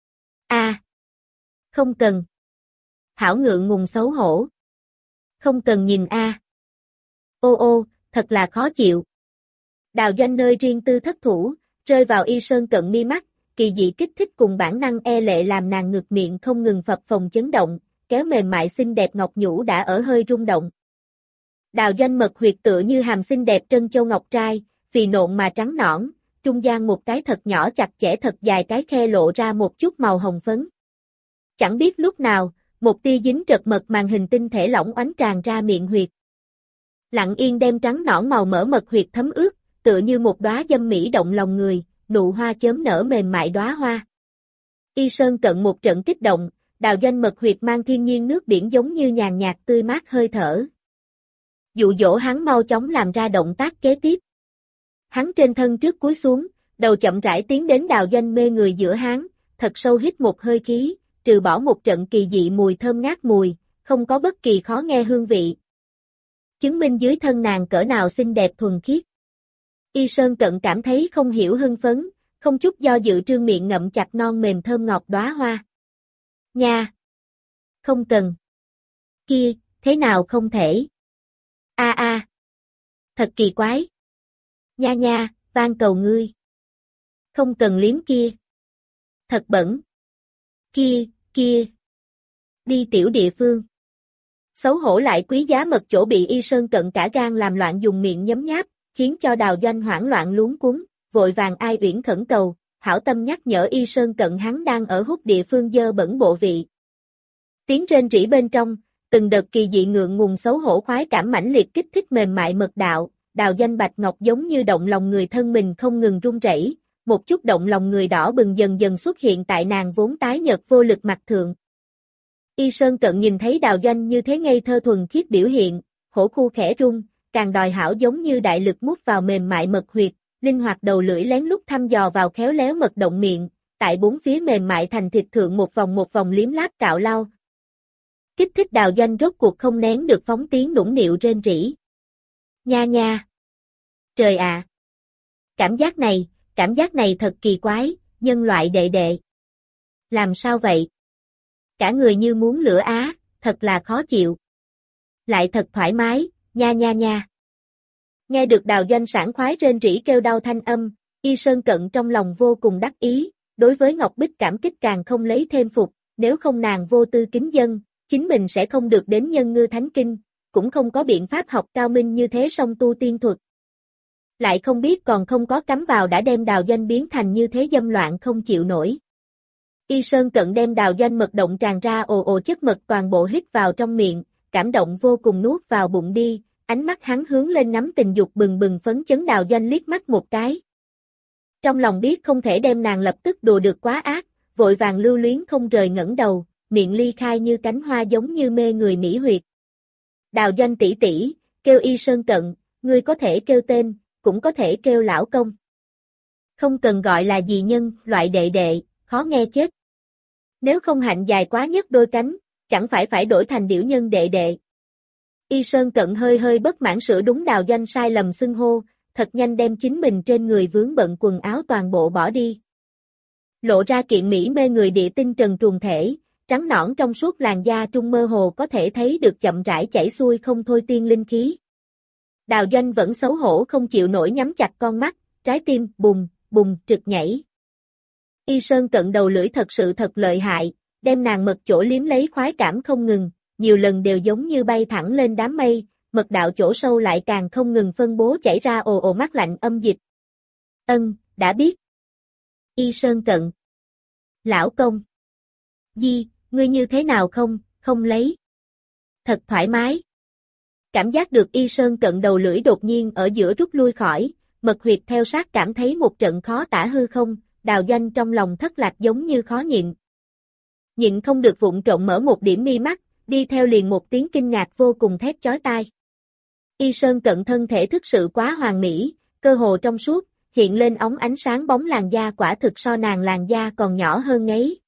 Không cần. Hảo ngượng ngùng xấu hổ. Không cần nhìn Ô, thật là khó chịu. Đào Doanh nơi riêng tư thất thủ, rơi vào Y Sơn Cận mi mắt, kỳ dị kích thích cùng bản năng e lệ làm nàng ngực miệng không ngừng phập phồng chấn động, kéo mềm mại xinh đẹp ngọc nhũ đã ở hơi rung động. Đào Doanh mật huyệt tựa như hàm xinh đẹp trân châu ngọc trai, phì nộn mà trắng nõn, trung gian một cái thật nhỏ chặt chẽ thật dài cái khe lộ ra một chút màu hồng phấn. Chẳng biết lúc nào, một tia dính trật mật màn hình tinh thể lỏng oánh tràn ra miệng huyệt. Lặng yên đem trắng nõn màu mỡ mật huyệt thấm ướt, tựa như một đóa dâm mỹ động lòng người, nụ hoa chớm nở mềm mại đóa hoa. Y Sơn Cận một trận kích động, Đào Doanh mật huyệt mang thiên nhiên nước biển giống như nhàn nhạt tươi mát hơi thở. Dụ dỗ hắn mau chóng làm ra động tác kế tiếp. Hắn trên thân trước cúi xuống, đầu chậm rãi tiến đến Đào Doanh mê người giữa hắn, thật sâu hít một hơi khí, trừ bỏ một trận kỳ dị mùi thơm ngát mùi, không có bất kỳ khó nghe hương vị. Chứng minh dưới thân nàng cỡ nào xinh đẹp thuần khiết. Y Sơn Cận cảm thấy không hiểu hưng phấn, không chút do dự trương miệng ngậm chặt non mềm thơm ngọt đóa hoa. Nha! Không cần. Kia, thế nào không thể? Thật kỳ quái. Nha, van cầu ngươi. Không cần liếm kia. Thật bẩn. Kia. Đi tiểu địa phương. Xấu hổ lại quý giá mật chỗ bị Y Sơn Cận cả gan làm loạn dùng miệng nhấm nháp, khiến cho Đào Doanh hoảng loạn luống cuống, vội vàng ai uyển khẩn cầu, hảo tâm nhắc nhở Y Sơn Cận hắn đang ở hút địa phương dơ bẩn bộ vị. Tiếng rên rỉ bên trong, từng đợt kỳ dị ngượng ngùng xấu hổ khoái cảm mãnh liệt kích thích mềm mại mật đạo, Đào Doanh bạch ngọc giống như động lòng người thân mình không ngừng run rẩy, một chút động lòng người đỏ bừng dần dần xuất hiện tại nàng vốn tái nhợt vô lực mặt thượng. Y Sơn Cận nhìn thấy Đào Doanh như thế ngây thơ thuần khiết biểu hiện, hổ khu khẽ rung, càng đòi hảo giống như đại lực mút vào mềm mại mật huyệt, linh hoạt đầu lưỡi lén lút thăm dò vào khéo léo mật động miệng, tại bốn phía mềm mại thành thịt thượng một vòng liếm láp cạo lau. Kích thích Đào Doanh rốt cuộc không nén được phóng tiếng nũng nịu rên rỉ. Nha. Trời ạ! Cảm giác này thật kỳ quái, nhân loại đệ đệ. Làm sao vậy? Cả người như muốn lửa thật là khó chịu. Lại thật thoải mái, nha. Nghe được Đào Doanh sảng khoái rên rỉ kêu đau thanh âm, Y Sơn Cận trong lòng vô cùng đắc ý, đối với Ngọc Bích cảm kích càng không lấy thêm phục, nếu không nàng vô tư kính dân, chính mình sẽ không được đến Nhân Ngư Thánh Kinh, cũng không có biện pháp học cao minh như thế song tu tiên thuật. Lại không biết còn không có cắm vào đã đem Đào Doanh biến thành như thế dâm loạn không chịu nổi. Y Sơn Cận đem Đào Doanh mật động tràn ra ồ chất mật toàn bộ hít vào trong miệng, cảm động vô cùng nuốt vào bụng đi, ánh mắt hắn hướng lên ngắm tình dục bừng bừng phấn chấn Đào Doanh liếc mắt một cái. Trong lòng biết không thể đem nàng lập tức đùa được quá ác, vội vàng lưu luyến không rời ngẩng đầu, miệng ly khai như cánh hoa giống như mê người mỹ huyệt. Đào Doanh tỷ tỷ, kêu Y Sơn Cận, ngươi có thể kêu tên, cũng có thể kêu lão công. Không cần gọi là gì nhân, loại đệ đệ, khó nghe chết. Nếu không hạnh dài quá nhất đôi cánh, chẳng phải đổi thành điểu nhân đệ đệ. Y Sơn Cận hơi hơi bất mãn sửa đúng Đào Doanh sai lầm xưng hô, thật nhanh đem chính mình trên người vướng bận quần áo toàn bộ bỏ đi. Lộ ra kiện mỹ mê người địa tinh trần truồng thể, trắng nõn trong suốt làn da trung mơ hồ có thể thấy được chậm rãi chảy xuôi không thôi tiên linh khí. Đào Doanh vẫn xấu hổ không chịu nổi nhắm chặt con mắt, trái tim bùng, bùng trực nhảy. Y Sơn Cận đầu lưỡi thật sự thật lợi hại, đem nàng mật chỗ liếm lấy khoái cảm không ngừng, nhiều lần đều giống như bay thẳng lên đám mây, mật đạo chỗ sâu lại càng không ngừng phân bố chảy ra ồ ồ mát lạnh âm dịch. Đã biết. Y Sơn Cận. Lão công. Di, ngươi như thế nào không lấy. Thật thoải mái. Cảm giác được Y Sơn Cận đầu lưỡi đột nhiên ở giữa rút lui khỏi, mật huyệt theo sát cảm thấy một trận khó tả hư không, Đào Doanh trong lòng thất lạc giống như khó nhịn. Nhịn không được vụng trộn mở một điểm mi mắt, đi theo liền một tiếng kinh ngạc vô cùng thét chói tai. Y Sơn Cận thân thể thực sự quá hoàn mỹ, cơ hồ trong suốt, hiện lên óng ánh sáng bóng làn da quả thực so nàng làn da còn nhỏ hơn ngấy.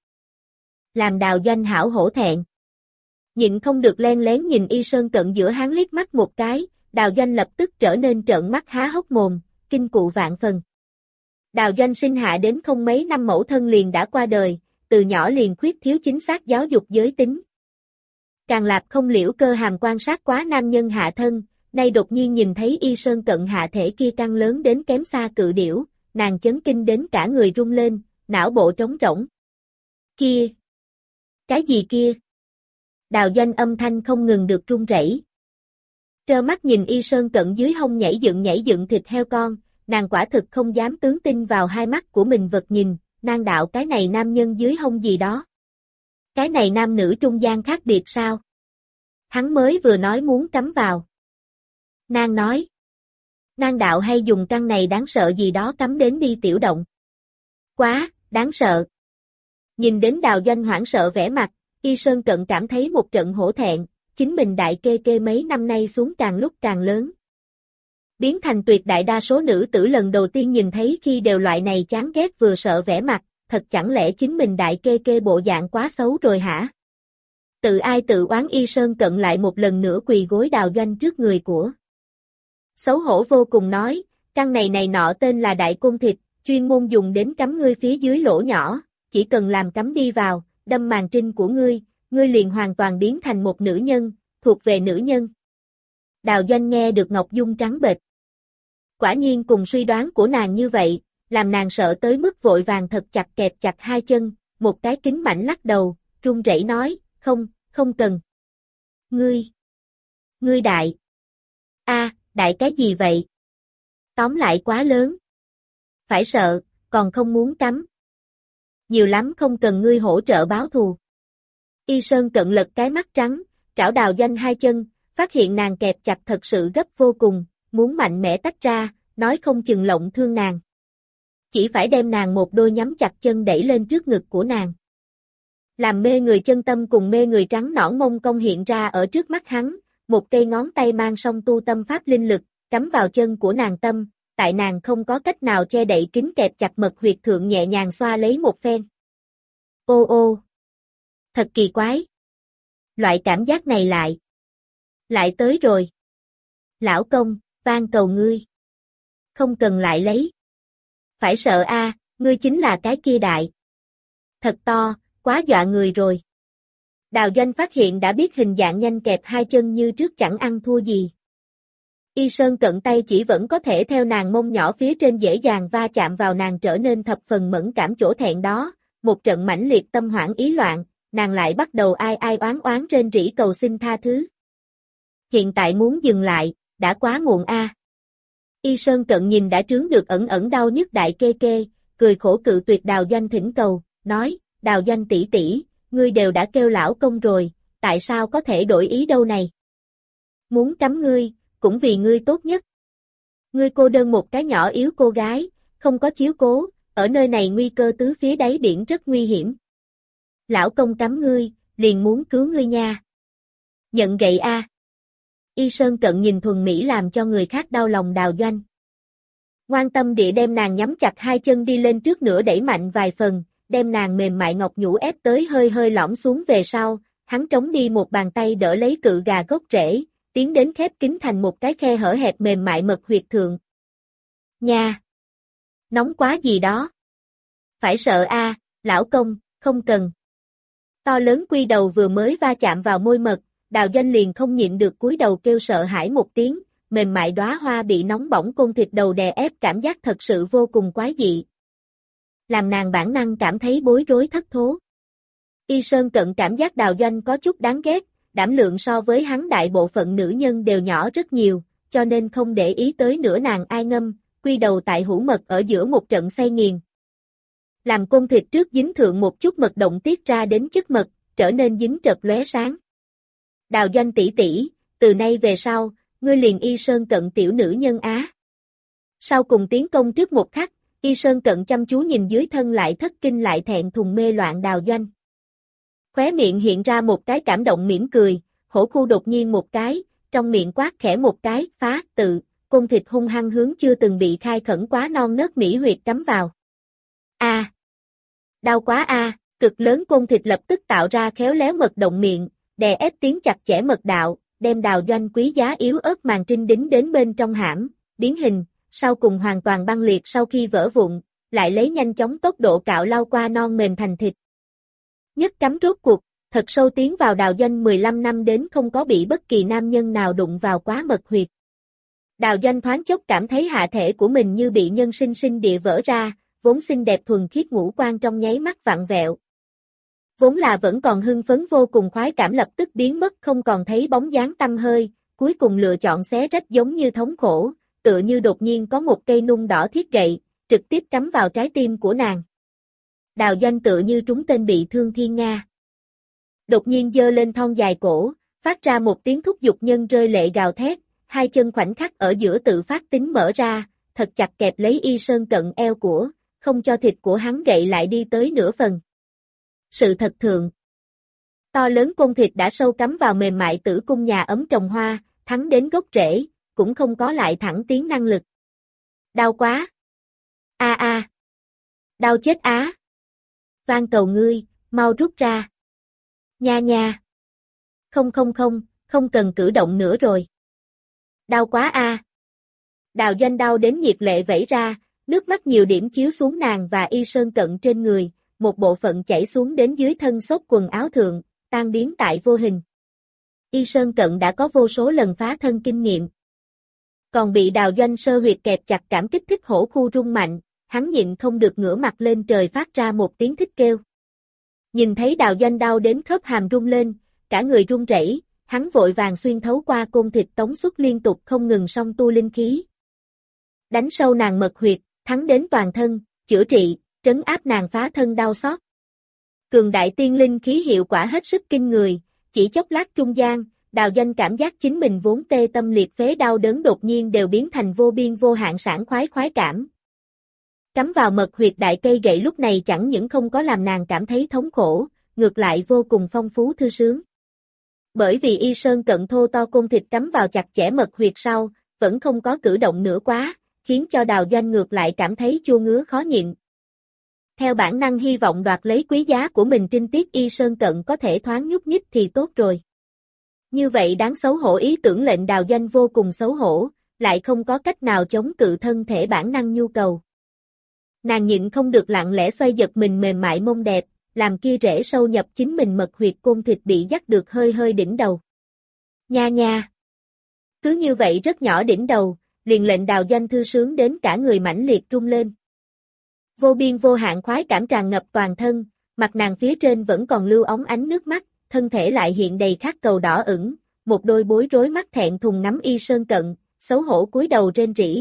Làm Đào Doanh hảo hổ thẹn. Nhịn không được len lén nhìn Y Sơn Cận giữa hắn liếc mắt một cái, Đào Doanh lập tức trở nên trợn mắt há hốc mồm, kinh cụ vạn phần. Đào Doanh sinh hạ đến không mấy năm mẫu thân liền đã qua đời, từ nhỏ liền khuyết thiếu chính xác giáo dục giới tính. Càng Lạp không liễu cơ hàm quan sát quá nam nhân hạ thân, nay đột nhiên nhìn thấy Y Sơn Cận hạ thể kia căng lớn đến kém xa cự điểu, nàng chấn kinh đến cả người rung lên, não bộ trống rỗng. Kia! Cái gì kia? Đào Doanh âm thanh không ngừng được run rẩy. Trơ mắt nhìn Y Sơn Cận dưới hông nhảy dựng thịt heo con, nàng quả thực không dám tướng tin vào hai mắt của mình vật nhìn, nàng đạo cái này nam nhân dưới hông gì đó. Cái này nam nữ trung gian khác biệt sao? Hắn mới vừa nói muốn cắm vào. Nàng nói. Nàng đạo hay dùng căn này đáng sợ gì đó cắm đến đi tiểu động. Quá, đáng sợ. Nhìn đến Đào Doanh hoảng sợ vẻ mặt, Y Sơn Cận cảm thấy một trận hổ thẹn, chính mình đại kê kê mấy năm nay xuống càng lúc càng lớn. Biến thành tuyệt đại đa số nữ tử lần đầu tiên nhìn thấy khi đều loại này chán ghét vừa sợ vẻ mặt, thật chẳng lẽ chính mình đại kê kê bộ dạng quá xấu rồi hả? Tự ai tự oán. Y Sơn Cận lại một lần nữa quỳ gối Đào Doanh trước người của. Xấu hổ vô cùng nói, căn này nọ tên là đại côn thịt, chuyên môn dùng đến cắm ngươi phía dưới lỗ nhỏ, chỉ cần làm cắm đi vào, đâm màng trinh của ngươi liền hoàn toàn biến thành một nữ nhân, thuộc về nữ nhân. Đào Doanh nghe được Ngọc Dung trắng bệch. Quả nhiên cùng suy đoán của nàng như vậy, làm nàng sợ tới mức vội vàng thật chặt kẹp chặt hai chân, một cái kính mảnh lắc đầu, run rẩy nói, không cần. Ngươi đại. Đại cái gì vậy? Tóm lại quá lớn. Phải sợ, còn không muốn cắm. Nhiều lắm không cần ngươi hỗ trợ báo thù. Y Sơn Cận lật cái mắt trắng, trảo Đào Doanh hai chân, phát hiện nàng kẹp chặt thật sự gấp vô cùng, muốn mạnh mẽ tách ra, nói không chừng lộng thương nàng. Chỉ phải đem nàng một đôi nhắm chặt chân đẩy lên trước ngực của nàng. Làm mê người chân tâm cùng mê người trắng nõn mông công hiện ra ở trước mắt hắn, một cây ngón tay mang song tu tâm pháp linh lực, cắm vào chân của nàng tâm, tại nàng không có cách nào che đậy kín kẹp chặt mật huyệt thượng nhẹ nhàng xoa lấy một phen. Ô! Thật kỳ quái. Loại cảm giác này lại tới rồi. Lão công, van cầu ngươi. Không cần lại lấy. Phải sợ ngươi chính là cái kia đại. Thật to, quá dọa người rồi. Đào Doanh phát hiện đã biết hình dạng nhanh kẹp hai chân như trước chẳng ăn thua gì. Y Sơn Cận tay chỉ vẫn có thể theo nàng mông nhỏ phía trên dễ dàng va chạm vào nàng trở nên thập phần mẫn cảm chỗ thẹn đó, một trận mãnh liệt tâm hoảng ý loạn, nàng lại bắt đầu ai oán rên rỉ cầu xin tha thứ. Hiện tại muốn dừng lại, đã quá muộn Y Sơn Cận nhìn đã trướng được ẩn đau nhức đại kê kê, cười khổ cự tuyệt Đào Doanh thỉnh cầu, nói, Đào Doanh tỷ tỷ, ngươi đều đã kêu lão công rồi, tại sao có thể đổi ý đâu này? Muốn cắm ngươi, cũng vì ngươi tốt nhất. Ngươi cô đơn một cái nhỏ yếu cô gái, không có chiếu cố, ở nơi này nguy cơ tứ phía đáy biển rất nguy hiểm. Lão công cắm ngươi, liền muốn cứu ngươi nha. Nhận gậy Y Sơn Cận nhìn thuần mỹ làm cho người khác đau lòng Đào Doanh. Ngoan tâm địa đem nàng nhắm chặt hai chân đi lên trước nữa đẩy mạnh vài phần, đem nàng mềm mại ngọc nhũ ép tới hơi hơi lõm xuống về sau, hắn trống đi một bàn tay đỡ lấy cự gà gốc rễ, tiến đến khép kín thành một cái khe hở hẹp mềm mại mật huyệt thượng. Nha! Nóng quá gì đó? Phải sợ a, lão công, không cần. To lớn quy đầu vừa mới va chạm vào môi mật, Đào Doanh liền không nhịn được cúi đầu kêu sợ hãi một tiếng, mềm mại đóa hoa bị nóng bỏng côn thịt đầu đè ép cảm giác thật sự vô cùng quái dị. Làm nàng bản năng cảm thấy bối rối thất thố. Y Sơn Cận cảm giác Đào Doanh có chút đáng ghét, đảm lượng so với hắn đại bộ phận nữ nhân đều nhỏ rất nhiều, cho nên không để ý tới nửa nàng ai ngâm, quy đầu tại hũ mật ở giữa một trận xay nghiền. Làm côn thịt trước dính thượng một chút mật động tiết ra đến chất mật, trở nên dính trật lóe sáng. Đào Doanh tỷ tỷ, từ nay về sau, ngươi liền Y Sơn Cận tiểu nữ nhân á. Sau cùng tiến công trước một khắc, Y Sơn Cận chăm chú nhìn dưới thân lại thất kinh lại thẹn thùng mê loạn Đào Doanh. Khóe miệng hiện ra một cái cảm động mỉm cười, hổ khu đột nhiên một cái, trong miệng quát khẽ một cái, phá, tự, côn thịt hung hăng hướng chưa từng bị khai khẩn quá non nớt mỹ huyệt cắm vào. A! Đau quá a! Cực lớn côn thịt lập tức tạo ra khéo léo mật động miệng, đè ép tiến chặt chẽ mật đạo, đem Đào Doanh quý giá yếu ớt màng trinh đính đến bên trong hãm, biến hình, sau cùng hoàn toàn băng liệt sau khi vỡ vụn, lại lấy nhanh chóng tốc độ cạo lau qua non mềm thành thịt. Nhất cắm rốt cuộc, thật sâu tiến vào Đào Doanh 15 năm đến không có bị bất kỳ nam nhân nào đụng vào quá mật huyệt. Đào Doanh thoáng chốc cảm thấy hạ thể của mình như bị nhân sinh sinh địa vỡ ra, vốn xinh đẹp thuần khiết ngũ quan trong nháy mắt vặn vẹo. Vốn là vẫn còn hưng phấn vô cùng khoái cảm lập tức biến mất không còn thấy bóng dáng tăm hơi, cuối cùng lựa chọn xé rách giống như thống khổ, tựa như đột nhiên có một cây nung đỏ thiết gậy, trực tiếp cắm vào trái tim của nàng. Đào Doanh tựa như trúng tên bị thương thiên nga. Đột nhiên giơ lên thon dài cổ, phát ra một tiếng thúc giục nhân rơi lệ gào thét, hai chân khoảnh khắc ở giữa tự phát tính mở ra, thật chặt kẹp lấy Y Sơn Cận eo của, không cho thịt của hắn gậy lại đi tới nửa phần. Sự thật thượng. To lớn côn thịt đã sâu cắm vào mềm mại tử cung nhà ấm trồng hoa, thắng đến gốc rễ, cũng không có lại thẳng tiến năng lực. Đau quá. A a. Đau chết á. Van cầu ngươi, mau rút ra. Nha nha. Không cần cử động nữa rồi. Đau quá a. Đào Doanh đau đến nhiệt lệ vẩy ra, nước mắt nhiều điểm chiếu xuống nàng và Y Sơn Cận trên người, một bộ phận chảy xuống đến dưới thân xốp quần áo thượng, tan biến tại vô hình. Y Sơn Cận đã có vô số lần phá thân kinh nghiệm. Còn bị Đào Doanh sơ huyệt kẹp chặt cảm kích thích hổ khu rung mạnh, hắn nhịn không được ngửa mặt lên trời phát ra một tiếng thích kêu. Nhìn thấy Đào Doanh đau đến khớp hàm rung lên, cả người run rẩy, hắn vội vàng xuyên thấu qua côn thịt tống xuất liên tục không ngừng song tu linh khí. Đánh sâu nàng mật huyệt, thắng đến toàn thân, chữa trị, trấn áp nàng phá thân đau xót. Cường đại tiên linh khí hiệu quả hết sức kinh người, chỉ chốc lát trung gian, Đào Doanh cảm giác chính mình vốn tê tâm liệt phế đau đớn đột nhiên đều biến thành vô biên vô hạn sảng khoái cảm. Cắm vào mật huyệt đại cây gậy lúc này chẳng những không có làm nàng cảm thấy thống khổ, ngược lại vô cùng phong phú thư sướng. Bởi vì Y Sơn Cận thô to côn thịt cắm vào chặt chẽ mật huyệt sau, vẫn không có cử động nữa quá, khiến cho Đào Doanh ngược lại cảm thấy chua ngứa khó nhịn. Theo bản năng hy vọng đoạt lấy quý giá của mình trinh tiết Y Sơn Cận có thể thoáng nhúc nhích thì tốt rồi. Như vậy đáng xấu hổ ý tưởng lệnh Đào Doanh vô cùng xấu hổ, lại không có cách nào chống cự thân thể bản năng nhu cầu. Nàng nhịn không được lặng lẽ xoay giật mình mềm mại mông đẹp, làm kia rễ sâu nhập chính mình mật huyệt côn thịt bị dắt được hơi hơi đỉnh đầu. Nha nha. Cứ như vậy rất nhỏ đỉnh đầu, liền lệnh Đào Doanh thư sướng đến cả người mãnh liệt rung lên. Vô biên vô hạn khoái cảm tràn ngập toàn thân, mặt nàng phía trên vẫn còn lưu óng ánh nước mắt, thân thể lại hiện đầy khát cầu đỏ ửng, một đôi bối rối mắt thẹn thùng nắm Y Sơn Cận, xấu hổ cúi đầu rên rỉ.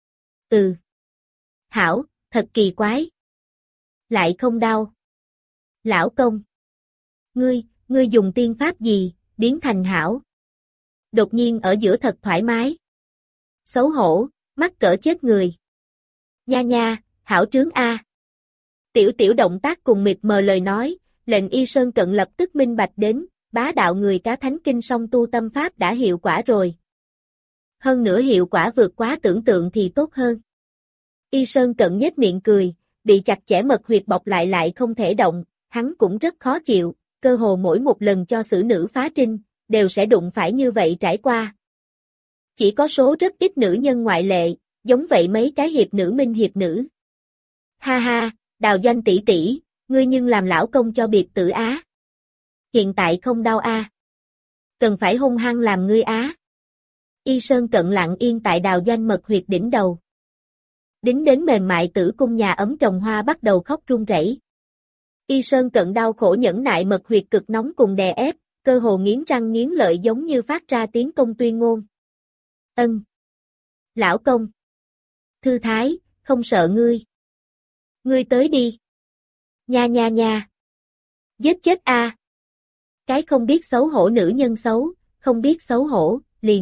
Hảo, thật kỳ quái. Lại không đau. Lão công. Ngươi dùng tiên pháp gì, biến thành hảo. Đột nhiên ở giữa thật thoải mái. Xấu hổ, mắc cỡ chết người. Nha nha, hảo trướng a. Tiểu động tác cùng mịt mờ lời nói, lệnh Y Sơn Cận lập tức minh bạch đến, bá đạo người cá thánh kinh song tu tâm pháp đã hiệu quả rồi. Hơn nữa hiệu quả vượt quá tưởng tượng thì tốt hơn. Y Sơn Cận nhếch miệng cười, bị chặt chẽ mật huyệt bọc lại không thể động, hắn cũng rất khó chịu, cơ hồ mỗi một lần cho xử nữ phá trinh, đều sẽ đụng phải như vậy trải qua. Chỉ có số rất ít nữ nhân ngoại lệ, giống vậy mấy cái hiệp nữ minh hiệp nữ. Ha ha, Đào Doanh tỷ tỷ, ngươi nhưng làm lão công cho biệt tử á. Hiện tại không đau a. Cần phải hung hăng làm ngươi á. Y Sơn Cận lặng yên tại Đào Doanh mật huyệt đỉnh đầu. Đính đến mềm mại tử cung nhà ấm trồng hoa bắt đầu khóc run rẩy. Y Sơn Cận đau khổ nhẫn nại mật huyệt cực nóng cùng đè ép, cơ hồ nghiến răng nghiến lợi giống như phát ra tiếng công tuyên ngôn. Ân. Lão công. Thư thái, không sợ ngươi. Ngươi tới đi. Nha nha nha. Giết chết a. Cái không biết xấu hổ nữ nhân xấu, không biết xấu hổ,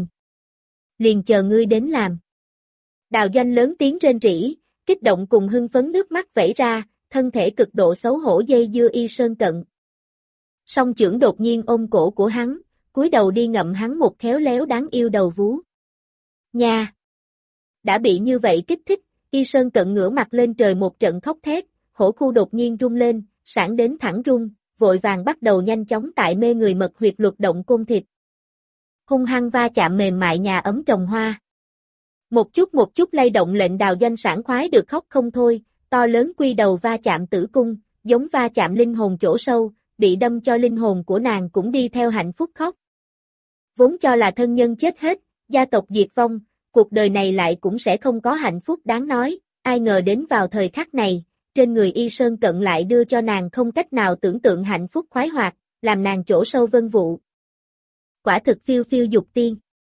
liền chờ ngươi đến làm. Đào Doanh lớn tiếng rên rỉ, kích động cùng hưng phấn nước mắt vẩy ra, thân thể cực độ xấu hổ dây dưa Y Sơn Cận. Song chưởng đột nhiên ôm cổ của hắn, cúi đầu đi ngậm hắn một khéo léo đáng yêu đầu vú. Nha! Đã bị như vậy kích thích, Y Sơn Cận ngửa mặt lên trời một trận khóc thét, hổ khu đột nhiên rung lên, sảng đến thẳng rung, vội vàng bắt đầu nhanh chóng tại mê người mật huyệt luật động côn thịt. Hung hăng va chạm mềm mại nhà ấm trồng hoa. Một chút lay động lệnh Đào Doanh sảng khoái được khóc không thôi, to lớn quy đầu va chạm tử cung, giống va chạm linh hồn chỗ sâu, bị đâm cho linh hồn của nàng cũng đi theo hạnh phúc khóc. Vốn cho là thân nhân chết hết, gia tộc diệt vong, cuộc đời này lại cũng sẽ không có hạnh phúc đáng nói, ai ngờ đến vào thời khắc này, trên người Y Sơn Cận lại đưa cho nàng không cách nào tưởng tượng hạnh phúc khoái hoạt, làm nàng chỗ sâu vân vụ. Quả thực phiêu phiêu dục tiên.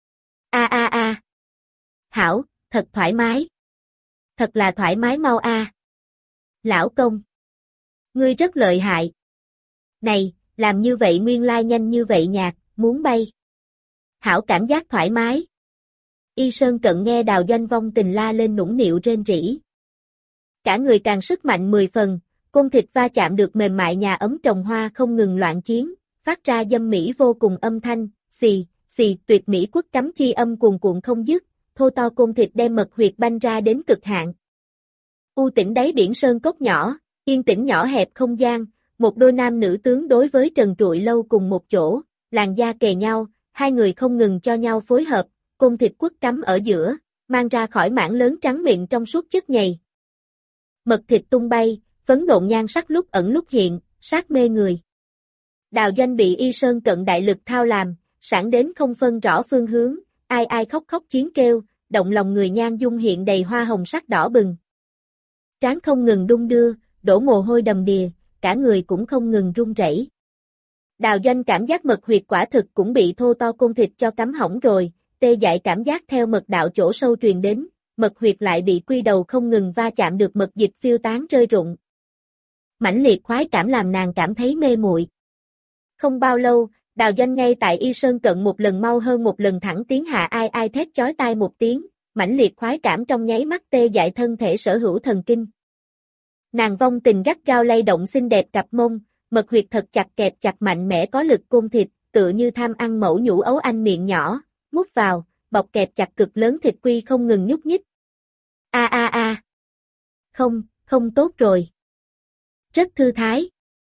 A a a. Hảo, thật thoải mái. Thật là thoải mái mau a. Lão công. Ngươi rất lợi hại. Này, làm như vậy nguyên lai nhanh như vậy nhạt, muốn bay. Hảo cảm giác thoải mái. Y Sơn Cận nghe Đào Doanh vong tình la lên nũng nịu rên rỉ. Cả người càng sức mạnh 10 phần, côn thịt va chạm được mềm mại nhà ấm trồng hoa không ngừng loạn chiến, phát ra dâm mỹ vô cùng âm thanh, xì, xì tuyệt mỹ quất cắm chi âm cuồn cuộn không dứt, thô to côn thịt đem mật huyệt banh ra đến cực hạn. U tĩnh đáy biển sơn cốc nhỏ, yên tĩnh nhỏ hẹp không gian, một đôi nam nữ tướng đối với trần trụi lâu cùng một chỗ, làn da kề nhau, hai người không ngừng cho nhau phối hợp, côn thịt quất cắm ở giữa, mang ra khỏi mảng lớn trắng mịn trong suốt chất nhầy. Mật thịt tung bay, phấn nộn nhan sắc lúc ẩn lúc hiện, sát mê người. Đào Doanh bị Y Sơn Cận đại lực thao làm, sảng đến không phân rõ phương hướng, ai ai khóc khóc chiến kêu, động lòng người nhan dung hiện đầy hoa hồng sắc đỏ bừng. Trán không ngừng đung đưa, đổ mồ hôi đầm đìa, cả người cũng không ngừng run rẩy. Đào Doanh cảm giác mật huyệt quả thực cũng bị thô to côn thịt cho cắm hỏng rồi, tê dại cảm giác theo mật đạo chỗ sâu truyền đến, mật huyệt lại bị quy đầu không ngừng va chạm được mật dịch phiêu tán rơi rụng. Mãnh liệt khoái cảm làm nàng cảm thấy mê muội. Không bao lâu, Đào Doanh ngay tại Y Sơn Cận một lần mau hơn một lần thẳng tiến hạ ai ai thét chói tai một tiếng, mãnh liệt khoái cảm trong nháy mắt tê dại thân thể sở hữu thần kinh. Nàng vong tình gắt gao lay động xinh đẹp cặp mông, mật huyệt thật chặt kẹp chặt mạnh mẽ có lực côn thịt, tựa như tham ăn mẫu nhũ ấu anh miệng nhỏ, mút vào, bọc kẹp chặt cực lớn thịt quy không ngừng nhúc nhích. A a a. Không tốt rồi. Rất thư thái.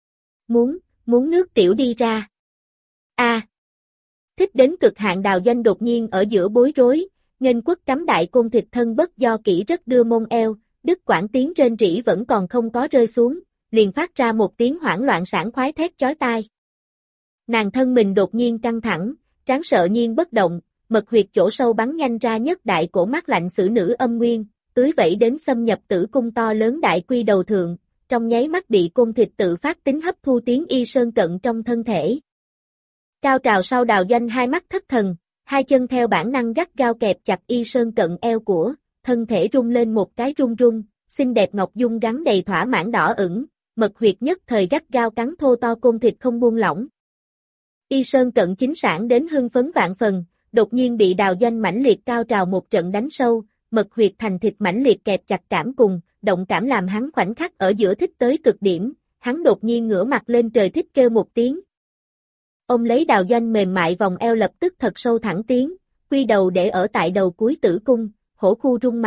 Muốn nước tiểu đi ra. A. Thích đến cực hạn Đào Doanh đột nhiên ở giữa bối rối, nghênh quất cắm đại côn thịt thân bất do kỹ rất đưa mông eo, đứt quãng tiếng rên rỉ vẫn còn không có rơi xuống, liền phát ra một tiếng hoảng loạn sảng khoái thét chói tai. Nàng thân mình đột nhiên căng thẳng, trán sợ nhiên bất động, mật huyệt chỗ sâu bắn nhanh ra nhất đại cổ mắt lạnh xử nữ âm nguyên, tưới vẩy đến xâm nhập tử cung to lớn đại quy đầu thượng, trong nháy mắt bị côn thịt tự phát tính hấp thu tiếng Y Sơn Cận trong thân thể. Cao trào sau Đào Doanh hai mắt thất thần, hai chân theo bản năng gắt gao kẹp chặt Y Sơn Cận eo của, thân thể rung lên một cái rung rung, xinh đẹp ngọc dung gắn đầy thỏa mãn đỏ ửng, mật huyệt nhất thời gắt gao cắn thô to côn thịt không buông lỏng. Y Sơn Cận chính sản đến hưng phấn vạn phần, đột nhiên bị Đào Doanh mãnh liệt cao trào một trận đánh sâu, mật huyệt thành thịt mãnh liệt kẹp chặt cảm cùng, động cảm làm hắn khoảnh khắc ở giữa thích tới cực điểm, hắn đột nhiên ngửa mặt lên trời thích kêu một tiếng. Ôm lấy Đào Doanh mềm mại vòng eo lập tức thật sâu thẳng tiến, quy đầu để ở tại đầu cuối tử cung, hổ khu rung mạnh,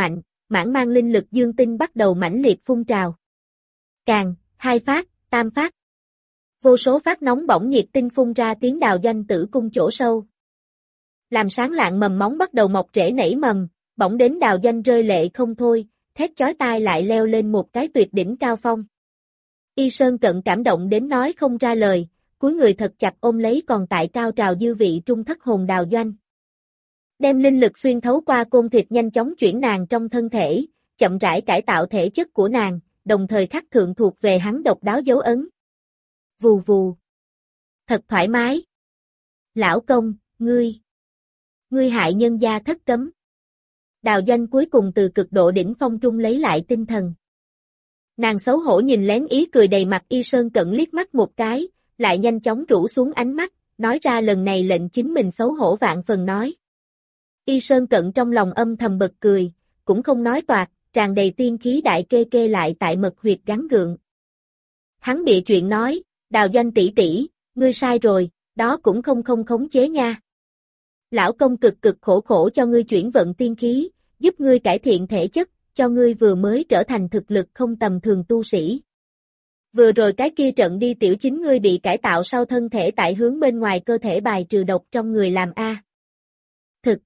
mãn mang linh lực dương tinh bắt đầu mãnh liệt phun trào. Càng, 2 phát, 3 phát. Vô số phát nóng bỏng nhiệt tinh phun ra tiếng đào doanh tử cung chỗ sâu. Làm sáng lạng mầm móng bắt đầu mọc rễ nảy mầm, bỗng đến đào doanh rơi lệ không thôi, thét chói tai lại leo lên một cái tuyệt đỉnh cao phong. Y Sơn Cận cảm động đến nói không ra lời, cúi người thật chặt ôm lấy còn tại cao trào dư vị trung thất hồn đào doanh. Đem linh lực xuyên thấu qua côn thịt nhanh chóng chuyển nàng trong thân thể, chậm rãi cải tạo thể chất của nàng, đồng thời khắc thượng thuộc về hắn độc đáo dấu ấn. Vù vù. Thật thoải mái. Lão công, ngươi hại nhân gia thất cấm. Đào doanh cuối cùng từ cực độ đỉnh phong trung lấy lại tinh thần. Nàng xấu hổ nhìn lén ý cười đầy mặt Y Sơn Cận liếc mắt một cái, lại nhanh chóng rũ xuống ánh mắt, nói ra lần này lệnh chính mình xấu hổ vạn phần nói. Y Sơn Cận trong lòng âm thầm bật cười, cũng không nói toạc, tràn đầy tiên khí đại kê kê lại tại mật huyệt gắn gượng. Hắn bịa chuyện nói, Đào doanh tỷ tỷ, ngươi sai rồi, đó cũng không khống chế nha. Lão công cực cực khổ khổ cho ngươi chuyển vận tiên khí, giúp ngươi cải thiện thể chất, cho ngươi vừa mới trở thành thực lực không tầm thường tu sĩ. Vừa rồi cái kia trận đi tiểu chính ngươi bị cải tạo sau thân thể tại hướng bên ngoài cơ thể bài trừ độc trong người làm a. Thực.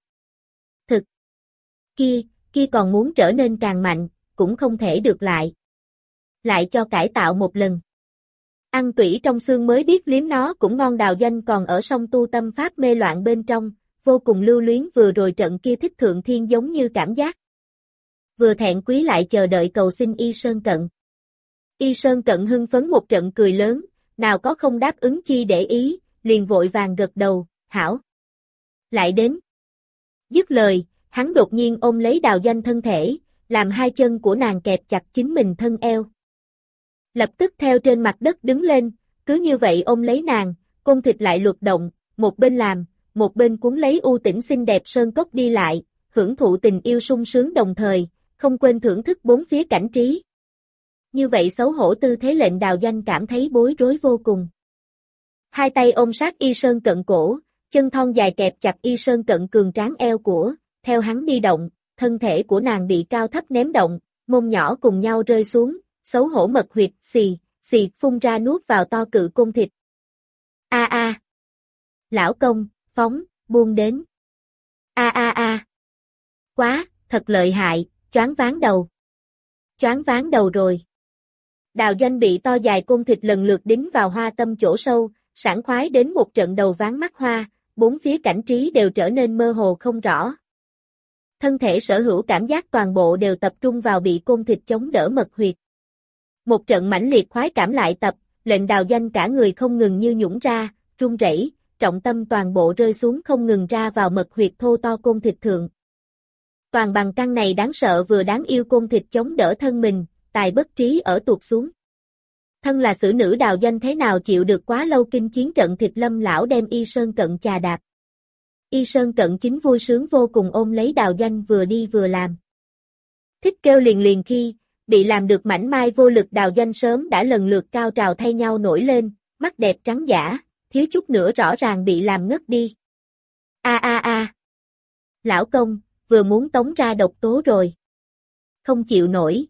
Kia còn muốn trở nên càng mạnh, cũng không thể được lại. Lại cho cải tạo một lần. Ăn tủy trong xương mới biết liếm nó cũng ngon. Đào doanh còn ở sông tu tâm pháp mê loạn bên trong, vô cùng lưu luyến vừa rồi trận kia thích thượng thiên giống như cảm giác. Vừa thẹn quý lại chờ đợi cầu xin Y Sơn Cận. Y Sơn Cận hưng phấn một trận cười lớn, nào có không đáp ứng chi để ý, liền vội vàng gật đầu, hảo. Lại đến. Dứt lời, hắn đột nhiên ôm lấy đào doanh thân thể, làm hai chân của nàng kẹp chặt chính mình thân eo. Lập tức theo trên mặt đất đứng lên, cứ như vậy ôm lấy nàng, côn thịt lại luật động, một bên làm, một bên cuốn lấy u tĩnh xinh đẹp sơn cốc đi lại, hưởng thụ tình yêu sung sướng đồng thời, không quên thưởng thức bốn phía cảnh trí. Như vậy xấu hổ tư thế lệnh đào doanh cảm thấy bối rối vô cùng. Hai tay ôm sát Y Sơn Cận cổ, chân thon dài kẹp chặt Y Sơn Cận cường tráng eo của, theo hắn đi động, thân thể của nàng bị cao thấp ném động, mông nhỏ cùng nhau rơi xuống, xấu hổ mật huyệt, xì, phun ra nuốt vào to cự côn thịt. A. Lão công, phóng, buông đến. A. Quá, thật lợi hại, choáng váng đầu rồi. Đào doanh bị to dài côn thịt lần lượt đính vào hoa tâm chỗ sâu, sảng khoái đến một trận đầu váng mắt hoa, bốn phía cảnh trí đều trở nên mơ hồ không rõ. Thân thể sở hữu cảm giác toàn bộ đều tập trung vào bị côn thịt chống đỡ mật huyệt. Một trận mãnh liệt khoái cảm lại tập, lệnh đào doanh cả người không ngừng như nhũn ra, run rẩy, trọng tâm toàn bộ rơi xuống không ngừng ra vào mật huyệt thô to côn thịt thượng. Toàn bằng căn này đáng sợ vừa đáng yêu côn thịt chống đỡ thân mình, tài bất trí ở tuột xuống. Thân là xử nữ đào doanh thế nào chịu được quá lâu kinh chiến trận thịt lâm lão đem Y Sơn Cận chà đạp. Y Sơn Cận chính vui sướng vô cùng ôm lấy đào doanh vừa đi vừa làm. Thích kêu liền khi, bị làm được mảnh mai vô lực đào doanh sớm đã lần lượt cao trào thay nhau nổi lên, mắt đẹp trắng dã, thiếu chút nữa rõ ràng bị làm ngất đi. A. Lão công, vừa muốn tống ra độc tố rồi. Không chịu nổi.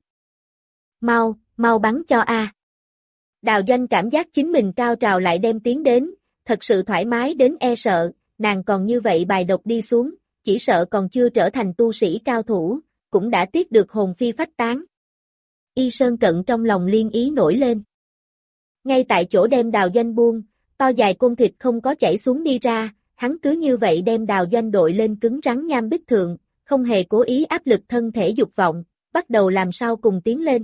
Mau bắn cho A. Đào doanh cảm giác chính mình cao trào lại đem tiến đến, thật sự thoải mái đến e sợ, nàng còn như vậy bài độc đi xuống, chỉ sợ còn chưa trở thành tu sĩ cao thủ, cũng đã tiếc được hồn phi phách tán. Y Sơn Cận trong lòng liên ý nổi lên. Ngay tại chỗ đem đào doanh buông, to dài côn thịt không có chảy xuống đi ra, hắn cứ như vậy đem đào doanh đội lên cứng rắn nham bích thượng, không hề cố ý áp lực thân thể dục vọng, bắt đầu làm sao cùng tiến lên.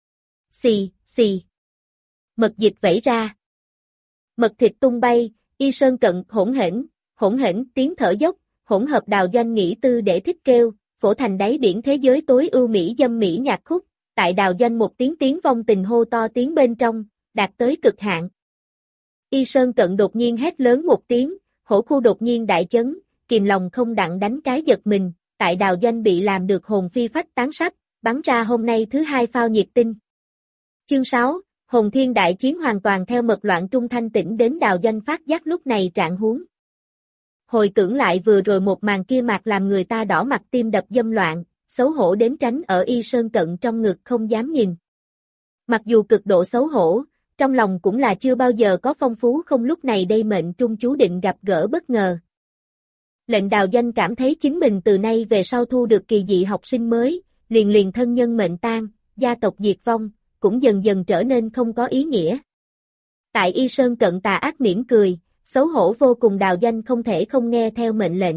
Xì. Mật dịch vẩy ra. Mật thịt tung bay, Y Sơn Cận hỗn hển tiếng thở dốc, hỗn hợp đào doanh nghĩ tư để thích kêu, phổ thành đáy biển thế giới tối ưu mỹ dâm mỹ nhạc khúc, tại đào doanh một tiếng vong tình hô to tiếng bên trong, đạt tới cực hạn. Y Sơn Cận đột nhiên hét lớn một tiếng, hổ khu đột nhiên đại chấn, kìm lòng không đặng đánh cái giật mình, tại đào doanh bị làm được hồn phi phách tán sắp, bắn ra hôm nay thứ 2 phao nhiệt tinh. Chương 6, Hồn Thiên đại chiến hoàn toàn theo mật loạn trung thanh tĩnh đến đào doanh phát giác lúc này trạng huống. Hồi tưởng lại vừa rồi một màn kia mặt làm người ta đỏ mặt tim đập dâm loạn, xấu hổ đến tránh ở Y Sơn Cận trong ngực không dám nhìn. Mặc dù cực độ xấu hổ, trong lòng cũng là chưa bao giờ có phong phú không lúc này đây mệnh trung chú định gặp gỡ bất ngờ. Lệnh Đào Doanh cảm thấy chính mình từ nay về sau thu được kỳ dị học sinh mới, liền liền thân nhân mệnh tang, gia tộc diệt vong, cũng dần dần trở nên không có ý nghĩa. Tại Y Sơn Cận tà ác mỉm cười, xấu hổ vô cùng Đào Doanh không thể không nghe theo mệnh lệnh.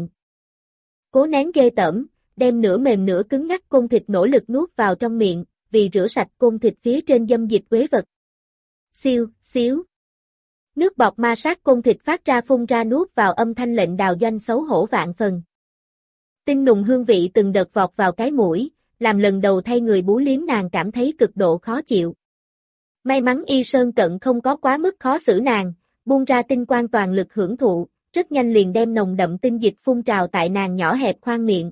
Cố nén ghê tởm, đem nửa mềm nửa cứng ngắc côn thịt nỗ lực nuốt vào trong miệng, vì rửa sạch côn thịt phía trên dâm dịch quế vật. Siêu, xíu. Nước bọt ma sát côn thịt phát ra phun ra nuốt vào âm thanh lệnh Đào Doanh xấu hổ vạn phần. Tinh nùng hương vị từng đợt vọt vào cái mũi, làm lần đầu thay người bú liếm nàng cảm thấy cực độ khó chịu. May mắn Y Sơn Cận không có quá mức khó xử nàng, buông ra tinh quang toàn lực hưởng thụ, rất nhanh liền đem nồng đậm tinh dịch phun trào tại nàng nhỏ hẹp khoang miệng.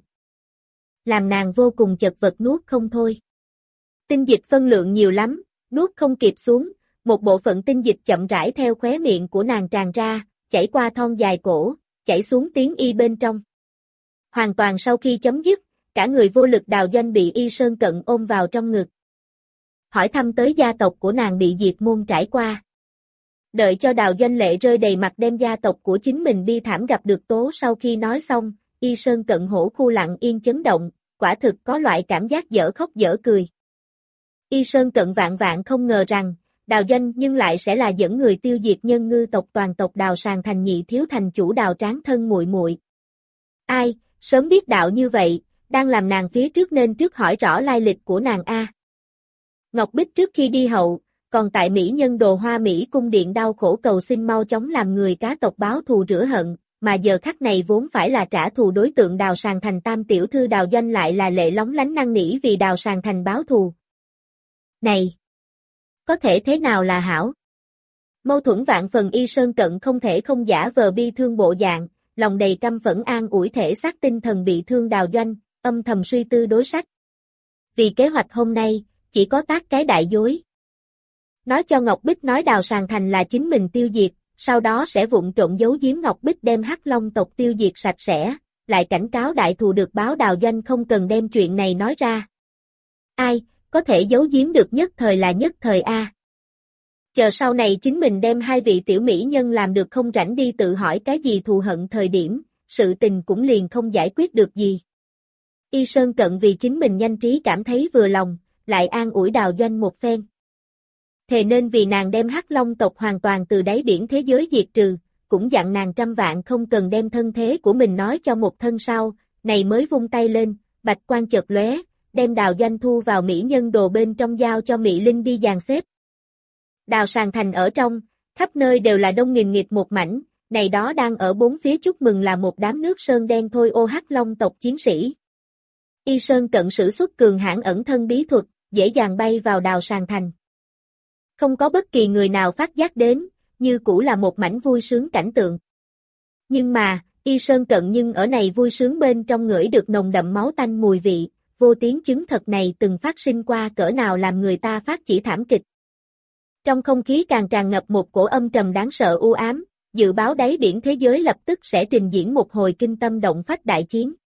Làm nàng vô cùng chật vật nuốt không thôi. Tinh dịch phân lượng nhiều lắm, nuốt không kịp xuống, một bộ phận tinh dịch chậm rãi theo khóe miệng của nàng tràn ra, chảy qua thon dài cổ, chảy xuống tiếng y bên trong. Hoàn toàn sau khi chấm dứt, cả người vô lực Đào Doanh bị Y Sơn Cận ôm vào trong ngực. Hỏi thăm tới gia tộc của nàng bị diệt môn trải qua. Đợi cho Đào Doanh lệ rơi đầy mặt đem gia tộc của chính mình bi thảm gặp được tố sau khi nói xong, Y Sơn Cận hổ khu lặng yên chấn động, quả thực có loại cảm giác dở khóc dở cười. Y Sơn Cận vạn vạn không ngờ rằng, Đào Doanh nhưng lại sẽ là dẫn người tiêu diệt nhân ngư tộc toàn tộc Đào Sàng thành nhị thiếu thành chủ Đào Tráng thân muội muội. Ai, sớm biết đạo như vậy, đang làm nàng phía trước nên trước hỏi rõ lai lịch của nàng a. Ngọc Bích trước khi đi hậu, còn tại Mỹ Nhân Đồ Hoa Mỹ cung điện đau khổ cầu xin mau chóng làm người cá tộc báo thù rửa hận, mà giờ khắc này vốn phải là trả thù đối tượng Đào Sàng thành tam tiểu thư Đào Doanh lại là lệ lóng lánh năn nỉ vì Đào Sàng thành báo thù. Này! Có thể thế nào là hảo? Mâu thuẫn vạn phần Y Sơn Cận không thể không giả vờ bi thương bộ dạng, lòng đầy căm phẫn an ủi thể xác tinh thần bị thương Đào Doanh, âm thầm suy tư đối sách. Vì kế hoạch hôm nay, chỉ có tác cái đại dối. Nói cho Ngọc Bích nói Đào Sàng thành là chính mình tiêu diệt, sau đó sẽ vụng trộn giấu giếm Ngọc Bích đem Hắc Long tộc tiêu diệt sạch sẽ, lại cảnh cáo đại thù được báo Đào Doanh không cần đem chuyện này nói ra. Ai, có thể giấu giếm được nhất thời là nhất thời a. Chờ sau này chính mình đem hai vị tiểu mỹ nhân làm được không rảnh đi tự hỏi cái gì thù hận thời điểm, sự tình cũng liền không giải quyết được gì. Y Sơn Cận vì chính mình nhanh trí cảm thấy vừa lòng, lại an ủi Đào Doanh một phen. Thề nên vì nàng đem Hắc Long tộc hoàn toàn từ đáy biển thế giới diệt trừ, cũng dặn nàng trăm vạn không cần đem thân thế của mình nói cho một thân sau, này mới vung tay lên, bạch quang chợt lóe, đem Đào Doanh thu vào Mỹ Nhân Đồ bên trong giao cho Mỹ Linh đi dàn xếp. Đào Sàng thành ở trong, khắp nơi đều là đông nghìn nghịt một mảnh, này đó đang ở bốn phía chúc mừng là một đám nước sơn đen thôi ô Hắc Long tộc chiến sĩ. Y Sơn Cận sử xuất cường hãn ẩn thân bí thuật, dễ dàng bay vào Đào Sàng thành. Không có bất kỳ người nào phát giác đến, như cũ là một mảnh vui sướng cảnh tượng. Nhưng mà, Y Sơn Cận nhưng ở này vui sướng bên trong ngửi được nồng đậm máu tanh mùi vị, vô tiếng chứng thật này từng phát sinh qua cỡ nào làm người ta phát chỉ thảm kịch. Trong không khí càng tràn ngập một cổ âm trầm đáng sợ u ám, dự báo đáy biển thế giới lập tức sẽ trình diễn một hồi kinh tâm động phách đại chiến.